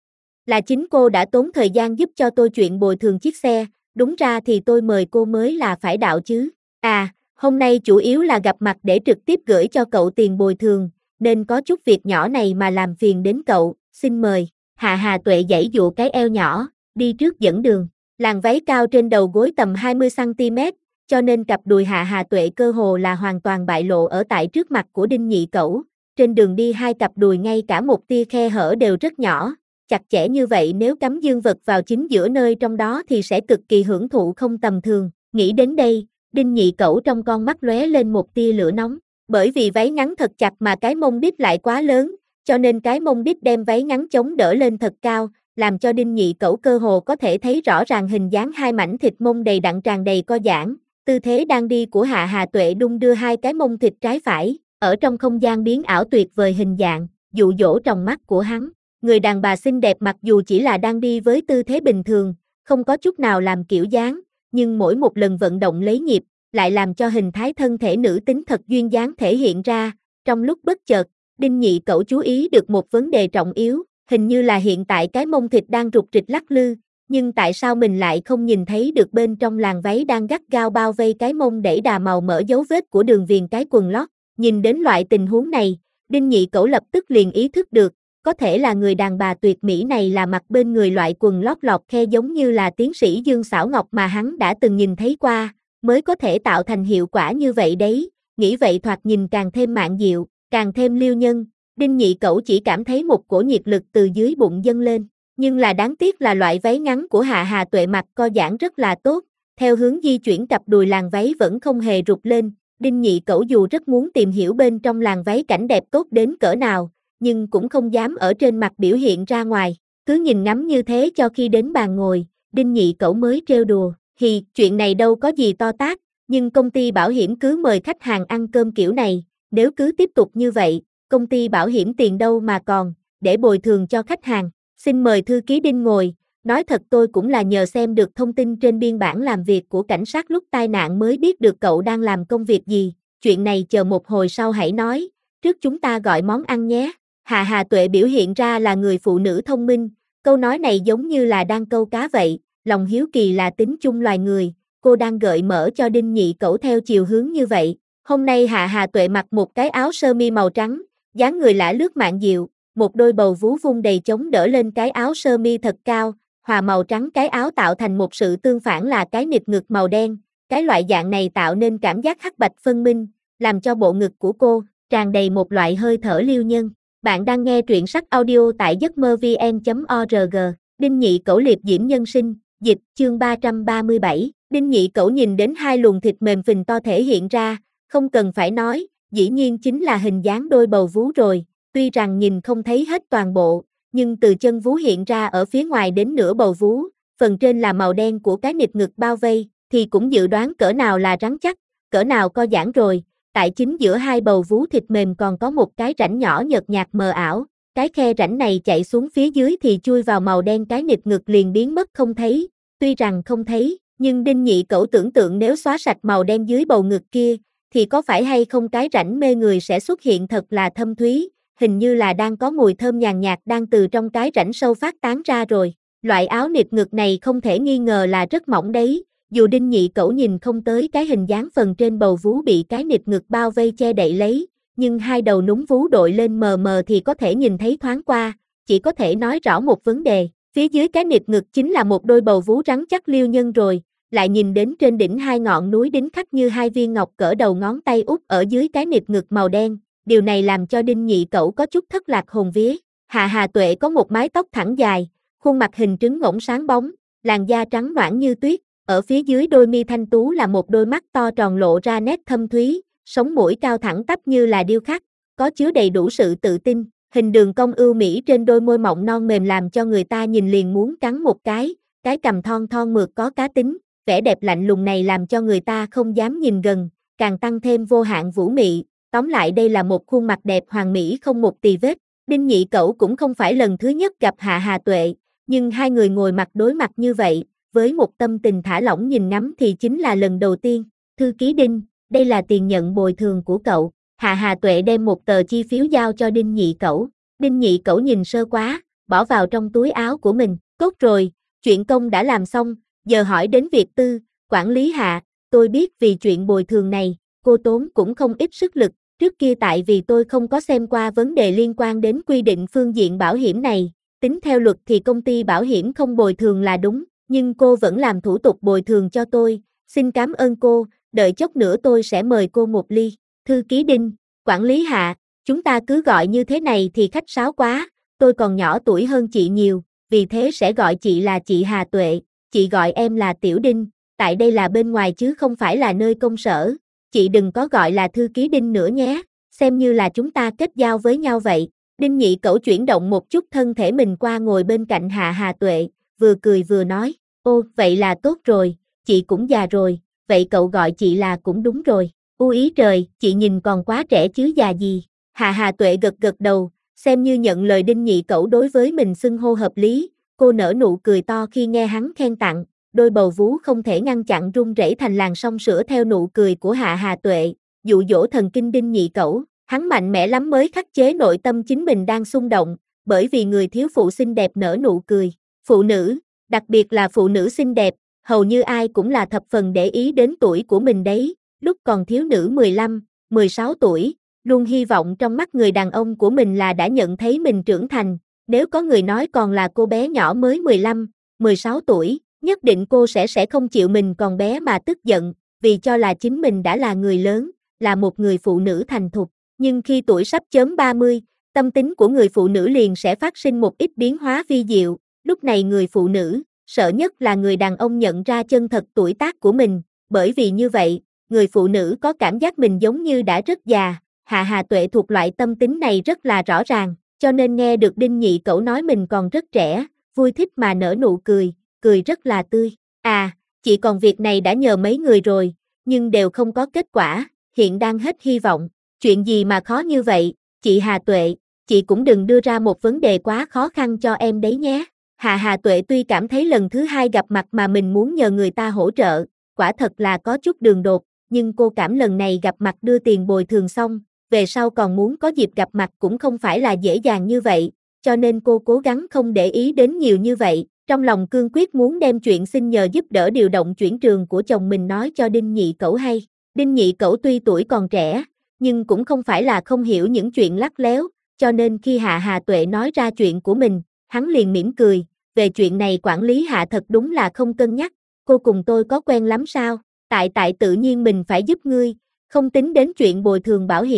Là chính cô đã tốn thời gian giúp cho tôi chuyện bồi thường chiếc xe, đúng ra thì tôi mời cô mới là phải đạo chứ. À, hôm nay chủ yếu là gặp mặt để trực tiếp gửi cho cậu tiền bồi thường, nên có chút việc nhỏ này mà làm phiền đến cậu, xin mời. Hà Tuệ giãy dụa cái eo nhỏ, đi trước dẫn đường. Làn váy cao trên đầu gối tầm 20cm, cho nên cặp đùi Hà Tuệ cơ hồ là hoàn toàn bại lộ ở tại trước mặt của Đinh Nhị Cẩu. Trên đường đi hai cặp đùi ngay cả một tia khe hở đều rất nhỏ, chặt chẽ như vậy nếu cắm dương vật vào chính giữa nơi trong đó thì sẽ cực kỳ hưởng thụ không tầm thường. Nghĩ đến đây, Đinh Nhị Cẩu trong con mắt lóe lên một tia lửa nóng. Bởi vì váy ngắn thật chặt mà cái mông đít lại quá lớn, cho nên cái mông đít đem váy ngắn chống đỡ lên thật cao, làm cho Đinh Nhị Cẩu cơ hồ có thể thấy rõ ràng hình dáng hai mảnh thịt mông đầy đặn tràn đầy co giãn. Tư thế đang đi của Hà Tuệ đung đưa hai cái mông thịt trái phải, ở trong không gian biến ảo tuyệt vời hình dạng, dụ dỗ trong mắt của hắn. Người đàn bà xinh đẹp mặc dù chỉ là đang đi với tư thế bình thường, không có chút nào làm kiểu dáng, nhưng mỗi một lần vận động lấy nhịp, lại làm cho hình thái thân thể nữ tính thật duyên dáng thể hiện ra. Trong lúc bất chợt, Đinh Nhị Cẩu chú ý được một vấn đề trọng yếu, hình như là hiện tại cái mông thịt đang rục rịch lắc lư, nhưng tại sao mình lại không nhìn thấy được bên trong làn váy đang gắt gao bao vây cái mông đẩy đà màu mỡ dấu vết của đường viền cái quần lót. Nhìn đến loại tình huống này, Đinh Nhị Cẩu lập tức liền ý thức được, có thể là người đàn bà tuyệt mỹ này là mặc bên người loại quần lót lọt khe giống như là tiến sĩ Dương Xảo Ngọc mà hắn đã từng nhìn thấy qua, mới có thể tạo thành hiệu quả như vậy đấy. Nghĩ vậy thoạt nhìn càng thêm mạn diệu, càng thêm liêu nhân. Đinh Nhị Cẩu chỉ cảm thấy một cổ nhiệt lực từ dưới bụng dâng lên, nhưng là đáng tiếc là loại váy ngắn của Hà Tuệ mặc co giãn rất là tốt, theo hướng di chuyển cặp đùi làn váy vẫn không hề rụt lên. Đinh Nhị Cẩu dù rất muốn tìm hiểu bên trong làn váy cảnh đẹp tốt đến cỡ nào, nhưng cũng không dám ở trên mặt biểu hiện ra ngoài, cứ nhìn ngắm như thế cho khi đến bàn ngồi, Đinh Nhị Cẩu mới trêu đùa, chuyện này đâu có gì to tát, nhưng công ty bảo hiểm cứ mời khách hàng ăn cơm kiểu này, nếu cứ tiếp tục như vậy, công ty bảo hiểm tiền đâu mà còn, để bồi thường cho khách hàng. Xin mời thư ký Đinh ngồi, nói thật tôi cũng là nhờ xem được thông tin trên biên bản làm việc của cảnh sát lúc tai nạn mới biết được cậu đang làm công việc gì, chuyện này chờ một hồi sau hãy nói, trước chúng ta gọi món ăn nhé. Hà Tuệ biểu hiện ra là người phụ nữ thông minh, câu nói này giống như là đang câu cá vậy, lòng hiếu kỳ là tính chung loài người, cô đang gợi mở cho Đinh Nhị Cẩu theo chiều hướng như vậy. Hôm nay Hà Tuệ mặc một cái áo sơ mi màu trắng, dáng người lả lướt mạn diệu, một đôi bầu vú vung đầy chống đỡ lên cái áo sơ mi thật cao, hòa màu trắng cái áo tạo thành một sự tương phản là cái nịt ngực màu đen, cái loại dạng này tạo nên cảm giác hắc bạch phân minh, làm cho bộ ngực của cô tràn đầy một loại hơi thở liêu nhân. Bạn đang nghe truyện sách audio tại giấcmơ-vn.org. Đinh Nhị Cẩu liệp diễm nhân sinh, dịch, chương 337. Đinh Nhị Cẩu nhìn đến hai luồng thịt mềm phình to thể hiện ra, không cần phải nói, dĩ nhiên chính là hình dáng đôi bầu vú rồi, tuy rằng nhìn không thấy hết toàn bộ, nhưng từ chân vú hiện ra ở phía ngoài đến nửa bầu vú, phần trên là màu đen của cái nịt ngực bao vây, thì cũng dự đoán cỡ nào là rắn chắc, cỡ nào co giãn rồi. Tại chính giữa hai bầu vú thịt mềm còn có một cái rãnh nhỏ nhợt nhạt mờ ảo, cái khe rãnh này chạy xuống phía dưới thì chui vào màu đen, cái nịt ngực liền biến mất không thấy. Tuy rằng không thấy, nhưng Đinh Nhị Cẩu tưởng tượng nếu xóa sạch màu đen dưới bầu ngực kia, thì có phải hay không cái rãnh mê người sẽ xuất hiện thật là thâm thúy, hình như là đang có mùi thơm nhàn nhạt đang từ trong cái rãnh sâu phát tán ra rồi. Loại áo nịt ngực này không thể nghi ngờ là rất mỏng đấy. Dù Đinh Nhị Cẩu nhìn không tới cái hình dáng phần trên bầu vú bị cái nịt ngực bao vây che đậy lấy, nhưng hai đầu núm vú đội lên mờ mờ thì có thể nhìn thấy thoáng qua, chỉ có thể nói rõ một vấn đề, phía dưới cái nịt ngực chính là một đôi bầu vú rắn chắc liêu nhân rồi, lại nhìn đến trên đỉnh hai ngọn núi đính khắc như hai viên ngọc cỡ đầu ngón tay út ở dưới cái nịt ngực màu đen, điều này làm cho Đinh Nhị Cẩu có chút thất lạc hồn vía. Hạ Hà Tuệ có một mái tóc thẳng dài, khuôn mặt hình trứng ngỗng sáng bóng, làn da trắng nõn như tuyết. Ở phía dưới đôi mi thanh tú là một đôi mắt to tròn lộ ra nét thâm thúy, sống mũi cao thẳng tắp như là điêu khắc, có chứa đầy đủ sự tự tin, hình đường cong ưu mỹ trên đôi môi mọng non mềm làm cho người ta nhìn liền muốn cắn một cái cằm thon thon mượt có cá tính, vẻ đẹp lạnh lùng này làm cho người ta không dám nhìn gần, càng tăng thêm vô hạn vũ mị, tóm lại đây là một khuôn mặt đẹp hoàn mỹ không một tì vết. Đinh Nhị Cẩu cũng không phải lần thứ nhất gặp Hạ Hà Tuệ, nhưng hai người ngồi mặt đối mặt như vậy, với một tâm tình thả lỏng nhìn ngắm thì chính là lần đầu tiên. Thư ký Đinh, đây là tiền nhận bồi thường của cậu. Hạ Hà Tuệ đem một tờ chi phiếu giao cho Đinh Nhị Cẩu. Đinh Nhị Cẩu nhìn sơ quá, bỏ vào trong túi áo của mình. Tốt rồi, chuyện công đã làm xong, giờ hỏi đến việc tư. Quản lý Hạ, tôi biết vì chuyện bồi thường này, cô tốn cũng không ít sức lực. Trước kia tại vì tôi không có xem qua vấn đề liên quan đến quy định phương diện bảo hiểm này, tính theo luật thì công ty bảo hiểm không bồi thường là đúng. Nhưng cô vẫn làm thủ tục bồi thường cho tôi, xin cảm ơn cô, đợi chốc nữa tôi sẽ mời cô một ly. Thư ký Đinh, quản lý Hạ, chúng ta cứ gọi như thế này thì khách sáo quá, tôi còn nhỏ tuổi hơn chị nhiều, vì thế sẽ gọi chị là chị Hà Tuệ, chị gọi em là Tiểu Đinh, tại đây là bên ngoài chứ không phải là nơi công sở, chị đừng có gọi là thư ký Đinh nữa nhé, xem như là chúng ta kết giao với nhau vậy. Đinh Nhị Cẩu chuyển động một chút thân thể mình qua ngồi bên cạnh Hạ Hà Tuệ, vừa cười vừa nói, ô, vậy là tốt rồi, chị cũng già rồi, vậy cậu gọi chị là cũng đúng rồi. Ý trời, chị nhìn còn quá trẻ chứ già gì. Hạ Hà Tuệ gật gật đầu, xem như nhận lời Đinh Nhị Cẩu đối với mình xưng hô hợp lý, cô nở nụ cười to khi nghe hắn khen tặng, đôi bầu vú không thể ngăn chặn rung rẩy thành làn sóng sữa theo nụ cười của Hạ Hà Tuệ, dụ dỗ thần kinh Đinh Nhị Cẩu, hắn mạnh mẽ lắm mới khắc chế nội tâm chính mình đang xung động, bởi vì người thiếu phụ xinh đẹp nở nụ cười. Phụ nữ, đặc biệt là phụ nữ xinh đẹp, hầu như ai cũng là thập phần để ý đến tuổi của mình đấy, lúc còn thiếu nữ 15, 16 tuổi, luôn hy vọng trong mắt người đàn ông của mình là đã nhận thấy mình trưởng thành, nếu có người nói còn là cô bé nhỏ mới 15, 16 tuổi, nhất định cô sẽ không chịu mình còn bé mà tức giận, vì cho là chính mình đã là người lớn, là một người phụ nữ thành thục, nhưng khi tuổi sắp chớm 30, tâm tính của người phụ nữ liền sẽ phát sinh một ít biến hóa vi diệu, lúc này người phụ nữ sợ nhất là người đàn ông nhận ra chân thật tuổi tác của mình, bởi vì như vậy, người phụ nữ có cảm giác mình giống như đã rất già. Hạ Hà Tuệ thuộc loại tâm tính này rất là rõ ràng, cho nên nghe được Đinh Nhị Cẩu nói mình còn rất trẻ, vui thích mà nở nụ cười, cười rất là tươi. À, chị còn việc này đã nhờ mấy người rồi, nhưng đều không có kết quả, hiện đang hết hy vọng. Chuyện gì mà khó như vậy, chị Hà Tuệ, chị cũng đừng đưa ra một vấn đề quá khó khăn cho em đấy nhé. Hạ Hà Tuệ tuy cảm thấy lần thứ hai gặp mặt mà mình muốn nhờ người ta hỗ trợ, quả thật là có chút đường đột, nhưng cô cảm lần này gặp mặt đưa tiền bồi thường xong, về sau còn muốn có dịp gặp mặt cũng không phải là dễ dàng như vậy, cho nên cô cố gắng không để ý đến nhiều như vậy, trong lòng cương quyết muốn đem chuyện xin nhờ giúp đỡ điều động chuyển trường của chồng mình nói cho Đinh Nhị Cẩu hay. Đinh Nhị Cẩu tuy tuổi còn trẻ, nhưng cũng không phải là không hiểu những chuyện lắt léo, cho nên khi Hạ Hà Tuệ nói ra chuyện của mình, hắn liền mỉm cười, về chuyện này quản lý Hạ thật đúng là không cân nhắc, cô cùng tôi có quen lắm sao, tại tự nhiên mình phải giúp ngươi, không tính đến chuyện bồi thường bảo hiểm,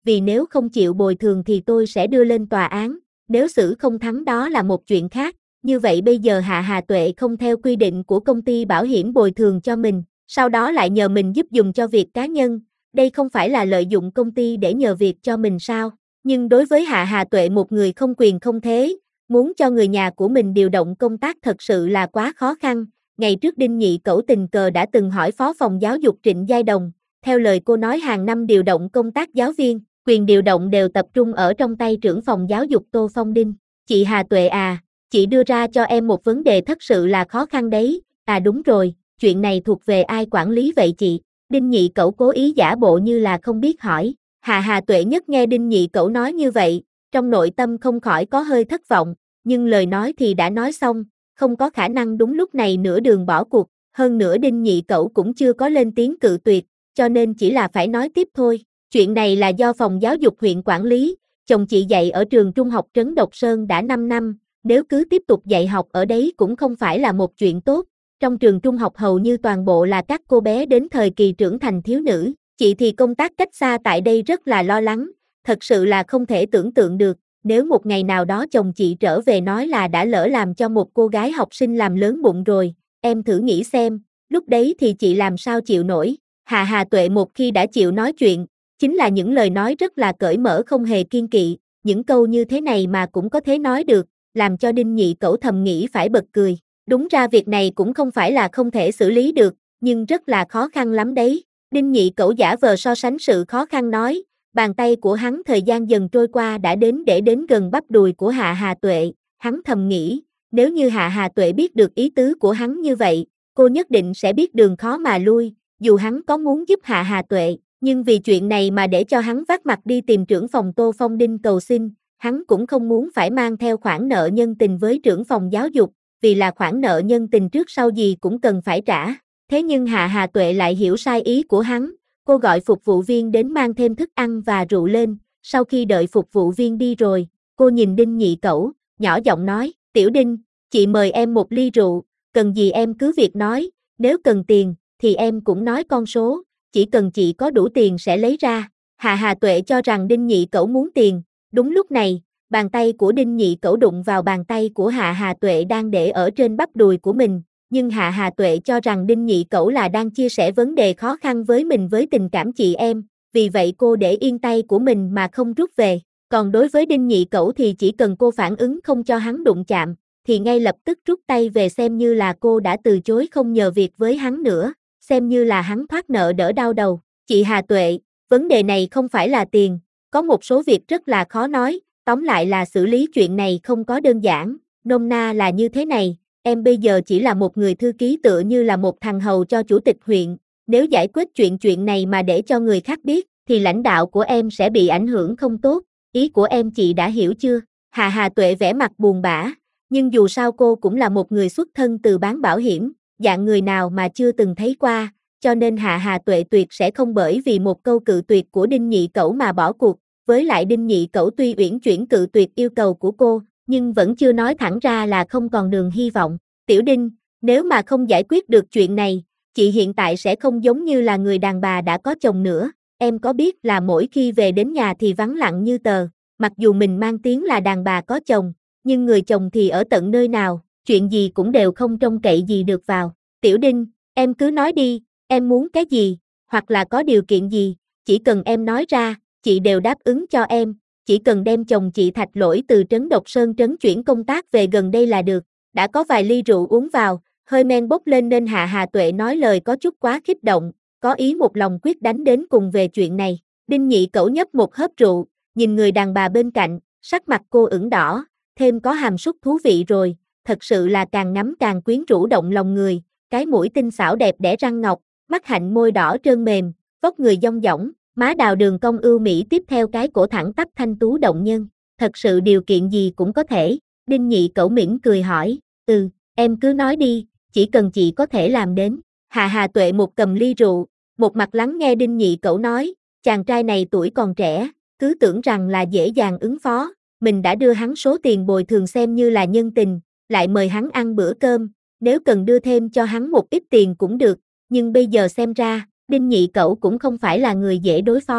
vì nếu không chịu bồi thường thì tôi sẽ đưa lên tòa án, nếu xử không thắng đó là một chuyện khác. Như vậy bây giờ Hạ Hà Tuệ không theo quy định của công ty bảo hiểm bồi thường cho mình, sau đó lại nhờ mình giúp dùng cho việc cá nhân, đây không phải là lợi dụng công ty để nhờ việc cho mình sao? Nhưng đối với Hạ Hà Tuệ, một người không quyền không thế, muốn cho người nhà của mình điều động công tác thật sự là quá khó khăn. Ngày trước Đinh Nhị Cẩu tình cờ đã từng hỏi Phó Phòng Giáo dục Trịnh Giai Đồng, theo lời cô nói hàng năm điều động công tác giáo viên, quyền điều động đều tập trung ở trong tay trưởng phòng giáo dục Tô Phong Đinh. Chị Hà Tuệ à, chị đưa ra cho em một vấn đề thật sự là khó khăn đấy. À đúng rồi, chuyện này thuộc về ai quản lý vậy chị? Đinh Nhị Cẩu cố ý giả bộ như là không biết hỏi. Hạ Hà Tuệ nhất nghe Đinh Nhị Cẩu nói như vậy, trong nội tâm không khỏi có hơi thất vọng, nhưng lời nói thì đã nói xong, không có khả năng đúng lúc này nửa đường bỏ cuộc, hơn nữa Đinh Nhị Cẩu cũng chưa có lên tiếng cự tuyệt, cho nên chỉ là phải nói tiếp thôi. Chuyện này là do phòng giáo dục huyện quản lý, chồng chị dạy ở trường trung học Trấn Độc Sơn đã 5 năm, nếu cứ tiếp tục dạy học ở đấy cũng không phải là một chuyện tốt. Trong trường trung học hầu như toàn bộ là các cô bé đến thời kỳ trưởng thành thiếu nữ, chị thì công tác cách xa tại đây rất là lo lắng, thật sự là không thể tưởng tượng được, nếu một ngày nào đó chồng chị trở về nói là đã lỡ làm cho một cô gái học sinh làm lớn bụng rồi, em thử nghĩ xem, lúc đấy thì chị làm sao chịu nổi. Hạ Hà Tuệ một khi đã chịu nói chuyện, chính là những lời nói rất là cởi mở không hề kiêng kỵ, những câu như thế này mà cũng có thể nói được, làm cho Đinh Nhị Cẩu thầm nghĩ phải bật cười. Đúng ra việc này cũng không phải là không thể xử lý được, nhưng rất là khó khăn lắm đấy. Đinh Nhị Cẩu giả vờ so sánh sự khó khăn nói, bàn tay của hắn thời gian dần trôi qua đã đến gần bắp đùi của Hạ Hà Tuệ, hắn thầm nghĩ, nếu như Hạ Hà Tuệ biết được ý tứ của hắn như vậy, cô nhất định sẽ biết đường khó mà lui, dù hắn có muốn giúp Hạ Hà Tuệ, nhưng vì chuyện này mà để cho hắn vác mặt đi tìm trưởng phòng Tô Phong Đinh cầu xin, hắn cũng không muốn phải mang theo khoản nợ nhân tình với trưởng phòng giáo dục, vì là khoản nợ nhân tình trước sau gì cũng cần phải trả. Thế nhưng Hạ Hà Tuệ lại hiểu sai ý của hắn, cô gọi phục vụ viên đến mang thêm thức ăn và rượu lên, sau khi đợi phục vụ viên đi rồi, cô nhìn Đinh Nhị Cẩu, nhỏ giọng nói, Tiểu Đinh, chị mời em một ly rượu, cần gì em cứ việc nói, nếu cần tiền, thì em cũng nói con số, chỉ cần chị có đủ tiền sẽ lấy ra. Hạ Hà Tuệ cho rằng Đinh Nhị Cẩu muốn tiền, đúng lúc này, bàn tay của Đinh Nhị Cẩu đụng vào bàn tay của Hạ Hà Tuệ đang để ở trên bắp đùi của mình, nhưng Hạ Hà Tuệ cho rằng Đinh Nhị Cẩu là đang chia sẻ vấn đề khó khăn với mình với tình cảm chị em, vì vậy cô để yên tay của mình mà không rút về, còn đối với Đinh Nhị Cẩu thì chỉ cần cô phản ứng không cho hắn đụng chạm, thì ngay lập tức rút tay về xem như là cô đã từ chối không nhờ việc với hắn nữa, xem như là hắn thoát nợ đỡ đau đầu. Chị Hà Tuệ, vấn đề này không phải là tiền, có một số việc rất là khó nói, tóm lại là xử lý chuyện này không có đơn giản, nôm na là như thế này, em bây giờ chỉ là một người thư ký tựa như là một thằng hầu cho chủ tịch huyện, nếu giải quyết chuyện này mà để cho người khác biết, thì lãnh đạo của em sẽ bị ảnh hưởng không tốt, ý của em chị đã hiểu chưa? Hạ Hà Tuệ vẻ mặt buồn bã, nhưng dù sao cô cũng là một người xuất thân từ bán bảo hiểm, dạng người nào mà chưa từng thấy qua, cho nên Hạ Hà Tuệ tuyệt sẽ không bởi vì một câu cự tuyệt của Đinh Nhị Cẩu mà bỏ cuộc, với lại Đinh Nhị Cẩu tuy uyển chuyển cự tuyệt yêu cầu của cô, nhưng vẫn chưa nói thẳng ra là không còn đường hy vọng. Tiểu Đinh, nếu mà không giải quyết được chuyện này, chị hiện tại sẽ không giống như là người đàn bà đã có chồng nữa, em có biết là mỗi khi về đến nhà thì vắng lặng như tờ, mặc dù mình mang tiếng là đàn bà có chồng, nhưng người chồng thì ở tận nơi nào, chuyện gì cũng đều không trông cậy gì được vào. Tiểu Đinh, em cứ nói đi, em muốn cái gì, hoặc là có điều kiện gì, chỉ cần em nói ra, chị đều đáp ứng cho em, chỉ cần đem chồng chị Thạch Lỗi từ Trấn Độc Sơn trấn chuyển công tác về gần đây là được. Đã có vài ly rượu uống vào, hơi men bốc lên nên Hạ Hà Tuệ nói lời có chút quá kích động, có ý một lòng quyết đánh đến cùng về chuyện này. Đinh Nhị Cẩu nhấp một hớp rượu, nhìn người đàn bà bên cạnh, sắc mặt cô ửng đỏ, thêm có hàm súc thú vị rồi, thật sự là càng ngắm càng quyến rũ động lòng người, cái mũi tinh xảo đẹp đẽ răng ngọc, mắt hạnh môi đỏ trơn mềm, vóc người dong dỏng, má đào đường cong ưu mỹ tiếp theo cái cổ thẳng tắp thanh tú động nhân, thật sự điều kiện gì cũng có thể. Đinh Nhị Cẩu mỉm cười hỏi, em cứ nói đi, chỉ cần chị có thể làm đến. Hạ Hà Tuệ một cầm ly rượu, một mặt lắng nghe Đinh Nhị Cẩu nói, chàng trai này tuổi còn trẻ, cứ tưởng rằng là dễ dàng ứng phó, mình đã đưa hắn số tiền bồi thường xem như là nhân tình, lại mời hắn ăn bữa cơm, nếu cần đưa thêm cho hắn một ít tiền cũng được, nhưng bây giờ xem ra, Đinh Nhị Cẩu cũng không phải là người dễ đối phó.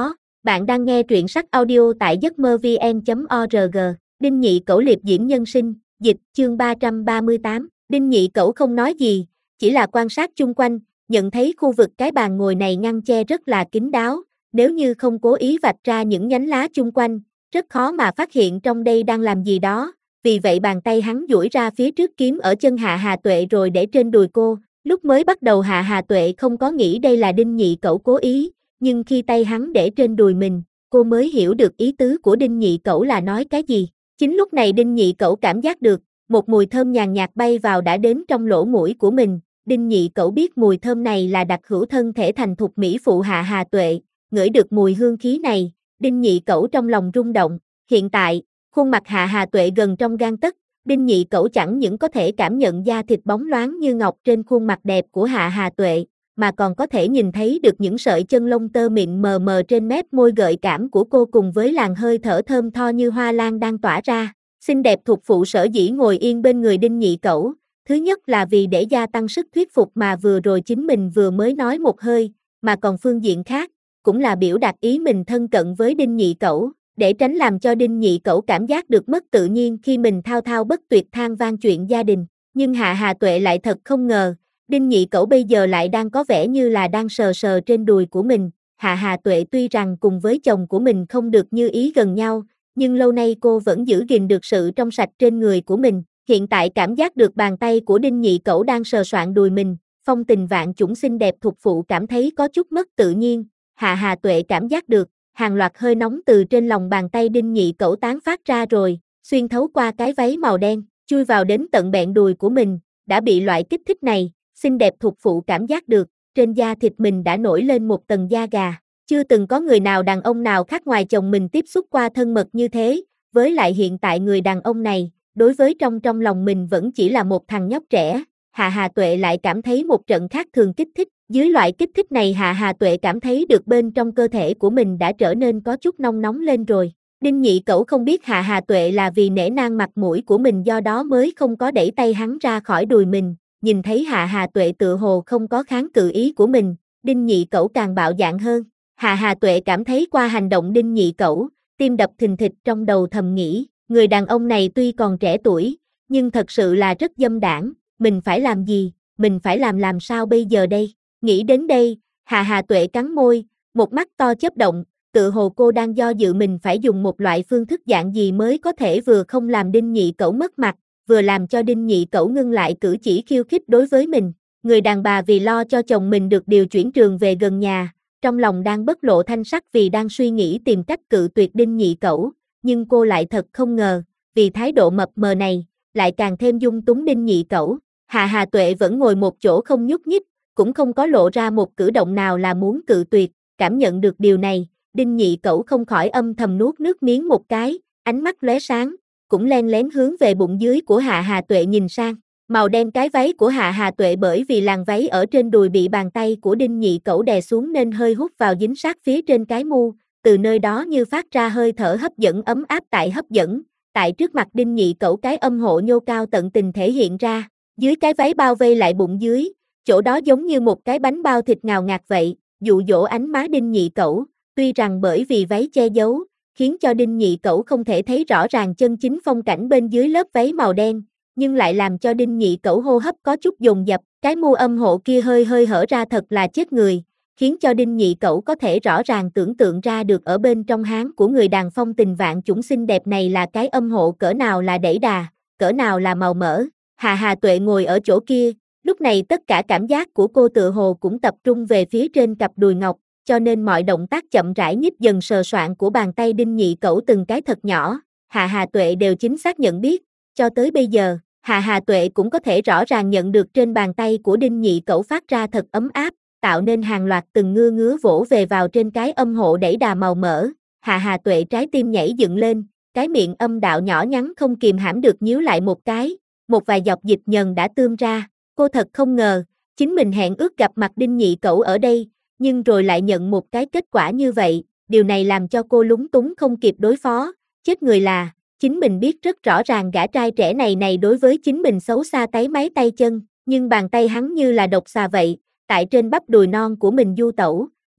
Bạn đang nghe truyện sách audio tại giấcmơ-vn.org. Đinh Nhị Cẩu liệp diễm nhân sinh, dịch, chương 338. Đinh Nhị Cẩu không nói gì, chỉ là quan sát chung quanh, nhận thấy khu vực cái bàn ngồi này ngăn che rất là kín đáo, nếu như không cố ý vạch ra những nhánh lá chung quanh, rất khó mà phát hiện trong đây đang làm gì đó. Vì vậy bàn tay hắn duỗi ra phía trước kiếm ở chân Hạ Hà Tuệ rồi để trên đùi cô. Lúc mới bắt đầu Hạ Hà Tuệ không có nghĩ đây là Đinh Nhị Cẩu cố ý, nhưng khi tay hắn để trên đùi mình, cô mới hiểu được ý tứ của Đinh Nhị Cẩu là nói cái gì. Chính lúc này Đinh Nhị Cẩu cảm giác được, một mùi thơm nhàn nhạt bay vào đã đến trong lỗ mũi của mình. Đinh Nhị Cẩu biết mùi thơm này là đặc hữu thân thể thành thục mỹ phụ Hạ Hà Tuệ, ngửi được mùi hương khí này, Đinh Nhị Cẩu trong lòng rung động. Hiện tại, khuôn mặt Hạ Hà Tuệ gần trong gang tấc, Đinh Nhị Cẩu chẳng những có thể cảm nhận da thịt bóng loáng như ngọc trên khuôn mặt đẹp của Hạ Hà Tuệ, mà còn có thể nhìn thấy được những sợi chân lông tơ mịn mờ mờ trên mép môi gợi cảm của cô cùng với làn hơi thở thơm tho như hoa lan đang tỏa ra. Xinh đẹp thục phụ sở dĩ ngồi yên bên người Đinh Nhị Cẩu, thứ nhất là vì để gia tăng sức thuyết phục mà vừa rồi chính mình vừa mới nói một hơi, mà còn phương diện khác, cũng là biểu đạt ý mình thân cận với Đinh Nhị Cẩu, để tránh làm cho Đinh Nhị Cẩu cảm giác được mất tự nhiên khi mình thao thao bất tuyệt than van chuyện gia đình. Nhưng Hạ Hà Tuệ lại thật không ngờ, Đinh Nhị Cẩu bây giờ lại đang có vẻ như là đang sờ sờ trên đùi của mình. Hạ Hà Tuệ tuy rằng cùng với chồng của mình không được như ý gần nhau, nhưng lâu nay cô vẫn giữ gìn được sự trong sạch trên người của mình. Hiện tại cảm giác được bàn tay của Đinh Nhị Cẩu đang sờ soạng đùi mình, phong tình vạn chủng xinh đẹp thục phụ cảm thấy có chút mất tự nhiên. Hạ Hà Tuệ cảm giác được, hàng loạt hơi nóng từ trên lòng bàn tay Đinh Nhị Cẩu tán phát ra rồi, xuyên thấu qua cái váy màu đen, chui vào đến tận bẹn đùi của mình. Đã bị loại kích thích này, xinh đẹp thục phụ cảm giác được, trên da thịt mình đã nổi lên một tầng da gà. Chưa từng có người nào đàn ông nào khác ngoài chồng mình tiếp xúc qua thân mật như thế, với lại hiện tại người đàn ông này, đối với trong lòng mình vẫn chỉ là một thằng nhóc trẻ. Hạ Hà Tuệ lại cảm thấy một trận khác thường kích thích. Dưới loại kích thích này Hạ Hà Tuệ cảm thấy được bên trong cơ thể của mình đã trở nên có chút nóng nóng lên rồi. Đinh Nhị Cẩu không biết Hạ Hà Tuệ là vì nể nang mặt mũi của mình do đó mới không có đẩy tay hắn ra khỏi đùi mình. Nhìn thấy Hạ Hà Tuệ tự hồ không có kháng cự ý của mình, Đinh Nhị Cẩu càng bạo dạn hơn. Hạ Hà Tuệ cảm thấy qua hành động Đinh Nhị Cẩu, tim đập thình thịch trong đầu thầm nghĩ, người đàn ông này tuy còn trẻ tuổi, nhưng thật sự là rất dâm đảng, mình phải làm gì, mình phải làm sao bây giờ đây? Nghĩ đến đây, Hạ Hà Tuệ cắn môi, một mắt to chớp động, tự hồ cô đang do dự mình phải dùng một loại phương thức dạng gì mới có thể vừa không làm Đinh Nhị Cẩu mất mặt, vừa làm cho Đinh Nhị Cẩu ngưng lại cử chỉ khiêu khích đối với mình. Người đàn bà vì lo cho chồng mình được điều chuyển trường về gần nhà, trong lòng đang bất lộ thanh sắc vì đang suy nghĩ tìm cách cự tuyệt Đinh Nhị Cẩu, nhưng cô lại thật không ngờ, vì thái độ mập mờ này, lại càng thêm dung túng Đinh Nhị Cẩu. Hạ Hà Tuệ vẫn ngồi một chỗ không nhúc nhích, cũng không có lộ ra một cử động nào là muốn cự tuyệt. Cảm nhận được điều này, Đinh Nhị Cẩu không khỏi âm thầm nuốt nước miếng một cái, ánh mắt lóe sáng, cũng len lén hướng về bụng dưới của Hạ Hà Tuệ nhìn sang. Màu đen cái váy của Hạ Hà Tuệ bởi vì làn váy ở trên đùi bị bàn tay của Đinh Nhị Cẩu đè xuống nên hơi hút vào dính sát phía trên cái mu, từ nơi đó như phát ra hơi thở hấp dẫn ấm áp tại hấp dẫn. Tại trước mặt Đinh Nhị Cẩu cái âm hộ nhô cao tận tình thể hiện ra, dưới cái váy bao vây lại bụng dưới, chỗ đó giống như một cái bánh bao thịt ngào ngạt vậy, dụ dỗ ánh má Đinh Nhị Cẩu. Tuy rằng bởi vì váy che giấu, khiến cho Đinh Nhị Cẩu không thể thấy rõ ràng chân chính phong cảnh bên dưới lớp váy màu đen, nhưng lại làm cho Đinh Nhị Cẩu hô hấp có chút dồn dập, cái mu âm hộ kia hơi hơi hở ra thật là chết người, khiến cho Đinh Nhị Cẩu có thể rõ ràng tưởng tượng ra được ở bên trong háng của người đàn phong tình vạn chủng xinh đẹp này là cái âm hộ cỡ nào là đẩy đà, cỡ nào là màu mỡ. Hạ Hà Tuệ ngồi ở chỗ kia, lúc này tất cả cảm giác của cô tự hồ cũng tập trung về phía trên cặp đùi ngọc, cho nên mọi động tác chậm rãi nhích dần sờ soạng của bàn tay Đinh Nhị Cẩu từng cái thật nhỏ, Hạ Hà Tuệ đều chính xác nhận biết. Cho tới bây giờ, Hạ Hà Tuệ cũng có thể rõ ràng nhận được trên bàn tay của Đinh Nhị Cẩu phát ra thật ấm áp, tạo nên hàng loạt từng ngứa vỗ về vào trên cái âm hộ đẩy đà màu mỡ. Hạ Hà Tuệ trái tim nhảy dựng lên, cái miệng âm đạo nhỏ nhắn không kìm hãm được nhíu lại một cái, một vài giọt dịch nhờn đã tươm ra. Cô thật không ngờ, chính mình hẹn ước gặp mặt Đinh Nhị Cẩu ở đây, nhưng rồi lại nhận một cái kết quả như vậy, điều này làm cho cô lúng túng không kịp đối phó. Chết người là, chính mình biết rất rõ ràng gã trai trẻ này đối với chính mình xấu xa táy máy tay chân, nhưng bàn tay hắn như là độc xà vậy, tại trên bắp đùi non của mình du tẩu,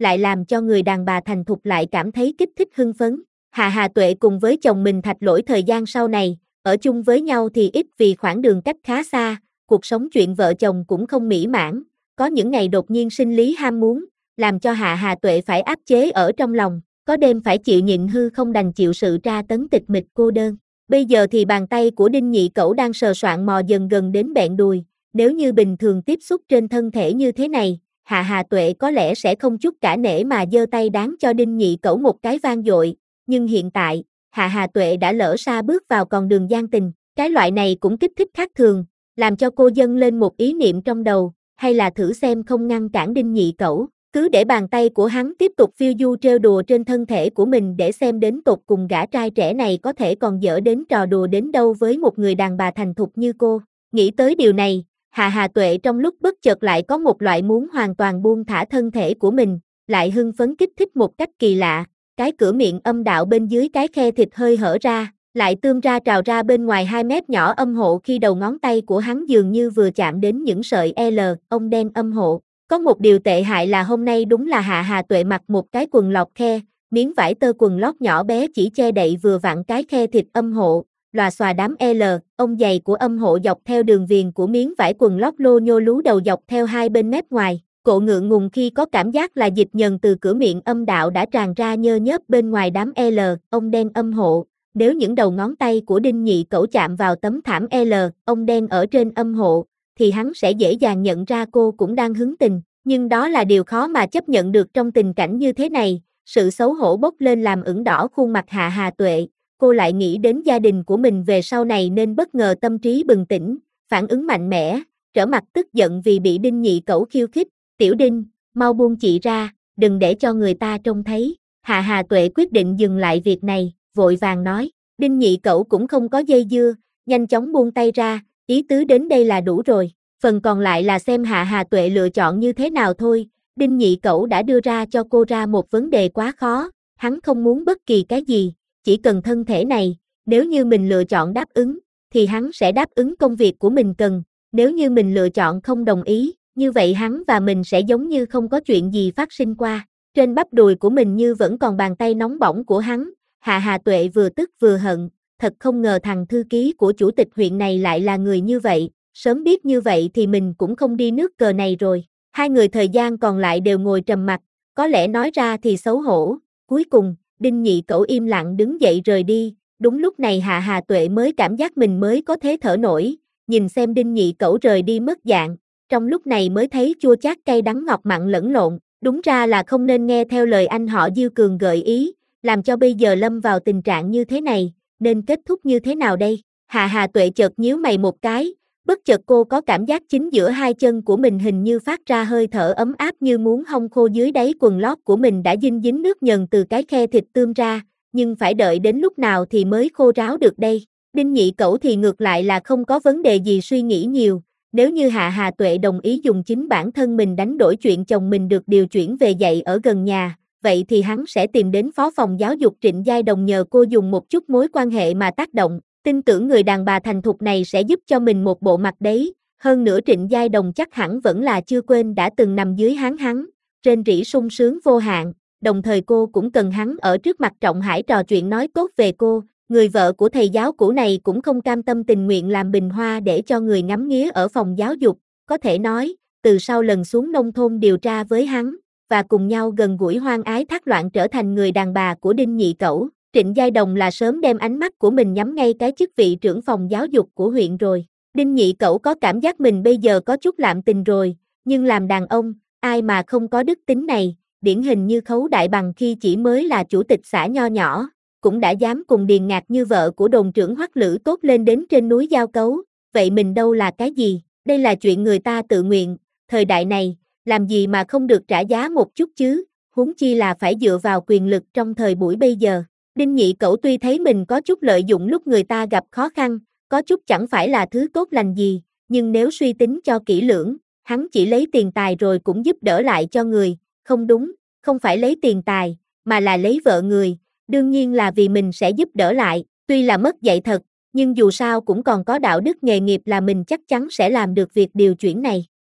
lại làm cho người đàn bà thành thục lại cảm thấy kích thích hưng phấn. Hạ Hà Tuệ cùng với chồng mình Thạch Lỗi thời gian sau này, ở chung với nhau thì ít vì khoảng đường cách khá xa, cuộc sống chuyện vợ chồng cũng không mỹ mãn, có những ngày đột nhiên sinh lý ham muốn, làm cho Hạ Hà Tuệ phải áp chế ở trong lòng, có đêm phải chịu nhịn hư không đành chịu sự tra tấn tịch mịch cô đơn. Bây giờ thì bàn tay của Đinh Nhị Cẩu đang sờ soạng mò dần gần đến bẹn đùi, nếu như bình thường tiếp xúc trên thân thể như thế này, Hạ Hà Tuệ có lẽ sẽ không chút cả nể mà giơ tay đán cho Đinh Nhị Cẩu một cái vang dội, nhưng hiện tại, Hạ Hà Tuệ đã lỡ sa bước vào con đường gian tình, cái loại này cũng kích thích khác thường, làm cho cô dâng lên một ý niệm trong đầu, hay là thử xem không ngăn cản Đinh Nhị Cẩu, cứ để bàn tay của hắn tiếp tục phiêu du trêu đùa trên thân thể của mình để xem đến tột cùng gã trai trẻ này có thể còn dở đến trò đùa đến đâu với một người đàn bà thành thục như cô. Nghĩ tới điều này, Hạ Hà Tuệ trong lúc bất chợt lại có một loại muốn hoàn toàn buông thả thân thể của mình, lại hưng phấn kích thích một cách kỳ lạ, cái cửa miệng âm đạo bên dưới cái khe thịt hơi hở ra, lại tươm ra trào ra bên ngoài 2 mét nhỏ âm hộ khi đầu ngón tay của hắn dường như vừa chạm đến những sợi L, ông đen âm hộ. Có một điều tệ hại là hôm nay đúng là Hạ Hà Tuệ mặc một cái quần lọt khe, miếng vải tơ quần lót nhỏ bé chỉ che đậy vừa vặn cái khe thịt âm hộ, lòa xòa đám L, ông dày của âm hộ dọc theo đường viền của miếng vải quần lót lô nhô lú đầu dọc theo hai bên mép ngoài. Cộ ngượng ngùng khi có cảm giác là dịch nhờn từ cửa miệng âm đạo đã tràn ra nhơ nhớp bên ngoài đám L, ông đen âm hộ. Nếu những đầu ngón tay của Đinh Nhị Cẩu chạm vào tấm thảm L, ông đen ở trên âm hộ, thì hắn sẽ dễ dàng nhận ra cô cũng đang hứng tình. Nhưng đó là điều khó mà chấp nhận được trong tình cảnh như thế này, sự xấu hổ bốc lên làm ửng đỏ khuôn mặt Hạ Hà Tuệ. Cô lại nghĩ đến gia đình của mình về sau này nên bất ngờ tâm trí bừng tỉnh, phản ứng mạnh mẽ, trở mặt tức giận vì bị Đinh Nhị Cẩu khiêu khích. Tiểu Đinh, mau buông chị ra, đừng để cho người ta trông thấy. Hạ Hà Tuệ quyết định dừng lại việc này, vội vàng nói. Đinh Nhị Cẩu cũng không có dây dưa, nhanh chóng buông tay ra, ý tứ đến đây là đủ rồi. Phần còn lại là xem Hạ Hà Tuệ lựa chọn như thế nào thôi. Đinh Nhị Cẩu đã đưa ra cho cô ra một vấn đề quá khó, hắn không muốn bất kỳ cái gì, chỉ cần thân thể này, nếu như mình lựa chọn đáp ứng, thì hắn sẽ đáp ứng công việc của mình cần, nếu như mình lựa chọn không đồng ý, như vậy hắn và mình sẽ giống như không có chuyện gì phát sinh qua. Trên bắp đùi của mình như vẫn còn bàn tay nóng bỏng của hắn, Hạ Hà Tuệ vừa tức vừa hận, thật không ngờ thằng thư ký của chủ tịch huyện này lại là người như vậy, sớm biết như vậy thì mình cũng không đi nước cờ này rồi. Hai người thời gian còn lại đều ngồi trầm mặc, có lẽ nói ra thì xấu hổ. Cuối cùng, Đinh Nhị Cẩu im lặng đứng dậy rời đi, đúng lúc này Hạ Hà Tuệ mới cảm giác mình mới có thế thở nổi, nhìn xem Đinh Nhị Cẩu rời đi mất dạng, trong lúc này mới thấy chua chát cay đắng ngọt mặn lẫn lộn, đúng ra là không nên nghe theo lời anh họ Diêu Cường gợi ý, làm cho bây giờ lâm vào tình trạng như thế này, nên kết thúc như thế nào đây? Hạ Hà Tuệ chợt nhíu mày một cái, bất chợt cô có cảm giác chính giữa hai chân của mình hình như phát ra hơi thở ấm áp như muốn hong khô dưới đáy quần lót của mình đã dinh dính nước nhờn từ cái khe thịt tươm ra, nhưng phải đợi đến lúc nào thì mới khô ráo được đây? Đinh Nhị Cẩu thì ngược lại là không có vấn đề gì suy nghĩ nhiều, nếu như Hạ Hà Tuệ đồng ý dùng chính bản thân mình đánh đổi chuyện chồng mình được điều chuyển về dạy ở gần nhà, vậy thì hắn sẽ tìm đến phó phòng giáo dục Trịnh Giai Đồng nhờ cô dùng một chút mối quan hệ mà tác động, tin tưởng người đàn bà thành thục này sẽ giúp cho mình một bộ mặt đấy, hơn nữa Trịnh Giai Đồng chắc hẳn vẫn là chưa quên đã từng nằm dưới hắn, rên rỉ sung sướng vô hạn, đồng thời cô cũng cần hắn ở trước mặt Trọng Hải trò chuyện nói tốt về cô. Người vợ của thầy giáo cũ này cũng không cam tâm tình nguyện làm bình hoa để cho người ngắm nghía ở phòng giáo dục, có thể nói, từ sau lần xuống nông thôn điều tra với hắn, và cùng nhau gần gũi hoang ái thác loạn trở thành người đàn bà của Đinh Nhị Cẩu, Trịnh Giai Đồng là sớm đem ánh mắt của mình nhắm ngay cái chức vị trưởng phòng giáo dục của huyện rồi. Đinh Nhị Cẩu có cảm giác mình bây giờ có chút lạm tình rồi, nhưng làm đàn ông, ai mà không có đức tính này, điển hình như Khấu Đại Bằng khi chỉ mới là chủ tịch xã nho nhỏ, cũng đã dám cùng Điền Ngạc như vợ của đồn trưởng Hoắc Lữ tốt lên đến trên núi giao cấu, vậy mình đâu là cái gì, đây là chuyện người ta tự nguyện, thời đại này, làm gì mà không được trả giá một chút chứ, huống chi là phải dựa vào quyền lực trong thời buổi bây giờ. Đinh Nhị Cẩu tuy thấy mình có chút lợi dụng lúc người ta gặp khó khăn, có chút chẳng phải là thứ tốt lành gì, nhưng nếu suy tính cho kỹ lưỡng, hắn chỉ lấy tiền tài rồi cũng giúp đỡ lại cho người, không đúng, không phải lấy tiền tài, mà là lấy vợ người. Đương nhiên là vì mình sẽ giúp đỡ lại, tuy là mất dạy thật, nhưng dù sao cũng còn có đạo đức nghề nghiệp là mình chắc chắn sẽ làm được việc điều chuyển này.